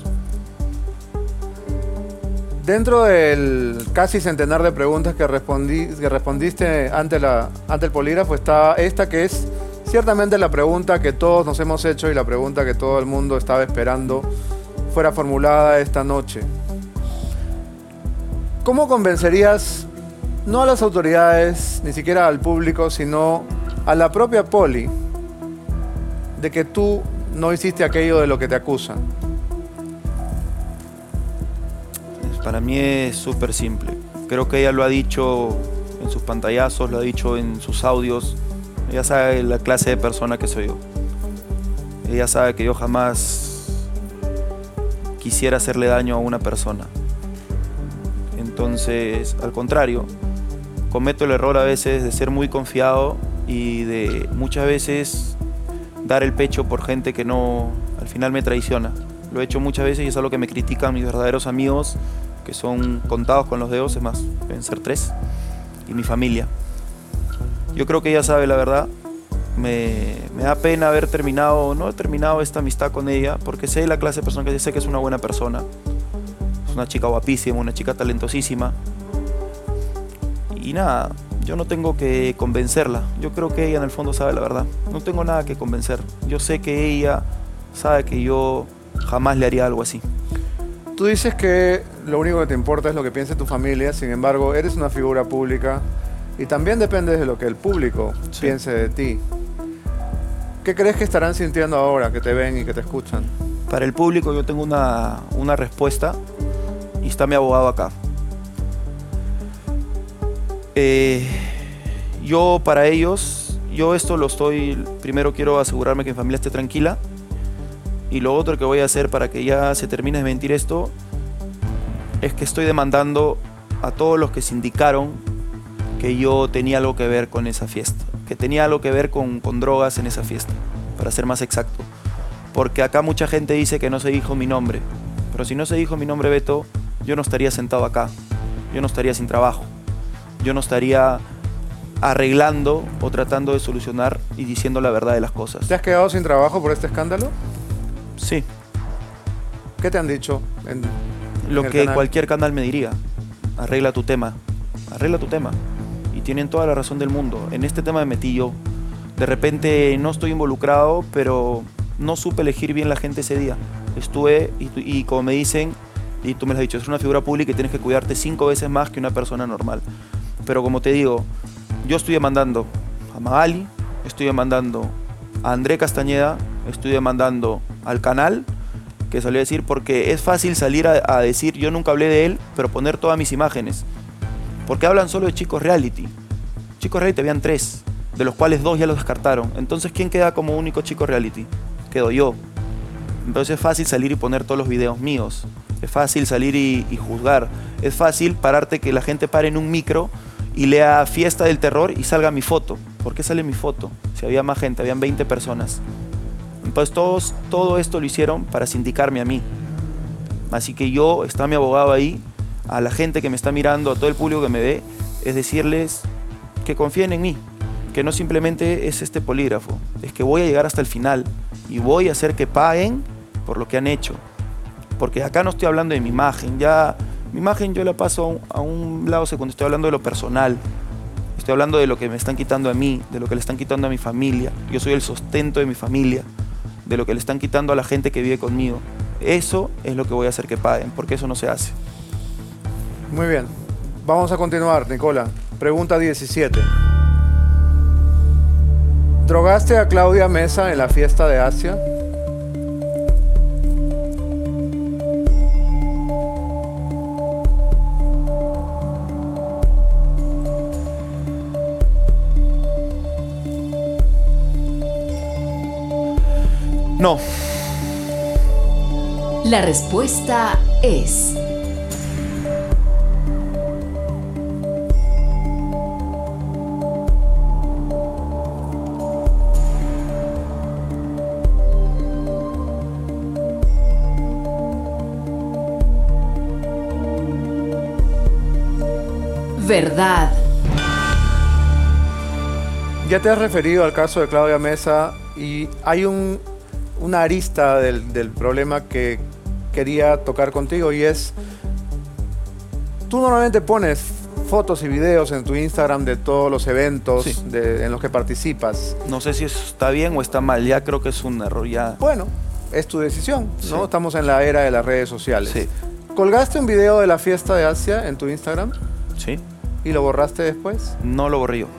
Dentro del casi centenar de preguntas que, respondí, que respondiste ante, la, ante el polígrafo está esta que es ciertamente la pregunta que todos nos hemos hecho y la pregunta que todo el mundo estaba esperando fuera formulada esta noche. ¿Cómo convencerías no a las autoridades, ni siquiera al público, sino a la propia Poli de que tú no hiciste aquello de lo que te acusan? Para mí es súper simple. Creo que ella lo ha dicho en sus pantallazos, lo ha dicho en sus audios. Ella sabe la clase de persona que soy yo. Ella sabe que yo jamás quisiera hacerle daño a una persona. Entonces, al contrario, cometo el error a veces de ser muy confiado y de muchas veces dar el pecho por gente que no, al final me traiciona. Lo he hecho muchas veces y es algo que me critican mis verdaderos amigos, que son contados con los dedos, es más, deben ser tres, y mi familia. Yo creo que ella sabe la verdad. Me, me da pena haber terminado, no he terminado esta amistad con ella, porque sé la clase de persona que sé que es una buena persona. Es una chica guapísima, una chica talentosísima. Y nada, yo no tengo que convencerla. Yo creo que ella en el fondo sabe la verdad. No tengo nada que convencer. Yo sé que ella sabe que yo jamás le haría algo así. Tú dices que lo único que te importa es lo que piense tu familia, sin embargo, eres una figura pública y también dependes de lo que el público sí. piense de ti. ¿Qué crees que estarán sintiendo ahora que te ven y que te escuchan? Para el público yo tengo una, una respuesta y está mi abogado acá. Eh, yo para ellos, yo esto lo estoy, primero quiero asegurarme que mi familia esté tranquila. Y lo otro que voy a hacer para que ya se termine de mentir esto es que estoy demandando a todos los que se indicaron que yo tenía algo que ver con esa fiesta, que tenía algo que ver con, con drogas en esa fiesta, para ser más exacto. Porque acá mucha gente dice que no se dijo mi nombre, pero si no se dijo mi nombre, Beto, yo no estaría sentado acá, yo no estaría sin trabajo, yo no estaría arreglando o tratando de solucionar y diciendo la verdad de las cosas. ¿Te has quedado sin trabajo por este escándalo? Sí. ¿Qué te han dicho? En, Lo en que canal? cualquier canal me diría. arregla tu tema, arregla tu tema. Y tienen toda la razón del mundo. En este tema me metí yo. De repente no estoy involucrado, pero no supe elegir bien la gente ese día. Estuve, y, y como me dicen, y tú me lo has dicho, es una figura pública y tienes que cuidarte cinco veces más que una persona normal. Pero como te digo, yo estoy demandando a Magali, estoy demandando a André Castañeda, estoy demandando al canal, que salió a decir, porque es fácil salir a, a decir, yo nunca hablé de él, pero poner todas mis imágenes. Porque hablan solo de chicos reality. Chicos reality habían tres, de los cuales dos ya los descartaron. Entonces, ¿quién queda como único chico reality? Quedo yo. Entonces es fácil salir y poner todos los videos míos. Es fácil salir y, y juzgar. Es fácil pararte, que la gente pare en un micro y lea Fiesta del Terror y salga mi foto. ¿Por qué sale mi foto? Si había más gente, habían veinte personas. Entonces todos, todo esto lo hicieron para sindicarme a mí. Así que yo, está mi abogado ahí, a la gente que me está mirando, a todo el público que me ve, es decirles que confíen en mí, que no simplemente es este polígrafo, es que voy a llegar hasta el final y voy a hacer que paguen por lo que han hecho. Porque acá no estoy hablando de mi imagen, ya mi imagen yo la paso a un, a un lado segundo, estoy hablando de lo personal, estoy hablando de lo que me están quitando a mí, de lo que le están quitando a mi familia. Yo soy el sustento de mi familia, de lo que le están quitando a la gente que vive conmigo. Eso es lo que voy a hacer que paguen, porque eso no se hace. Muy bien, vamos a continuar, Nicola. Pregunta diecisiete. ¿Drogaste a Claudia Mesa en la fiesta de Asia? No. La respuesta es... verdad. Ya te has referido al caso de Claudia Mesa y hay un, una arista del, del problema que quería tocar contigo, y es, tú normalmente pones fotos y videos en tu Instagram de todos los eventos sí. de, en los que participas. No sé si eso está bien o está mal, ya creo que es un error ya. Bueno, es tu decisión, ¿no? Sí. Estamos en la era de las redes sociales. Sí. ¿Colgaste un video de la fiesta de Asia en tu Instagram Sí. y lo borraste después? No lo borré yo.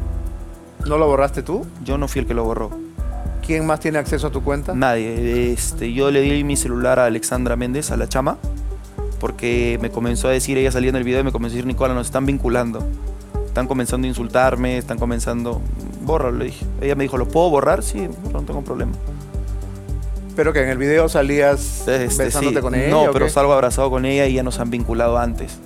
¿No lo borraste tú? Yo no fui el que lo borró. ¿Quién más tiene acceso a tu cuenta? Nadie. Este, yo le di mi celular a Alexandra Méndez, a la chama, porque me comenzó a decir, ella salía en el video y me comenzó a decir, Nicola, nos están vinculando. Están comenzando a insultarme, están comenzando... Bórralo, le dije. Ella me dijo, ¿lo puedo borrar? Sí, no tengo problema. Pero que en el video salías Este, besándote sí. con ella. No, ¿o pero qué? salgo abrazado con ella y ya nos han vinculado antes.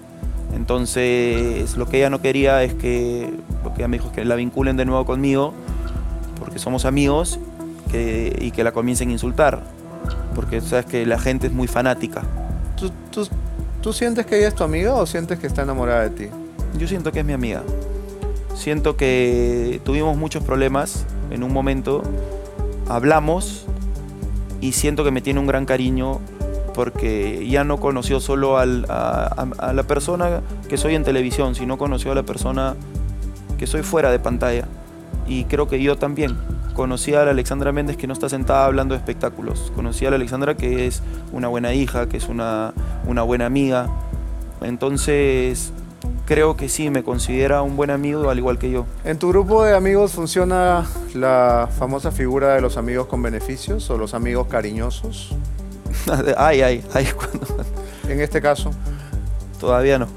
Entonces, lo que ella no quería es que, lo que ella me dijo es que la vinculen de nuevo conmigo, porque somos amigos, que, y que la comiencen a insultar. Porque sabes que la gente es muy fanática. ¿Tú, tú, ¿Tú sientes que ella es tu amiga o sientes que está enamorada de ti? Yo siento que es mi amiga. Siento que tuvimos muchos problemas en un momento, hablamos y siento que me tiene un gran cariño porque ya no conoció solo al, a, a, a la persona que soy en televisión, sino conoció a la persona que soy fuera de pantalla. Y creo que yo también. Conocí a la Alexandra Méndez que no está sentada hablando de espectáculos. Conocí a la Alexandra que es una buena hija, que es una, una buena amiga. Entonces, creo que sí, me considera un buen amigo al igual que yo. ¿En tu grupo de amigos funciona la famosa figura de los amigos con beneficios o los amigos cariñosos? ay, ay, ay, cuando... En este caso, Todavía no.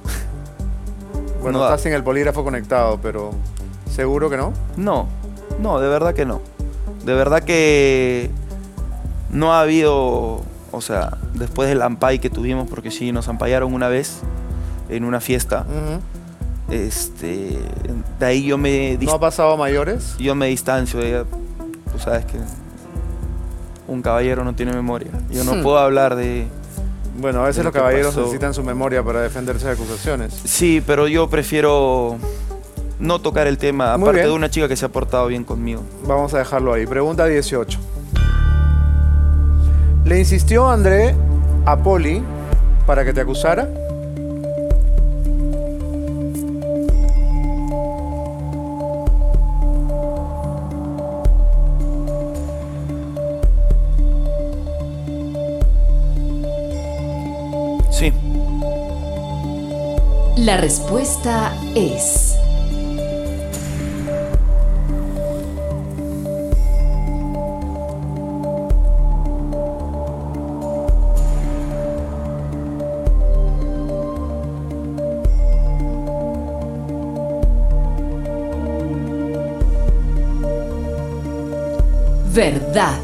bueno, No, estás sin el polígrafo conectado, pero ¿seguro que no? No, no, de verdad que no. De verdad que no ha habido, o sea, después del ampay que tuvimos, porque sí, nos ampayaron una vez en una fiesta. Uh-huh. Este, de ahí yo me ¿No ha pasado a mayores? yo me distancio. Ella, tú sabes que un caballero no tiene memoria. Yo no Hmm. puedo hablar de... Bueno, a veces de lo los que caballeros pasó. necesitan su memoria para defenderse de acusaciones. Sí, pero yo prefiero no tocar el tema, Muy aparte bien. de una chica que se ha portado bien conmigo. Vamos a dejarlo ahí. Pregunta dieciocho. ¿Le insistió André a Poli para que te acusara? La respuesta es... verdad.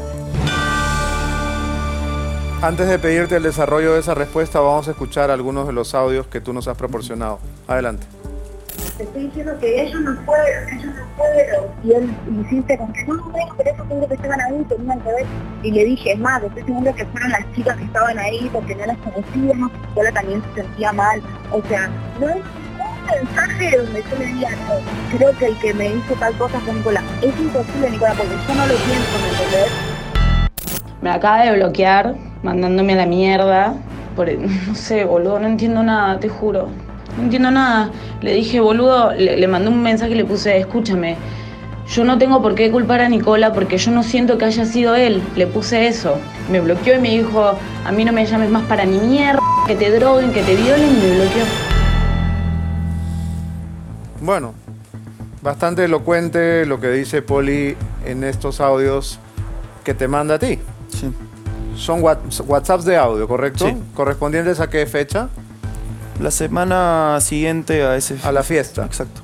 Antes de pedirte el desarrollo de esa respuesta, vamos a escuchar algunos de los audios que tú nos has proporcionado. Adelante. Te estoy diciendo que ellos no fueron, ellos no fueron. Y él insiste con que no, bueno, pero esos hombres que estaban ahí tenían que ver. Y le dije, es más, estoy seguro que fueron las chicas que estaban ahí porque no las conocíamos, Nicola también se sentía mal. O sea, no es un mensaje donde yo le diga, no, creo que el que me hizo tal cosa fue Nicola. Es imposible, Nicola, porque yo no lo pienso, ¿me entendés? Me acaba de bloquear, mandándome a la mierda. Por, no sé, boludo, no entiendo nada, te juro. No entiendo nada. Le dije, boludo, le, le mandé un mensaje y le puse, escúchame, yo no tengo por qué culpar a Nicola porque yo no siento que haya sido él. Le puse eso. Me bloqueó y me dijo, a mí no me llames más para ni mierda, que te droguen, que te violen, y me bloqueó. Bueno, bastante elocuente lo que dice Poli en estos audios que te manda a ti. Sí. Son WhatsApps de audio, ¿correcto? Sí. ¿Correspondientes a qué fecha? La semana siguiente a ese... A la fiesta. Exacto.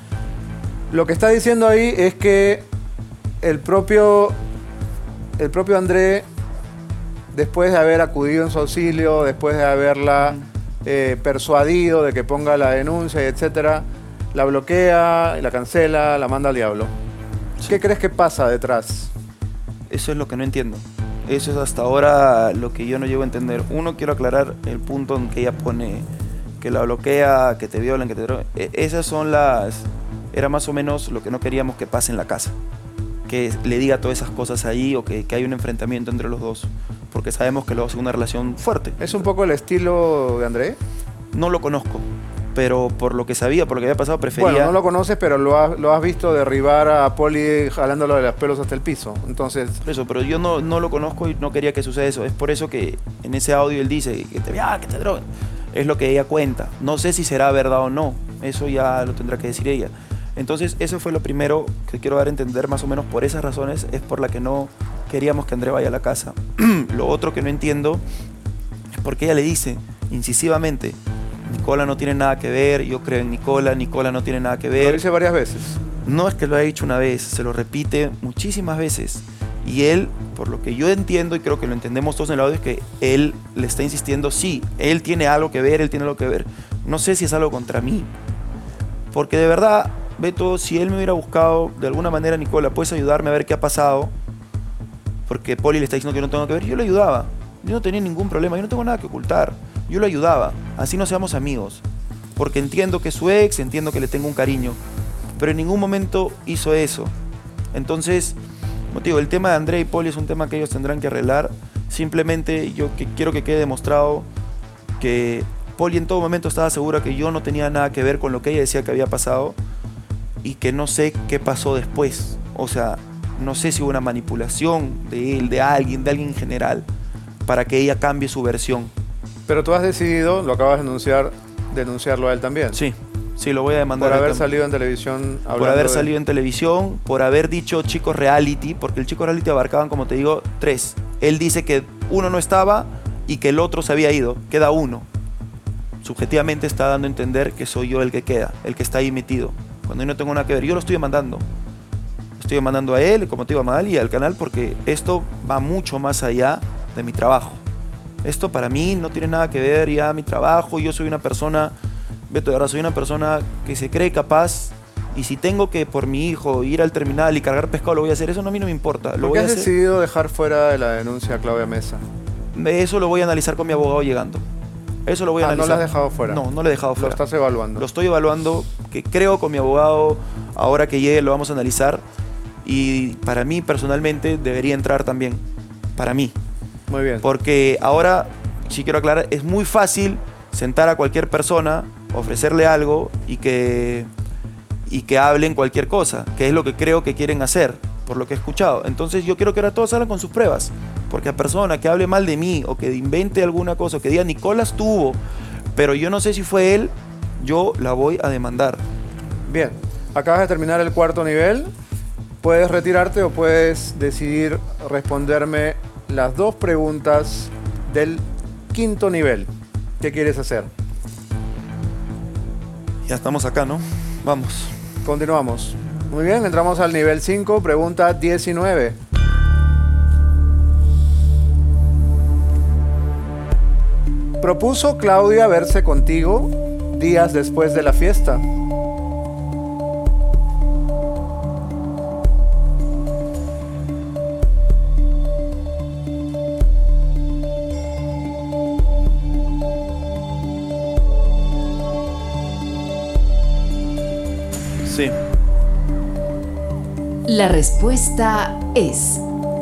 Lo que está diciendo ahí es que el propio, el propio André, después de haber acudido en su auxilio, después de haberla eh, persuadido de que ponga la denuncia, etcétera, la bloquea, la cancela, la manda al diablo. Sí. ¿Qué crees que pasa detrás? Eso es lo que no entiendo. Eso es hasta ahora lo que yo no llego a entender. Uno, quiero aclarar el punto en que ella pone que la bloquea, que te violan, que te drogan. Esas son las... Era más o menos lo que no queríamos que pase en la casa. Que le diga todas esas cosas ahí o que, que hay un enfrentamiento entre los dos. Porque sabemos que luego es una relación fuerte. ¿Es un poco el estilo de André? No lo conozco, pero por lo que sabía, por lo que había pasado, prefería... Bueno, no lo conoces, pero lo has, lo has visto derribar a Poli jalándolo de los pelos hasta el piso. Entonces... Eso, pero yo no, no lo conozco y no quería que suceda eso. Es por eso que en ese audio él dice que te, ah, que te droguen. Es lo que ella cuenta. No sé si será verdad o no. Eso ya lo tendrá que decir ella. Entonces, eso fue lo primero que quiero dar a entender, más o menos por esas razones, es por la que no queríamos que André vaya a la casa. Lo otro que no entiendo es porque ella le dice incisivamente, Nicola no tiene nada que ver, yo creo en Nicola, Nicola no tiene nada que ver. Lo dice varias veces. No es que lo haya dicho una vez, se lo repite muchísimas veces. Y él, por lo que yo entiendo, y creo que lo entendemos todos en el audio, es que él le está insistiendo, sí, él tiene algo que ver, él tiene algo que ver. No sé si es algo contra mí. Porque de verdad... Beto, si él me hubiera buscado de alguna manera, Nicola, ¿puedes ayudarme a ver qué ha pasado? Porque Poli le está diciendo que no tengo que ver. Yo le ayudaba. Yo no tenía ningún problema. Yo no tengo nada que ocultar. Yo lo ayudaba. Así no seamos amigos. Porque entiendo que es su ex, entiendo que le tengo un cariño. Pero en ningún momento hizo eso. Entonces, como te digo, el tema de André y Poli es un tema que ellos tendrán que arreglar. Simplemente yo que quiero que quede demostrado que Poli en todo momento estaba segura que yo no tenía nada que ver con lo que ella decía que había pasado. Y que no sé qué pasó después. O sea, no sé si hubo una manipulación de él, de alguien, de alguien en general, para que ella cambie su versión. Pero tú has decidido, lo acabas de anunciar, denunciarlo a él también. Sí, sí, lo voy a demandar. Por haber salido en televisión. Por haber de... salido en televisión, por haber dicho chicos reality, porque el chico reality abarcaban, como te digo, tres. Él dice que uno no estaba y que el otro se había ido. Queda uno. Subjetivamente está dando a entender que soy yo el que queda, el que está ahí metido. Cuando yo no tengo nada que ver, yo lo estoy demandando. Estoy demandando a él, como te digo, a Madal y al canal, porque esto va mucho más allá de mi trabajo. Esto para mí no tiene nada que ver ya mi trabajo. Yo soy una persona, Beto, de verdad, soy una persona que se cree capaz. Y si tengo que, por mi hijo, ir al terminal y cargar pescado, lo voy a hacer. Eso a mí no me importa. Lo ¿Por voy qué a has hacer. decidido dejar fuera de la denuncia a Claudia Mesa? Eso lo voy a analizar con mi abogado llegando. Eso lo voy a ah, analizar. ¿No lo has dejado fuera? No, no lo he dejado fuera. Lo estás evaluando. Lo estoy evaluando, que creo con mi abogado, ahora que llegue lo vamos a analizar. Y para mí, personalmente, debería entrar también. Para mí. Muy bien. Porque ahora, sí quiero aclarar, es muy fácil sentar a cualquier persona, ofrecerle algo y que, y que hablen cualquier cosa, que es lo que creo que quieren hacer, por lo que he escuchado. Entonces yo quiero que ahora todos hablen con sus pruebas. Porque a persona que hable mal de mí o que invente alguna cosa, o que diga Nicolás tuvo, pero yo no sé si fue él, yo la voy a demandar. Bien, acabas de terminar el cuarto nivel. Puedes retirarte o puedes decidir responderme las dos preguntas del quinto nivel. ¿Qué quieres hacer? Ya estamos acá, ¿no? Vamos. Continuamos. Muy bien, entramos al nivel cinco, pregunta diecinueve. ¿Propuso Claudia verse contigo días después de la fiesta? Sí. La respuesta es...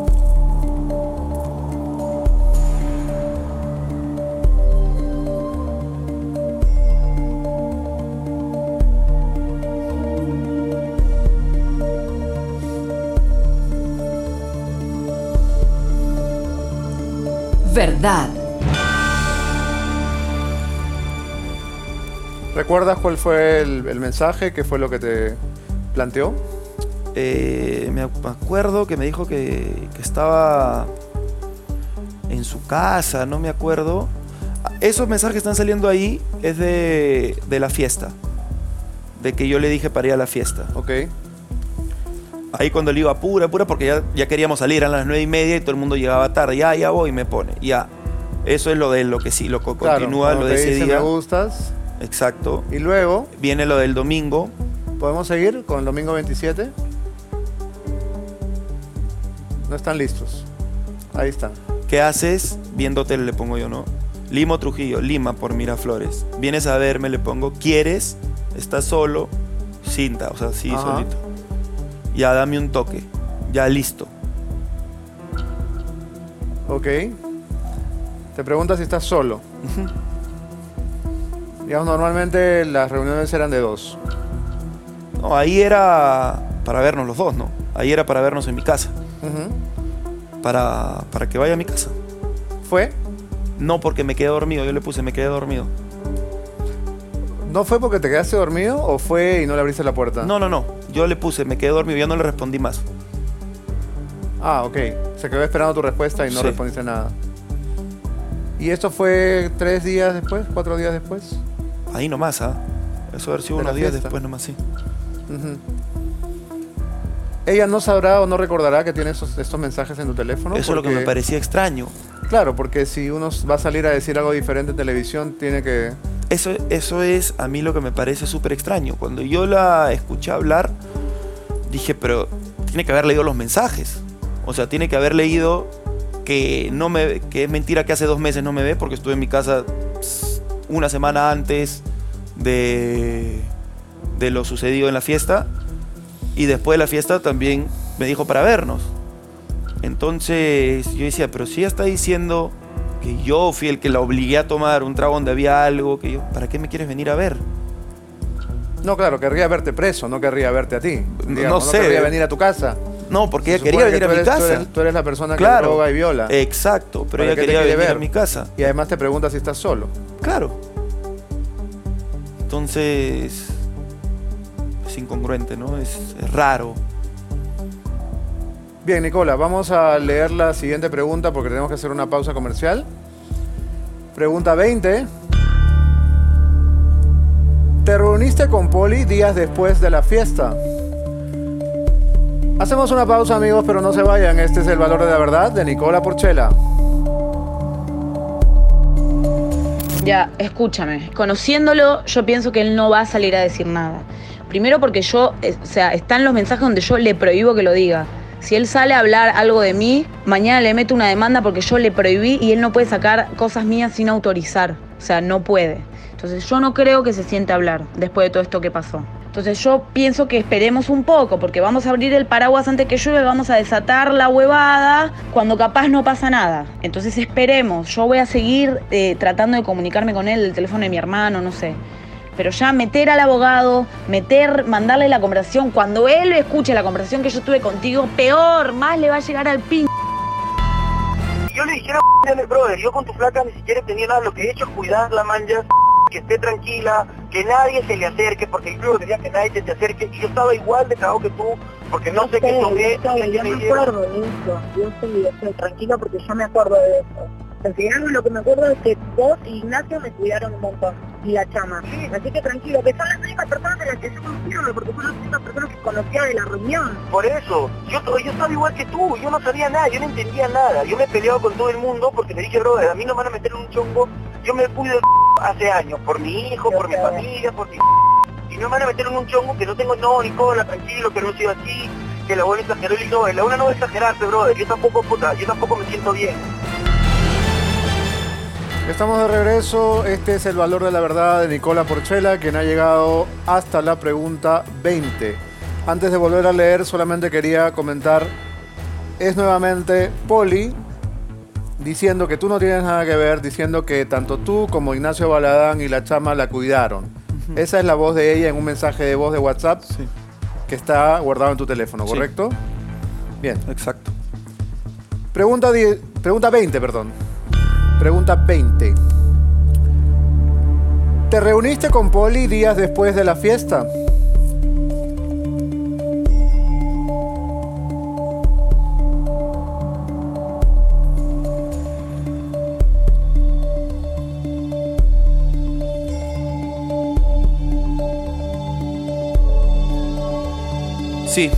verdad. ¿Recuerdas cuál fue el, el mensaje? ¿Qué fue lo que te planteó? Eh, me acuerdo que me dijo que, que estaba en su casa, no me acuerdo. Esos mensajes que están saliendo ahí es de, de la fiesta. De que yo le dije para ir a la fiesta. Ok. Ahí cuando le digo apura, apura, porque ya, ya queríamos salir, eran las nueve y media y todo el mundo llegaba tarde. Ya, ya voy, me pone. Ya. Eso es lo de lo que sí, lo que Claro, continúa, lo cuando de te ese dice día. me gustas. Exacto. Y luego, Viene lo del domingo. ¿podemos seguir con el domingo veintisiete? No están listos. Ahí están. ¿Qué haces? Viéndote le pongo yo, ¿no? Limo Trujillo, Lima por Miraflores. Vienes a verme, le pongo, ¿quieres? ¿Estás solo? Cinta, o sea, sí, Ajá. solito. Ya, dame un toque. Ya, listo. Ok. Te preguntas si estás solo. Ujú. Digamos, normalmente las reuniones eran de dos. No, ahí era para vernos los dos, ¿no? Ahí era para vernos en mi casa. Ujú. Para, para que vaya a mi casa. ¿Fue? No porque me quedé dormido, yo le puse, me quedé dormido. ¿No fue porque te quedaste dormido o fue y no le abriste la puerta? No, no, no. Yo le puse, me quedé dormido, ya no le respondí más. Ah, ok. Se quedó esperando tu respuesta y no Sí. respondiste nada. ¿Y esto fue tres días después? ¿Cuatro días después? Ahí nomás, ¿ah? Eso haber sido De la unos días fiesta. después nomás, sí. Ujú. ¿Ella no sabrá o no recordará que tiene esos, estos mensajes en tu teléfono? Eso es lo que me Porque- parecía extraño. Claro, porque si uno va a salir a decir algo diferente en televisión, tiene que... Eso, eso es a mí lo que me parece súper extraño. Cuando yo la escuché hablar, dije, pero tiene que haber leído los mensajes. O sea, tiene que haber leído que, no me, que es mentira que hace dos meses no me ve porque estuve en mi casa pss, una semana antes de, de lo sucedido en la fiesta. Y después de la fiesta también me dijo para vernos. Entonces yo decía, pero si ella está diciendo que yo fui el que la obligué a tomar un trago donde había algo, que yo, ¿para qué me quieres venir a ver? No, claro, querría verte preso, no querría verte a ti. Digamos, no sé. querría venir a tu casa. No, porque Se ella quería supone que venir a tú mi eres- tú casa. eres- Tú eres la persona que Claro. droga y viola. Exacto, pero ¿Para ella qué te quería quiere venir ver? a mi casa. Y además te pregunta si estás solo. Claro. Entonces, es incongruente, ¿no? Es, es raro. Bien, Nicola, vamos a leer la siguiente pregunta porque tenemos que hacer una pausa comercial. Pregunta veinte. ¿Te reuniste con Poli días después de la fiesta? Hacemos una pausa, amigos, pero no se vayan. Este es El Valor de la Verdad de Nicola Porchela. Ya, escúchame. Conociéndolo, yo pienso que él no va a salir a decir nada. Primero porque yo, eh, o sea, están los mensajes donde yo le prohíbo que lo diga. Si él sale a hablar algo de mí, mañana le meto una demanda porque yo le prohibí y él no puede sacar cosas mías sin autorizar. O sea, no puede. Entonces yo no creo que se siente a hablar después de todo esto que pasó. Entonces yo pienso que esperemos un poco porque vamos a abrir el paraguas antes que llueve, vamos a desatar la huevada cuando capaz no pasa nada. Entonces esperemos. Yo voy a seguir eh, tratando de comunicarme con él, el teléfono de mi hermano, no sé. Pero ya meter al abogado, meter, mandarle la conversación, cuando él escuche la conversación que yo tuve contigo, peor, más le va a llegar al pin. Y yo le dijera, brother, yo con tu flaca ni siquiera he tenido nada, lo que he hecho es cuidarla, man, ya, que esté tranquila, que nadie se le acerque, porque el club decía que nadie se te acerque, y yo estaba igual de cagado que tú, porque no sé qué tomé, Yo, sé, yo me acuerdo de eso, yo sé, yo sé, tranquila porque yo me acuerdo de eso. Al final lo que me acuerdo es que vos y Ignacio me cuidaron un montón, y la chama. Así que tranquilo, que son las únicas personas de las que yo confío, porque son las únicas personas que conocía de la reunión. Por eso, yo, yo estaba igual que tú, yo no sabía nada, yo no entendía nada, yo me he peleado con todo el mundo porque me dije, brother, a mí no me van a meter en un chongo, yo me cuido de hace años, por mi hijo, por mi familia, por mi... y no me van a meter en un chongo que no tengo no ni cola, tranquilo, que no soy así, que la buena exageró y no, la buena no va a exagerarte, brother, yo tampoco, puta, yo tampoco me siento bien. Estamos de regreso, este es el valor de la verdad de Nicola Porchela, quien ha llegado hasta la pregunta veinte. Antes de volver a leer, solamente quería comentar, es nuevamente Poli diciendo que tú no tienes nada que ver, diciendo que tanto tú como Ignacio Baladán y la chama la cuidaron. Uh-huh. Esa es la voz de ella en un mensaje de voz de WhatsApp, sí, que está guardado en tu teléfono, ¿correcto? Sí. Bien. Exacto. Pregunta, die, pregunta veinte, perdón. Pregunta veinte. ¿Te reuniste con Poli días después de la fiesta? Sí.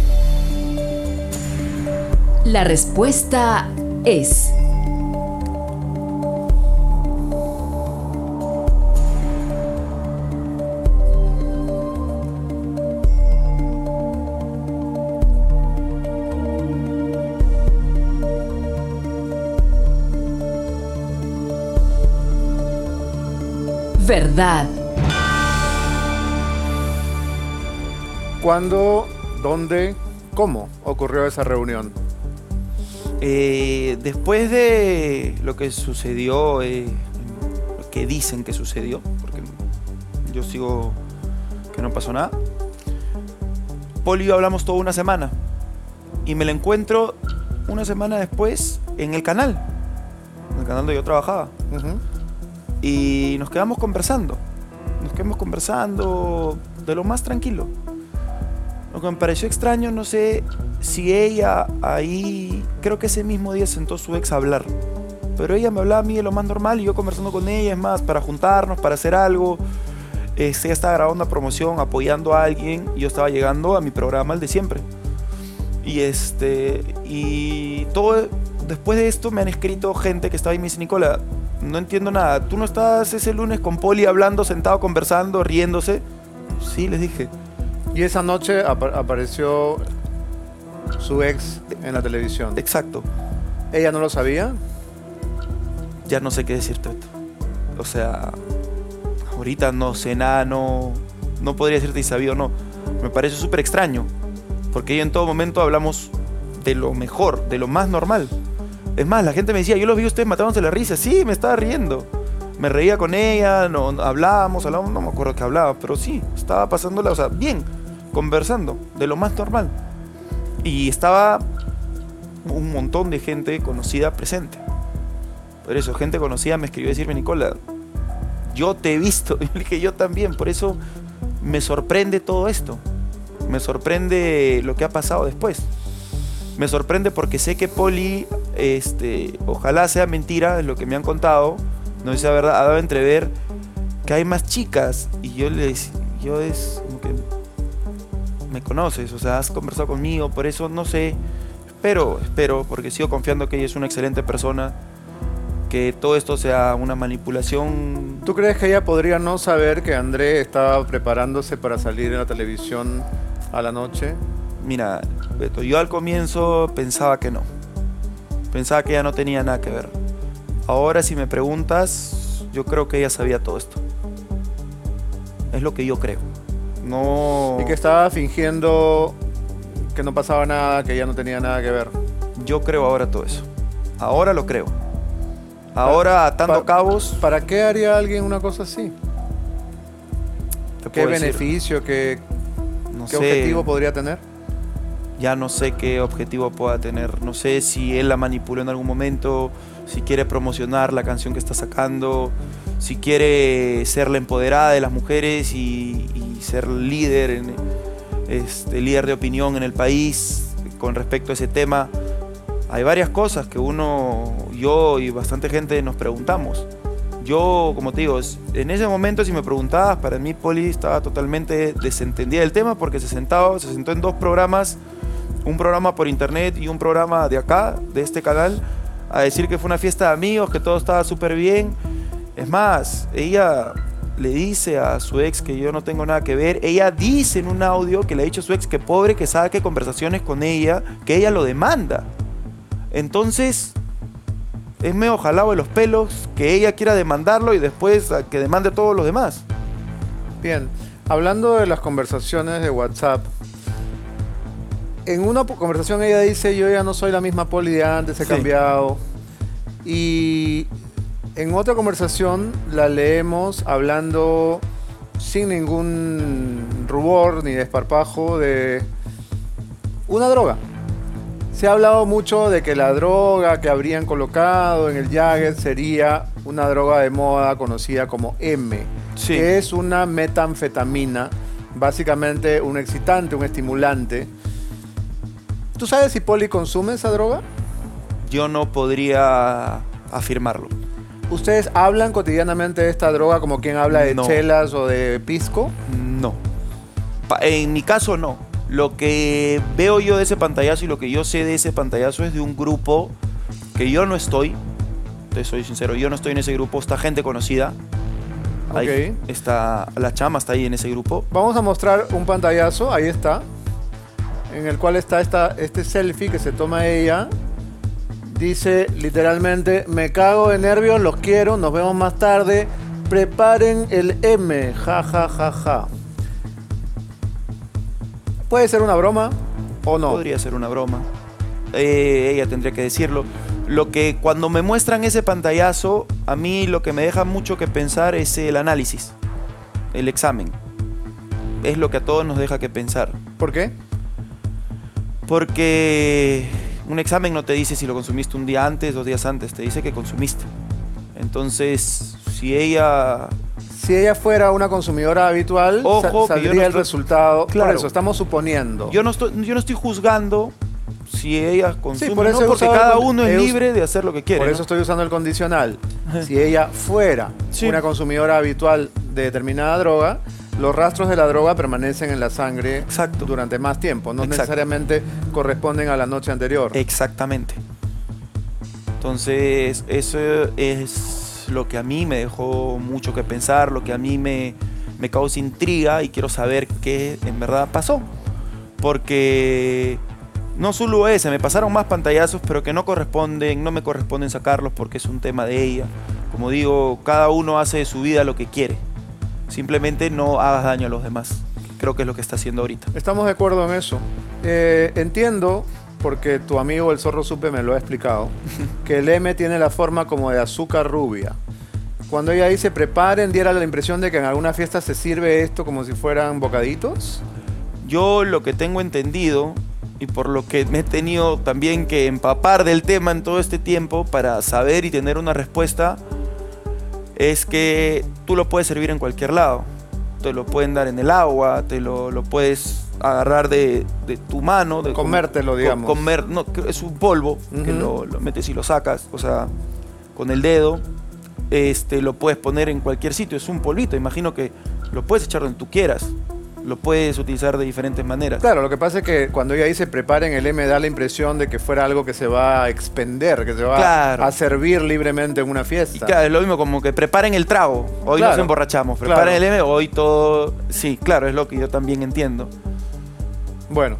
La respuesta es... verdad. ¿Cuándo, dónde, cómo ocurrió esa reunión? Eh, después de lo que sucedió, eh, lo que dicen que sucedió, porque yo sigo que no pasó nada, Poli y yo hablamos toda una semana y me la encuentro una semana después en el canal, en el canal donde yo trabajaba. Uh-huh. Y nos quedamos conversando, nos quedamos conversando de lo más tranquilo. Lo que me pareció extraño, no sé si ella ahí, creo que ese mismo día sentó su ex a hablar, pero ella me hablaba a mí de lo más normal y yo conversando con ella, es más, para juntarnos, para hacer algo. Este, ella estaba grabando una promoción, apoyando a alguien, y yo estaba llegando a mi programa, el de siempre. Y este, y todo, después de esto me han escrito gente que estaba ahí y me dice, Nicola, no entiendo nada, ¿tú no estabas ese lunes con Poli hablando, sentado, conversando, riéndose? Sí, les dije. Y esa noche ap- apareció su ex en la televisión. Exacto. ¿Ella no lo sabía? Ya no sé qué decirte. O sea, ahorita no sé nada, no, no podría decirte si sabía o no. Me parece súper extraño, porque ella en todo momento hablamos de lo mejor, de lo más normal. Es más, la gente me decía, yo los vi a ustedes matándose la risa. Sí, me estaba riendo. Me reía con ella, no, hablábamos, hablábamos, no me acuerdo qué hablaba, pero sí, estaba pasándola, o sea, bien, conversando, de lo más normal. Y estaba un montón de gente conocida presente. Por eso, gente conocida me escribió a decirme, Nicola, yo te he visto. Y le dije, yo también, por eso me sorprende todo esto. Me sorprende lo que ha pasado después. Me sorprende porque sé que Poli, este, ojalá sea mentira, es lo que me han contado, no sea verdad, ha dado a entrever que hay más chicas. Y yo le decía, yo es como que me conoces, o sea, has conversado conmigo, por eso no sé, espero, espero, porque sigo confiando que ella es una excelente persona, que todo esto sea una manipulación. ¿Tú crees que ella podría no saber que André estaba preparándose para salir en la televisión a la noche? Mira, Beto, yo al comienzo pensaba que no. Pensaba que ella no tenía nada que ver. Ahora, si me preguntas, yo creo que ella sabía todo esto. Es lo que yo creo. No... Y que estaba fingiendo que no pasaba nada, que ella no tenía nada que ver. Yo creo ahora todo eso. Ahora lo creo. Ahora, atando pa cabos... ¿Para qué haría alguien una cosa así? ¿Qué decir? beneficio, qué, no qué sé. objetivo podría tener? Ya no sé qué objetivo pueda tener. No sé si él la manipuló en algún momento, si quiere promocionar la canción que está sacando, si quiere ser la empoderada de las mujeres y, y ser líder, en, este, líder de opinión en el país con respecto a ese tema. Hay varias cosas que uno, yo y bastante gente nos preguntamos. Yo, como te digo, en ese momento si me preguntabas, para mí Poli estaba totalmente desentendida del tema porque se sentaba, se sentó en dos programas, un programa por internet y un programa de acá, de este canal, a decir que fue una fiesta de amigos, que todo estaba súper bien. Es más, ella le dice a su ex que yo no tengo nada que ver. Ella dice en un audio que le ha dicho a su ex que pobre que saque conversaciones con ella, que ella lo demanda. Entonces, es medio jalado de los pelos que ella quiera demandarlo y después que demande a todos los demás. Bien, hablando de las conversaciones de WhatsApp, en una conversación ella dice, yo ya no soy la misma Poli de antes, he Sí. cambiado. Y en otra conversación la leemos hablando sin ningún rubor ni desparpajo de una droga. Se ha hablado mucho de que la droga que habrían colocado en el Jagger sería una droga de moda conocida como M, Sí. que es una metanfetamina, básicamente un excitante, un estimulante. ¿Tú sabes si Poli consume esa droga? Yo no podría afirmarlo. ¿Ustedes hablan cotidianamente de esta droga como quien habla de No. chelas o de pisco? No. Pa- En mi caso no. Lo que veo yo de ese pantallazo y lo que yo sé de ese pantallazo es de un grupo que yo no estoy. Te soy sincero, yo no estoy en ese grupo. Está gente conocida. Ahí Ok. está, la chama está ahí en ese grupo. Vamos a mostrar un pantallazo, ahí está, en el cual está esta, este selfie que se toma ella. Dice literalmente, me cago de nervios, los quiero, nos vemos más tarde, preparen el M, ja ja ja ja. Puede ser una broma o no. Podría ser una broma. Eh, ella tendría que decirlo. Lo que cuando me muestran ese pantallazo, a mí lo que me deja mucho que pensar es el análisis, el examen. Es lo que a todos nos deja que pensar. ¿Por qué? Porque un examen no te dice si lo consumiste un día antes, dos días antes, te dice que consumiste. Entonces, si ella... Si ella fuera una consumidora habitual, Ojo, sa- que yo saldría no el estoy- resultado. Por Claro. eso, estamos suponiendo. Yo no estoy, yo no estoy juzgando si ella consume, por eso ¿no? he Porque usado cada el- uno he es us- libre de hacer lo que quiere. Por ¿no? eso estoy usando el condicional. Si ella fuera Sí. una consumidora habitual de determinada droga, los rastros de la droga permanecen en la sangre Exacto. durante más tiempo. No Exacto. necesariamente corresponden a la noche anterior. Exactamente. Entonces, eso es lo que a mí me dejó mucho que pensar, lo que a mí me, me causa intriga y quiero saber qué en verdad pasó. Porque no solo ese, me pasaron más pantallazos, pero que no corresponden, no me corresponden sacarlos porque es un tema de ella. Como digo, cada uno hace de su vida lo que quiere. Simplemente no hagas daño a los demás. Creo que es lo que está haciendo ahorita. Estamos de acuerdo en eso. Eh, entiendo, porque tu amigo el Zorro Supe me lo ha explicado, que el M tiene la forma como de azúcar rubia. Cuando ella dice preparen, diera la impresión de que en alguna fiesta se sirve esto como si fueran bocaditos. Yo lo que tengo entendido, y por lo que me he tenido también que empapar del tema en todo este tiempo para saber y tener una respuesta, es que tú lo puedes servir en cualquier lado. Te lo pueden dar en el agua, te lo, lo puedes agarrar de, de tu mano. De Comértelo, com- digamos. Comer, no, que es un polvo que Ujú. lo, lo metes y lo sacas, o sea, con el dedo. Este, lo puedes poner en cualquier sitio, es un polvito. Imagino que lo puedes echar donde tú quieras. Lo puedes utilizar de diferentes maneras. Claro, lo que pasa es que cuando ella dice preparen el M da la impresión de que fuera algo que se va a expender, que se va Claro. a servir libremente en una Y fiesta. claro, es lo mismo como que preparen el trago. Hoy Claro. nos emborrachamos. Preparen Claro. el M, hoy todo... Sí, claro, es lo que yo también entiendo. Bueno,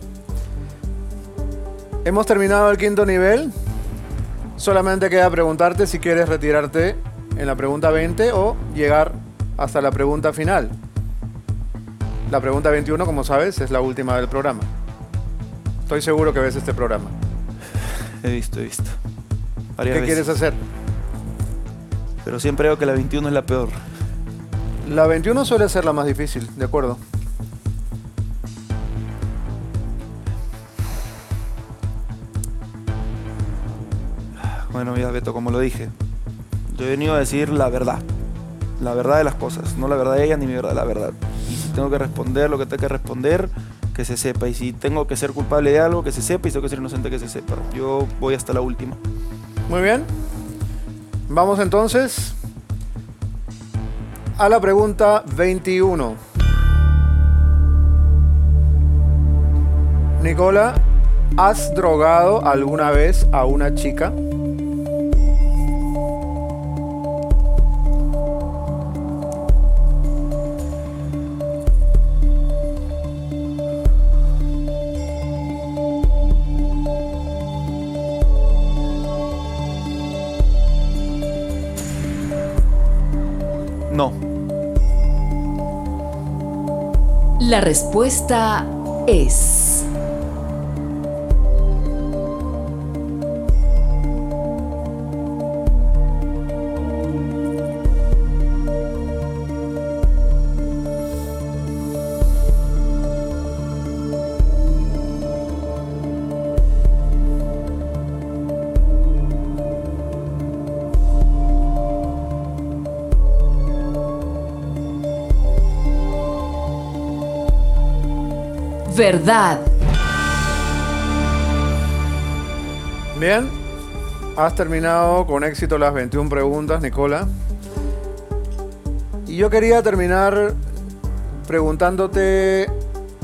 hemos terminado el quinto nivel. Solamente queda preguntarte si quieres retirarte en la pregunta veinte o llegar hasta la pregunta final. La pregunta veintiuno, como sabes, es la última del programa. Estoy seguro que ves este programa. He visto, he visto. Varias ¿Qué veces. quieres hacer? Pero siempre digo que la veintiuno es la peor. La veintiuno suele ser la más difícil, de acuerdo. Bueno, ya Beto, como lo dije. Yo he venido a decir la verdad. la verdad de las cosas, no la verdad de ella ni mi verdad, la verdad. Y si tengo que responder lo que tengo que responder, que se sepa. Y si tengo que ser culpable de algo, que se sepa. Y si tengo que ser inocente, que se sepa. Yo voy hasta la última. Muy bien. Vamos entonces a la pregunta veintiuno. Nicola, ¿has drogado alguna vez a una chica? No. La respuesta es... verdad. Bien, has terminado con éxito las veintiuna preguntas, Nicola. Y yo quería terminar preguntándote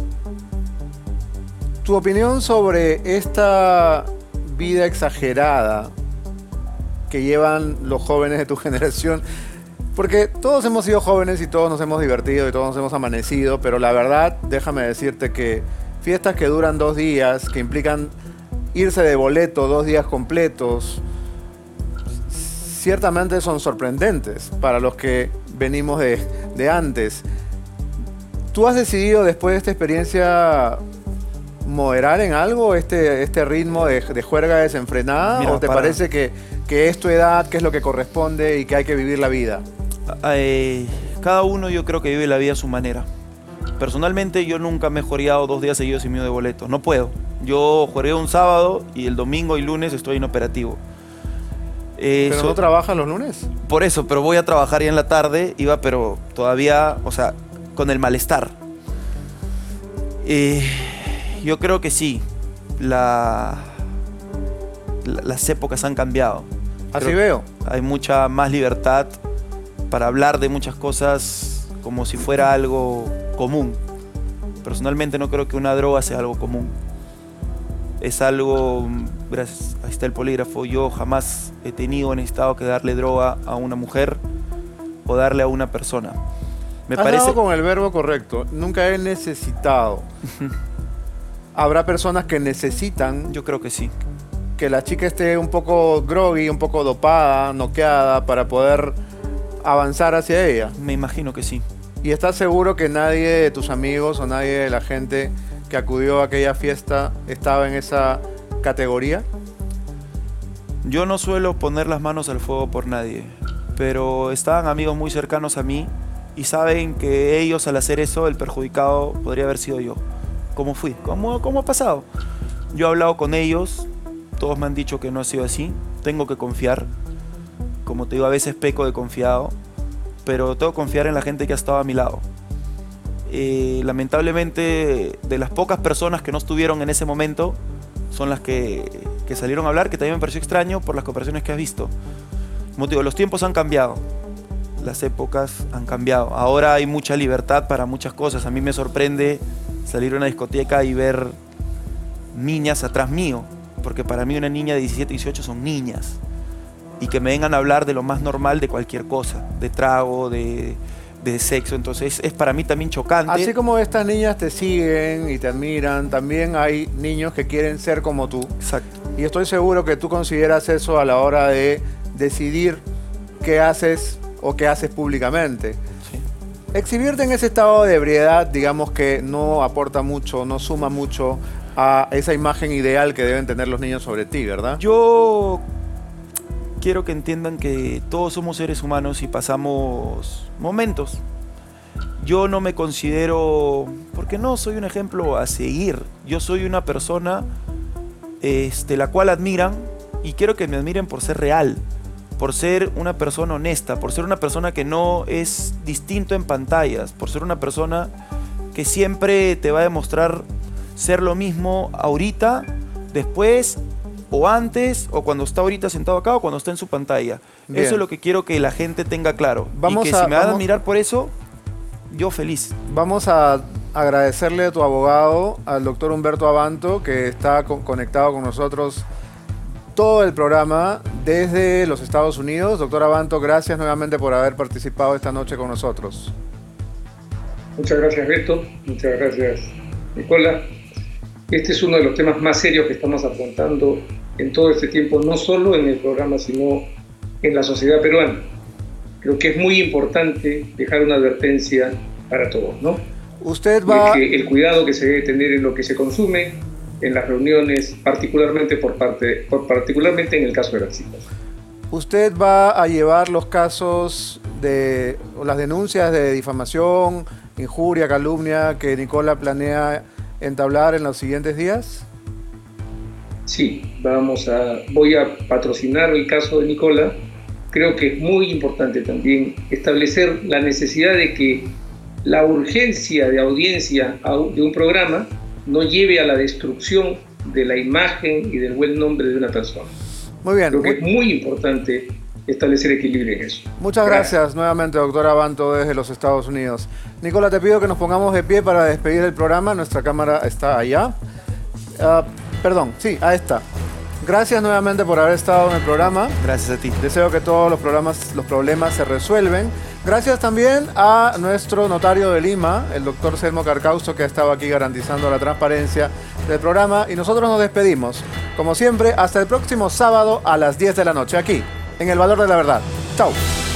tu opinión sobre esta vida exagerada que llevan los jóvenes de tu generación. Porque todos hemos sido jóvenes y todos nos hemos divertido y todos nos hemos amanecido, pero la verdad, déjame decirte que fiestas que duran dos días, que implican irse de boleto dos días completos, ciertamente son sorprendentes para los que venimos de, de antes. ¿Tú has decidido después de esta experiencia moderar en algo este, este ritmo de, de juerga desenfrenada? Mira, ¿O te para... parece que, que es tu edad, que es lo que corresponde y que hay que vivir la vida? Eh, cada uno yo creo que vive la vida a su manera. Personalmente yo nunca me he joreado dos días seguidos sin miedo de boleto. No puedo. Yo joreo un sábado y el domingo y lunes estoy inoperativo. Eh, ¿Pero so, no trabajan los lunes? Por eso, pero voy a trabajar ya en la tarde. Iba, pero todavía, o sea, con el malestar. Eh, yo creo que sí. La, la, las épocas han cambiado. Así Creo veo. Hay mucha más libertad para hablar de muchas cosas como si fuera algo común. Personalmente no creo que una droga sea algo común. Es algo, gracias, ahí está el polígrafo, yo jamás he tenido o necesitado que darle droga a una mujer o darle a una persona. Me Has parece dado con el verbo correcto. Nunca he necesitado. Habrá personas que necesitan. Yo creo que sí. Que la chica esté un poco groggy, un poco dopada, noqueada, para poder avanzar hacia ella. Me imagino que sí. ¿Y estás seguro que nadie de tus amigos o nadie de la gente que acudió a aquella fiesta estaba en esa categoría? Yo no suelo poner las manos al fuego por nadie, pero estaban amigos muy cercanos a mí y saben que ellos, al hacer eso, el perjudicado podría haber sido yo. ¿Cómo fui? ¿Cómo, cómo ha pasado? Yo he hablado con ellos. Todos me han dicho que no ha sido así. Tengo que confiar. Como te digo, a veces peco de confiado. Pero tengo que confiar en la gente que ha estado a mi lado. Eh, lamentablemente, de las pocas personas que no estuvieron en ese momento, son las que, que salieron a hablar, que también me pareció extraño por las comparaciones que has visto. Como te digo, los tiempos han cambiado. Las épocas han cambiado. Ahora hay mucha libertad para muchas cosas. A mí me sorprende salir a una discoteca y ver niñas atrás mío. Porque para mí una niña de diecisiete, dieciocho son niñas. Y que me vengan a hablar de lo más normal de cualquier cosa. De trago, de, de sexo. Entonces es para mí también chocante. Así como estas niñas te siguen y te admiran, también hay niños que quieren ser como tú. Exacto. Y estoy seguro que tú consideras eso a la hora de decidir qué haces o qué haces públicamente. Sí. Exhibirte en ese estado de ebriedad, digamos que no aporta mucho, no suma mucho a esa imagen ideal que deben tener los niños sobre ti, ¿verdad? Yo quiero que entiendan que todos somos seres humanos y pasamos momentos. Yo no me considero, porque no soy un ejemplo a seguir. Yo soy una persona este, la cual admiran y quiero que me admiren por ser real. por ser una persona honesta, por ser una persona que no es distinto en pantallas, por ser una persona que siempre te va a demostrar ser lo mismo ahorita, después, o antes, o cuando está ahorita sentado acá, o cuando está en su pantalla. Bien. Eso es lo que quiero que la gente tenga claro. Vamos y que a- si me van a vamos- admirar por eso, yo feliz. Vamos a agradecerle a tu abogado, al doctor Humberto Abanto, que está co- conectado con nosotros todo el programa desde los Estados Unidos. Doctor Abanto, gracias nuevamente por haber participado esta noche con nosotros. Muchas gracias, Beto. Muchas gracias, Nicola. Este es uno de los temas más serios que estamos afrontando en todo este tiempo, no solo en el programa, sino en la sociedad peruana. Creo que es muy importante dejar una advertencia para todos, ¿no? Usted Y va... es que el cuidado que se debe tener en lo que se consume en las reuniones, particularmente por parte, por, particularmente en el caso de las citas. ¿Usted va a llevar los casos de o las denuncias de difamación, injuria, calumnia que Nicola planea entablar en los siguientes días? Sí, vamos a, voy a patrocinar el caso de Nicola. Creo que es muy importante también establecer la necesidad de que la urgencia de audiencia de un programa no lleve a la destrucción de la imagen y del buen nombre de una persona. Muy bien. Creo que es muy importante establecer equilibrio en eso. Muchas gracias, gracias nuevamente, doctor Abanto, desde los Estados Unidos. Nicola, te pido que nos pongamos de pie para despedir el programa. Nuestra cámara está allá. Uh, perdón, sí, ahí está. Gracias nuevamente por haber estado en el programa. Gracias a ti. Deseo que todos los, programas, los problemas se resuelven. Gracias también a nuestro notario de Lima, el doctor Selmo Carcausto, que ha estado aquí garantizando la transparencia del programa. Y nosotros nos despedimos, como siempre, hasta el próximo sábado a las diez de la noche, aquí, en El Valor de la Verdad. Chao.